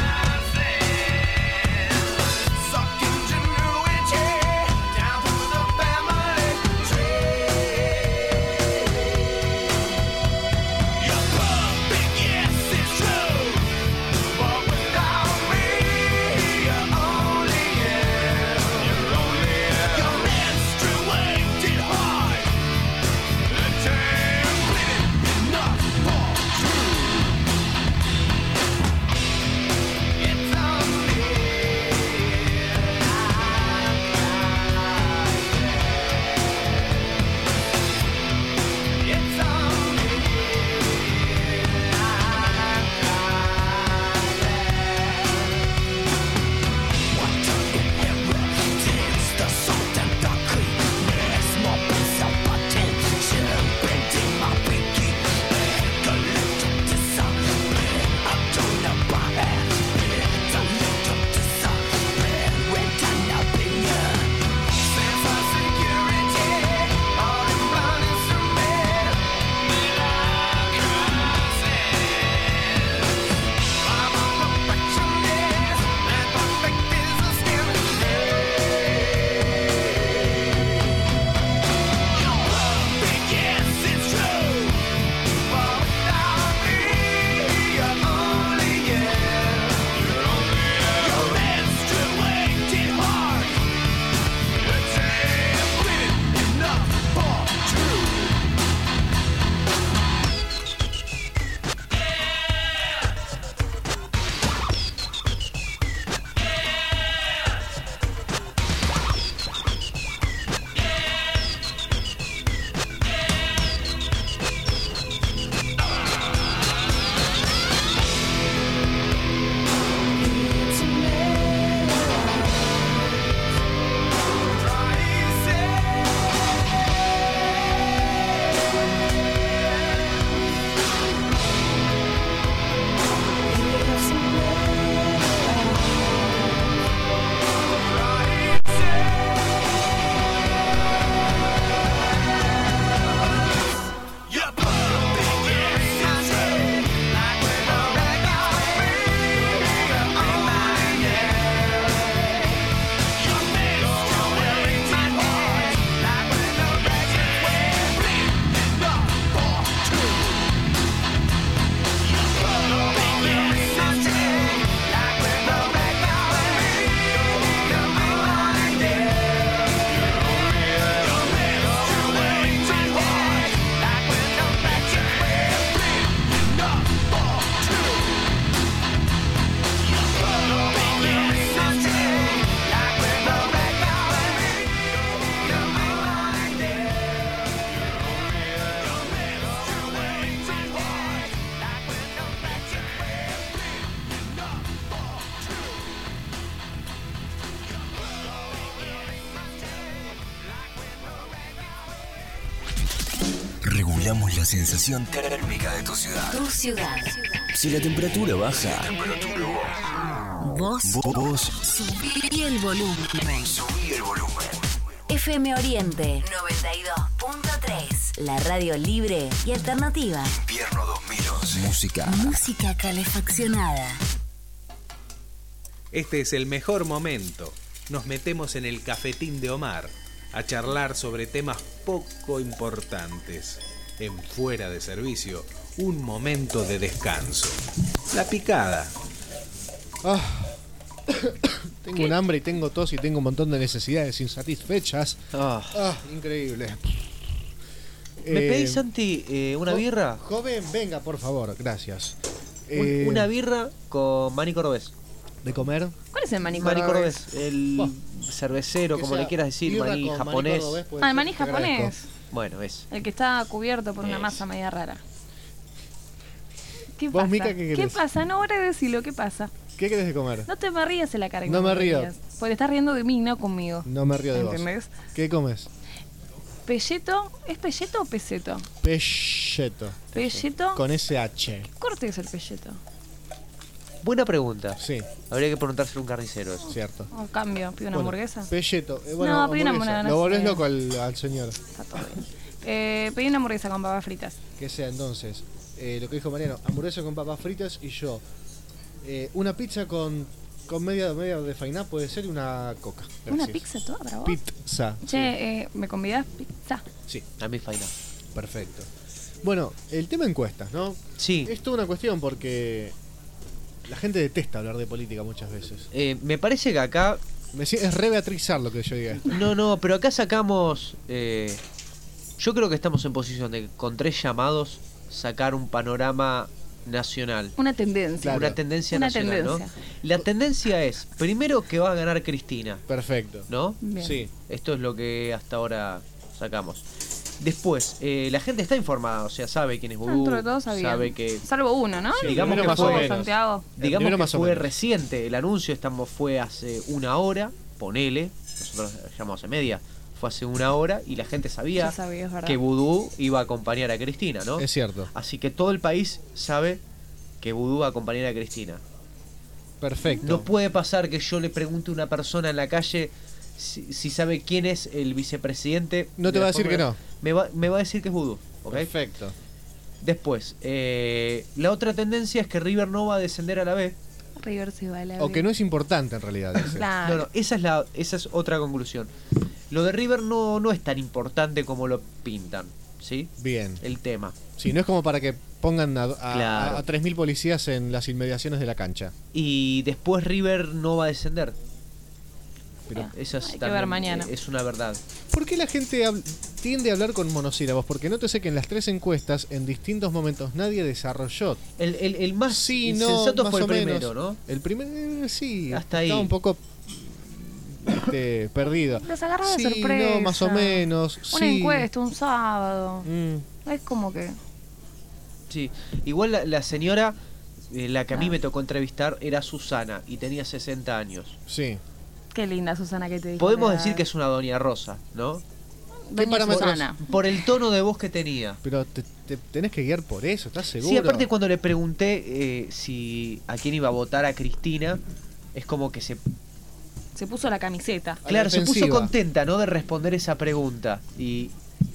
Simulamos la sensación térmica de tu ciudad. Tu ciudad. Si la temperatura baja, Vos subí el volumen. FM Oriente 92.3. La radio libre y alternativa. Invierno 2011. Música calefaccionada. Este es el mejor momento. Nos metemos en el cafetín de Omar a charlar sobre temas poco importantes. En Fuera de Servicio, un momento de descanso. La picada. Tengo un hambre y tengo tos y tengo un montón de necesidades insatisfechas. Increíble. ¿Me pedís, Santi, una birra? Joven, venga, por favor, gracias. Una birra con maní cordobés. ¿De comer? ¿Cuál es el maní Maní cordobés? cordobés, el cervecero, como le quieras decir, birra maní con japonés. cordobés puede El ser, maní te agradezco. japonés. Bueno, es. El que está cubierto por una masa media rara. ¿Qué ¿Vos, pasa? Mica, qué querés? pasa? No, ahora decilo, ¿qué pasa? ¿Qué querés de comer? No te me rías en la cara. que No me río. rías, porque estás riendo de mí, no conmigo. No me río de ¿Entendés? vos. ¿Qué comes? ¿Pelleto? ¿Es pelleto o peseto? Pelleto. ¿Pelleto? Con SH. ¿Qué corte es el pelleto? Buena pregunta. Sí. Habría que preguntárselo a un carnicero eso. Cierto. O cambio, pido una hamburguesa. Pelleto. No, pedí una hamburguesa. Lo volvés loco al señor. Está todo bien. Pedí una hamburguesa con papas fritas. Que sea entonces, lo que dijo Mariano, hamburguesa con papas fritas y yo. Una pizza con media de fainá puede ser y una coca. Gracias. ¿Una pizza toda para vos? Pizza. Che, ¿me convidás pizza? Sí. A mí fainá. Perfecto. Bueno, el tema encuestas, ¿no? Sí. Es toda una cuestión porque la gente detesta hablar de política muchas veces. Me parece que acá... Es re beatrizar lo que yo diga. No, pero acá sacamos... yo creo que estamos en posición de, con 3 llamados, sacar un panorama nacional. Una tendencia. Claro. Una tendencia Una nacional, tendencia. ¿no? La tendencia es, primero, que va a ganar Cristina. Perfecto. ¿No? Bien. Sí. Esto es lo que hasta ahora sacamos. Después, la gente está informada, o sea, sabe quién es Vudú, Dentro de todo sabían. sabe que... Salvo uno, ¿no? Sí, digamos primero que más o fue, menos. Santiago. digamos Primero que más o fue menos. reciente el anuncio, fue hace 1 hora, ponele, nosotros llamamos hace media, fue hace 1 hora y la gente sabía, Sí sabía, es verdad. que Vudú iba a acompañar a Cristina, ¿no? Es cierto. Así que todo el país sabe que Vudú va a acompañar a Cristina. Perfecto. No puede pasar que yo le pregunte a una persona en la calle si sabe quién es el vicepresidente. No te de va la a decir forma- que no. Me va a decir que es Vudú. ¿Ok? Perfecto. Después, la otra tendencia es que River no va a descender a la B. River se va a la O B. que no es importante en realidad. Ese. Claro. No, esa es otra conclusión. Lo de River no es tan importante como lo pintan, ¿sí? Bien. El tema. Sí, no es como para que pongan a Claro. 3.000 policías en las inmediaciones de la cancha. Y después River no va a descender. Pero Esa es hay que también, ver mañana. es una verdad. ¿por qué la gente tiende a hablar con monosílabos? Porque nótese que en las 3 encuestas, en distintos momentos, nadie desarrolló. El más Sí, no, sensato más fue el o menos. primero, ¿no? El primero, sí. Hasta ahí. Estaba un poco perdido. Los agarra de Sí, sorpresa. no, más o menos. Una sí. encuesta, un sábado. Mm, Es como que... Sí. Igual la señora, la que a mí me tocó entrevistar, era Susana y tenía 60 años. sí. Qué linda Susana que te dijo. Podemos la- decir que es una doña Rosa, ¿no? Doña parámetros? Susana. Por el tono de voz que tenía. Pero te tenés que guiar por eso, ¿estás seguro? Sí, aparte cuando le pregunté si a quién iba a votar a Cristina, es como que se Se puso la camiseta. la claro, se puso defensiva. contenta, ¿no? De responder esa pregunta. Y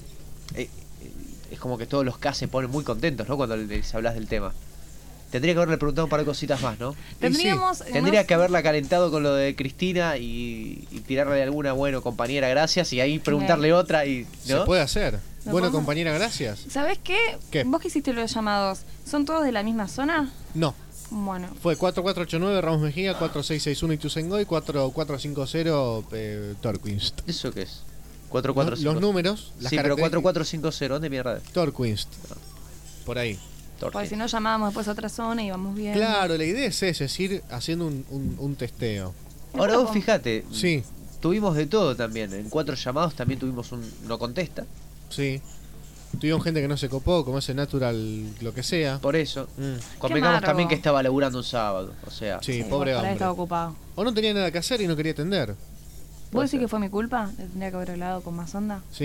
es como que todos los K se ponen muy contentos, ¿no? Cuando les hablas del tema. Tendría que haberle preguntado un par de cositas más, ¿no? Tendríamos... Tendría que haberla calentado con lo de Cristina y tirarle alguna, bueno, compañera, gracias, y ahí preguntarle otra y... Se ¿no? puede hacer. ¿Lo Bueno, podemos? compañera, gracias. ¿Sabés qué? ¿Qué? Vos que hiciste los llamados, ¿son todos de la misma zona? No. Bueno. Fue 4489 Ramos Mejía, 4661 Ituzaingó y 4450 Torquinst. ¿Eso qué es? 445. Los números, las Sí, pero características. 4450, ¿dónde mierda es? Torquinst. Por ahí. Porque si no llamábamos después a otra zona y íbamos bien. Claro, la idea es esa, es ir haciendo un testeo. Ahora vos fijate, Sí, tuvimos de todo también. En 4 llamados también tuvimos un no contesta. sí. Tuvimos gente que no se copó, como ese natural, lo que sea. Por eso. Mm. Convengamos amargo. también que estaba laburando un sábado. O sea, Sí, pobre por ahí hombre. estaba ocupado. O no tenía nada que hacer y no quería atender. ¿Vos decís que fue mi culpa? ¿Le tendría que haber hablado con más onda? Sí.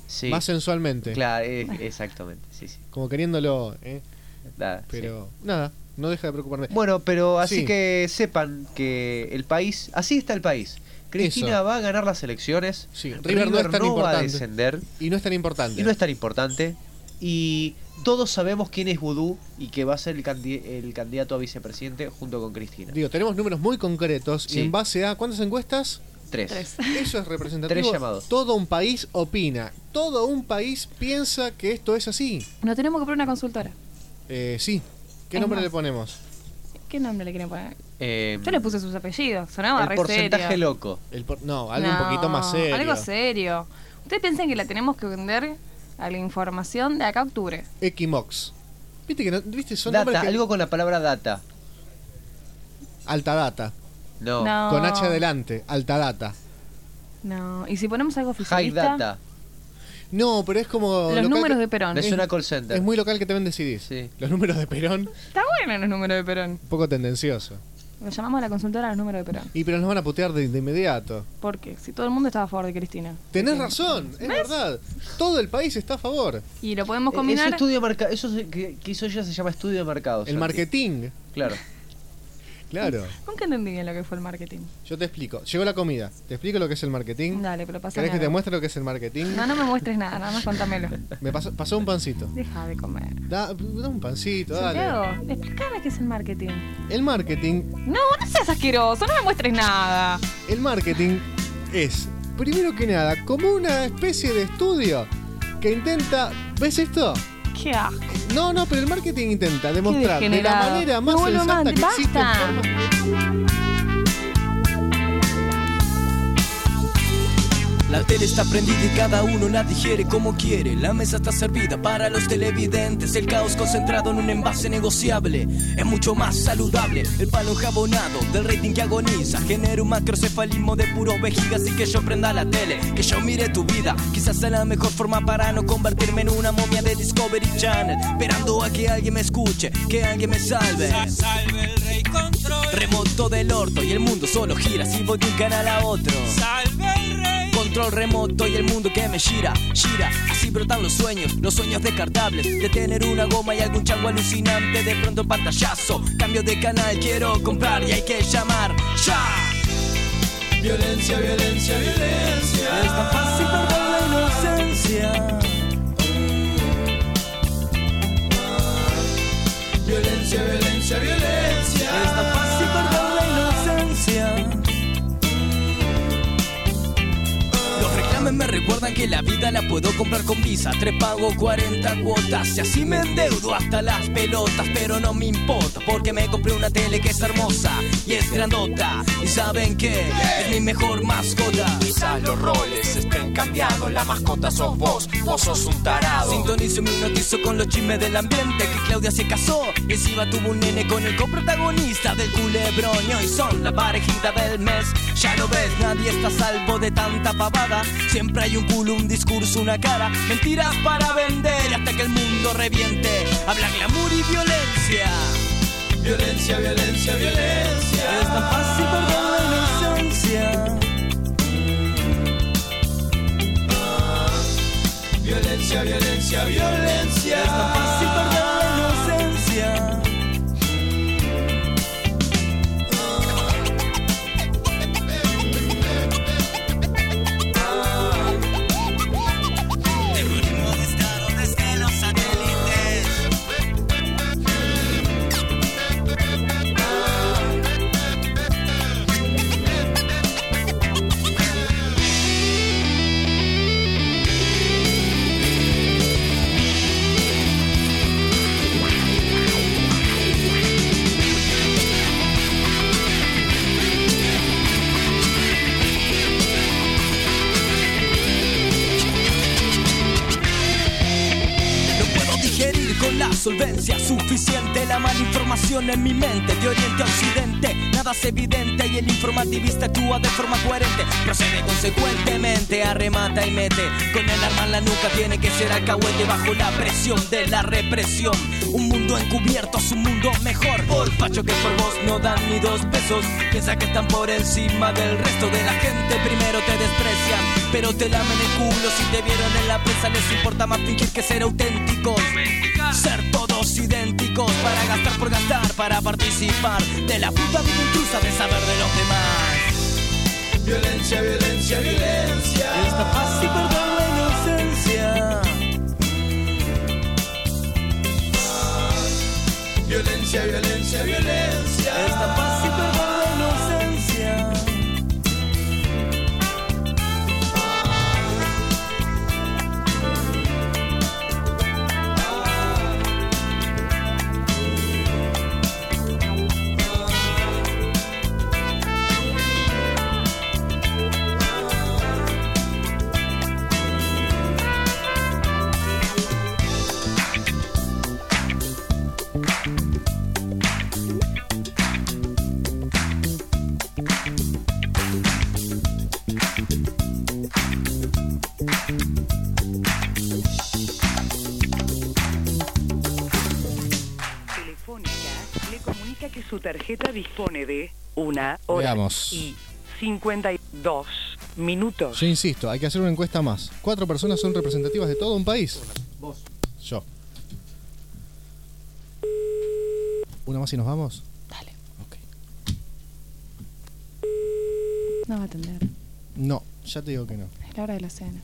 Sí. Más sensualmente. Claro, exactamente, sí. Como queriéndolo, Nada, pero nada, no deja de preocuparme. Bueno, pero así Sí. que sepan que el país, así está el país. Cristina Eso. va a ganar las elecciones. Sí, River no es tan va a importante. descender. Y no es tan importante. Y no es tan importante. Y todos sabemos quién es Vudú y que va a ser el candidato a vicepresidente junto con Cristina. Digo, tenemos números muy concretos Sí. y en base a ¿cuántas encuestas? 3. Eso es representativo. 3 llamados. Todo un país opina. Todo un país piensa que esto es así. No tenemos que poner una consultora. Sí. ¿Qué Es nombre más. le ponemos? ¿Qué nombre le quieren poner? Yo le puse sus apellidos. Sonaba el re porcentaje serio. loco. No, algo un poquito más serio. Algo serio. ¿Ustedes piensan que la tenemos que vender a la información de acá a octubre? Equimox. ¿Viste que no? ¿Viste? Son Data, nombres que... algo con la palabra data. Alta data. No. No. Con H adelante. Alta data. No. ¿Y si ponemos algo High oficialista? data. No, pero es como... Los local números que- de Perón. Es una call center. Es muy local que te vende CDs. Sí. Los números de Perón, Está bueno los números de Perón. un poco tendencioso. Lo llamamos a la consultora los números de Perón. Y pero nos van a putear de inmediato. Porque si todo el mundo estaba a favor de Cristina. Tenés Sí. razón, es ¿Ves? verdad. Todo el país está a favor. Y lo podemos Ese combinar. estudio que hizo ella se llama estudio de mercados. El marketing. Claro. Claro. Nunca entendí bien lo que fue el marketing. Yo te explico. Llegó la comida. ¿Te explico lo que es el marketing? Dale, pero pasa ¿Querés que te nada. muestre lo que es el marketing? No, no me muestres nada, nada más contámelo. Me pasó un pancito. Deja de comer. Da un pancito, dale. Santiago, explícame qué es el marketing. El marketing. No, no seas asqueroso, no me muestres nada. El marketing es, primero que nada, como una especie de estudio que intenta. ¿Ves esto? Qué asco. No, pero el marketing intenta demostrar de la degenerado. manera más Me vuelvo sensata amante, que existe basta. La tele está prendida y cada uno la digiere como quiere. La mesa está servida para los televidentes. El caos concentrado en un envase negociable es mucho más saludable. El palo enjabonado del rating que agoniza genera un macrocefalismo de puros vejigas. Y que yo prenda la tele, que yo mire tu vida. Quizás sea la mejor forma para no convertirme en una momia de Discovery Channel, esperando a que alguien me escuche, que alguien me salve. Salve el rey control. Remoto del orto y el mundo solo gira si voy de un canal a otro. Salve el rey. Control remoto y el mundo que me gira. Así brotan los sueños descartables. De tener una goma y algún chango alucinante. De pronto pantallazo, cambio de canal, quiero comprar y hay que llamar ya. Violencia, violencia, violencia. Es tan fácil perder la inocencia. Violencia, violencia, violencia. Es tan fácil perder la inocencia. Los reclames me recuerdan que la vida la puedo comprar con Visa. 3 pago 40 cuotas y así me endeudo hasta las pelotas. Pero no me importa porque me compré una tele que es hermosa y es grandota. Y saben que es mi mejor mascota. Quizás los roles estén cambiados, la mascota sos vos sos un tarado. Sintonizo y me hipnotizo con los chismes del ambiente. Que Claudia se casó y encima tuvo un nene con el coprotagonista del Culebrón. Y hoy son la parejita del mes. Ya lo ves, nadie está a salvo de tanta pavada. Siempre hay un culo, un discurso, una cara. Mentiras para vender hasta que el mundo reviente. Habla glamour y violencia. Violencia, violencia, violencia. Es tan fácil perder la inocencia. Violencia, violencia, violencia. Es tan fácil perder la inocencia. Terrorismo de estado desde los satélites. No puedo digerir con la solvencia suficiente la mala información en mi mente. De oriente a occidente, nada es evidente y el informativista actúa de forma coherente. Procede consecuentemente, arremata y mete con el arma en la nuca. Tiene que ser alcahuete bajo la presión de la represión. Un mundo encubierto es un mundo mejor. Por facho que por vos no dan ni 2 pesos. Piensa que están por encima del resto de la gente. Primero te desprecian, pero pero te lamen el culo. Si te vieron en la prensa les importa más fingir que ser auténticos. Ser todos idénticos para gastar por gastar, para participar de la puta vida intrusa de saber de los demás. Violencia, violencia, violencia. Es tan fácil perder la inocencia. Violencia, violencia, violencia. Es tan fácil perder la inocencia. Que su tarjeta dispone de 1 hora Veamos. y 52 minutos. Yo insisto, hay que hacer una encuesta más. 4 personas son representativas de todo un país. Vos. Yo. ¿Una más y nos vamos? Dale. Ok. No va a atender. No, ya te digo que no. Es la hora de la cena.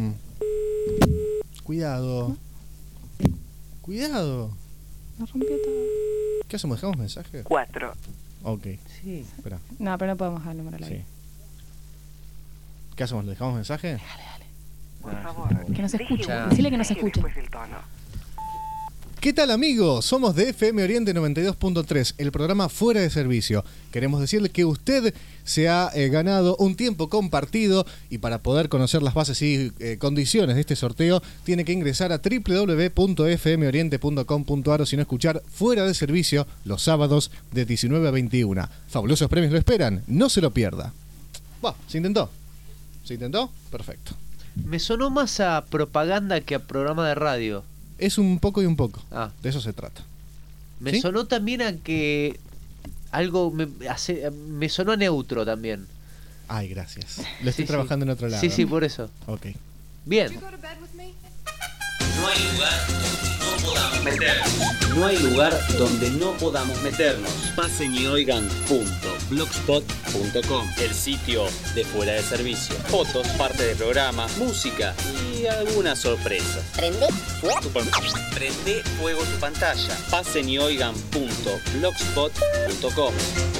Cuidado. Cuidado. Nos rompió todo. ¿Qué hacemos? ¿Dejamos mensaje? 4. Ok. Sí. Espera. No, pero no podemos dejar el número al aire. Sí. ¿Qué hacemos? ¿Le dejamos mensaje? Por favor, Que nos escuche. deje un Decile que nos mensaje escuche. después del tono. ¿Qué tal, amigos? Somos de FM Oriente 92.3, el programa Fuera de Servicio. Queremos decirle que usted se ha ganado un tiempo compartido y para poder conocer las bases y condiciones de este sorteo tiene que ingresar a www.fmoriente.com.ar o si no escuchar Fuera de Servicio los sábados de 19 a 21. Fabulosos premios lo esperan, no se lo pierda. Va, ¿se intentó? ¿Se intentó? Perfecto. Me sonó más a propaganda que a programa de radio. Es un poco y un poco. Ah. De eso se trata. Me ¿Sí? sonó también a que algo me sonó a neutro también. Ay, gracias. Lo estoy trabajando en otro lado. Sí, por eso. Ok. Bien. No hay lugar donde no podamos meternos. No hay lugar donde no podamos meternos. Pasen y oigan.blogspot.com, el sitio de Fuera de Servicio. Fotos, parte del programa, música y algunas sorpresas. Prende fuego tu pantalla. Pasen y oigan.blogspot.com.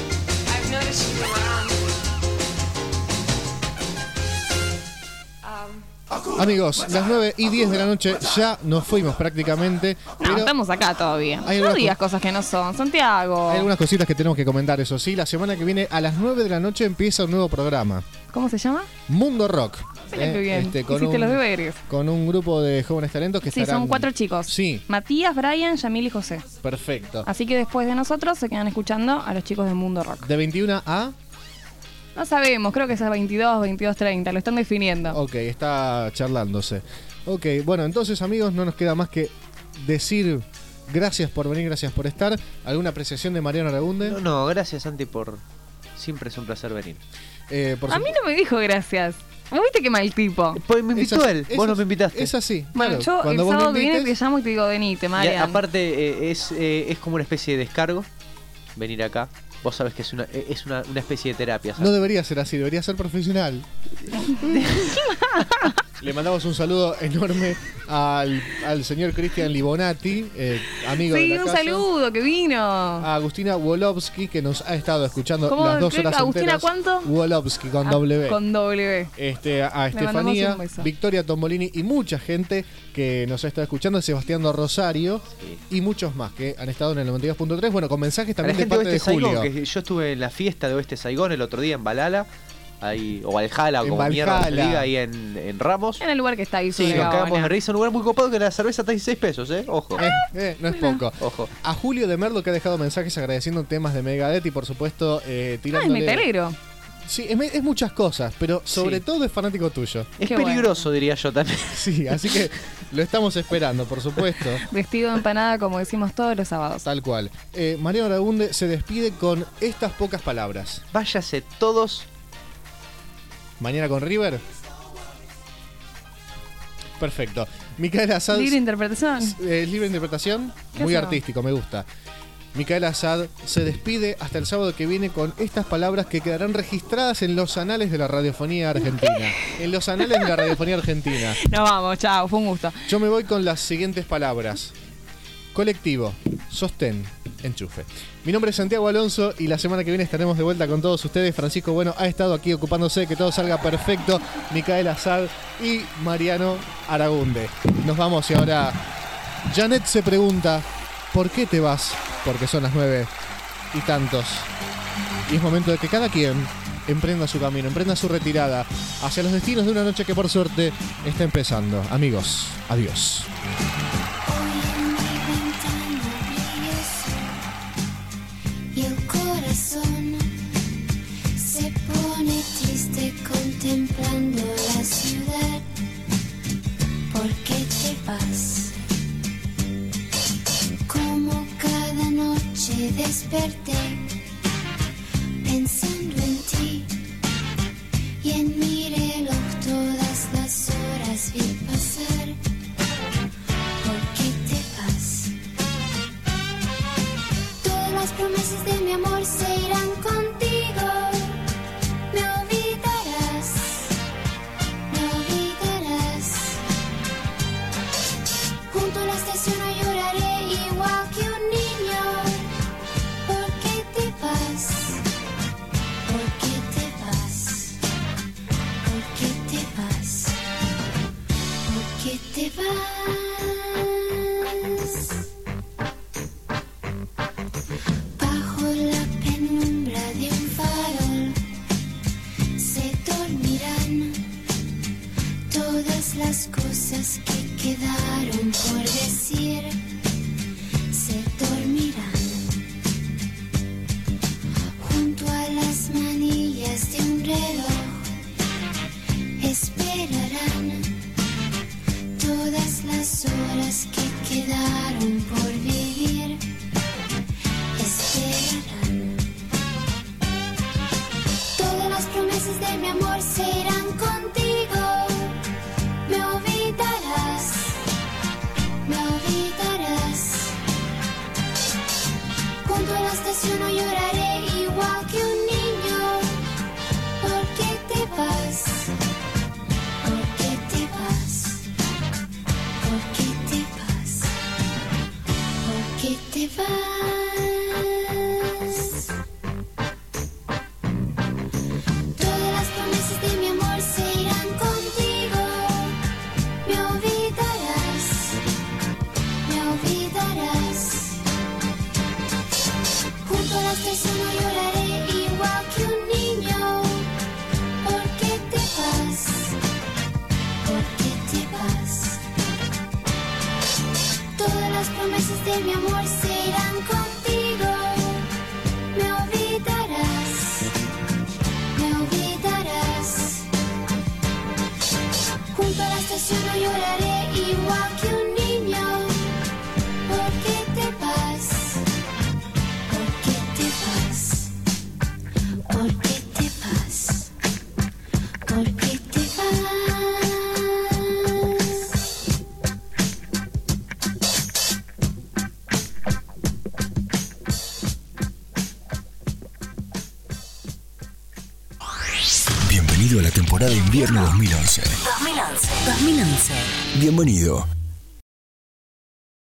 Amigos, las 9 y 10 de la noche ya nos fuimos prácticamente. No, Pero estamos acá todavía. hay No algunas digas cosas que no son. Santiago. hay algunas cositas que tenemos que comentar, eso sí. La semana que viene a las 9 de la noche empieza un nuevo programa. ¿Cómo se llama? Mundo Rock. Mira qué bien. Con Hiciste los deberes. con un grupo de jóvenes talentos que Sí, estarán... son 4 chicos. Sí, Matías, Brian, Yamil y José. perfecto. Así que después de nosotros se quedan escuchando a los chicos de Mundo Rock. De 21 a... No sabemos, creo que es 22, 22:30, lo están definiendo. Ok, está charlándose. Ok, bueno, entonces amigos, no nos queda más que decir gracias por venir, gracias por estar. ¿Alguna apreciación de Mariano Aragunde? No, gracias Santi por... Siempre es un placer venir. A mí no me dijo gracias. ¿Vos viste qué mal tipo? Pues me invitó él, vos no me invitaste. Es así. Bueno, claro, yo el cuando vos me sábado que viene invites- te llamo y te digo, venite, Y Marian. aparte es como una especie de descargo venir acá. Vos sabés que es una especie de terapia, ¿sabes? No debería ser así, debería ser profesional. Le mandamos un saludo enorme al señor Cristian Libonati, amigo de Sí, la un casa. saludo, que vino. A Agustina Wolowski, que nos ha estado escuchando ¿Cómo? las 2 ¿Qué? horas ¿Agustina enteras. cuánto? Wolowski con Ah, W. Con W. A Le mandamos Estefanía, un beso. Victoria Tombolini y mucha gente que nos ha estado escuchando, Sebastián Rosario y muchos más que han estado en el 92.3. Bueno, con mensajes A la también de gente de parte de Oeste Saigón, Julio. que yo estuve en la fiesta de Oeste Saigón el otro día en Balala, ahí, o Valhalla, o En como mierda se Valhalla. diga, ahí en Ramos. En el lugar que está ahí Sí, sobre nos cagamos Gaona. de risa, un lugar muy copado que la cerveza está 16 pesos, ojo. No es poco. Ojo. A Julio de Merlo, que ha dejado mensajes agradeciendo temas de Megadeth y por supuesto Ah, es tirándole... metalero. Sí, es muchas cosas, pero sobre Sí. todo es fanático tuyo. Es Qué peligroso, diría yo también. Sí, así que lo estamos esperando, por supuesto. Vestido de empanada, como decimos todos los sábados. Tal cual. Mariano Aragunde se despide con estas pocas palabras. Váyase todos. Mañana con River. Perfecto. Micaela Assad. Libre interpretación. Libre interpretación. ¿Qué Muy hacemos? artístico, me gusta. Micaela Assad se despide hasta el sábado que viene con estas palabras que quedarán registradas en los anales de la radiofonía argentina. En los anales de la radiofonía argentina. Nos vamos, chao, fue un gusto. Yo me voy con las siguientes palabras. Colectivo, sostén, enchufe. Mi nombre es Santiago Alonso y la semana que viene estaremos de vuelta con todos ustedes. Francisco Bueno ha estado aquí ocupándose de que todo salga perfecto. Micaela Assad y Mariano Aragunde. Nos vamos y ahora Janet se pregunta, ¿por qué te vas? Porque son las 9 y tantos. Y es momento de que cada quien emprenda su camino, emprenda su retirada hacia los destinos de una noche que por suerte está empezando. Amigos, adiós. Y el corazón se pone triste contemplando la ciudad. ¿Por qué te vas? Como cada noche desperté pensando en ti y en mi reloj todas las horas vi pasar. ¿Por qué te vas? Todas las promesas de mi amor se irán contigo. Me olvidarás, me olvidarás. Junto a la estación no lloraré igual que un niño. ¿Por qué te vas? ¿Por qué te vas? ¿Por qué te vas? ¿Por qué te vas? Bajo la penumbra de un farol se dormirán todas las cosas que quedaron por decir. Se dormirán junto a las manillas de un reloj. Esperarán todas las horas que quedaron por vivir. Esperarán. Todas las promesas de mi amor se irán contigo. Me olvidarás, me olvidarás. Junto a la estación no lloraré igual que un niño. ¿Por qué te vas? ¿Por qué te vas? ¿Por qué te vas? ¿Por qué te vas? Todas las promesas de mi amor se irán contigo. Me olvidarás, me olvidarás. Junto a la estación no lloraré igual que un niño. ¿Por qué te vas? ¿Por qué te vas? Todas las promesas de mi amor se irán contigo. Me olvidarás, me olvidarás. Junto a la estación no lloraré igual que un niño. ¿Por qué te vas? ¿Por qué te vas? ¿Por qué te vas? ¿Por qué te vas? Bienvenido a la temporada de invierno 2011. 2011. Bienvenido.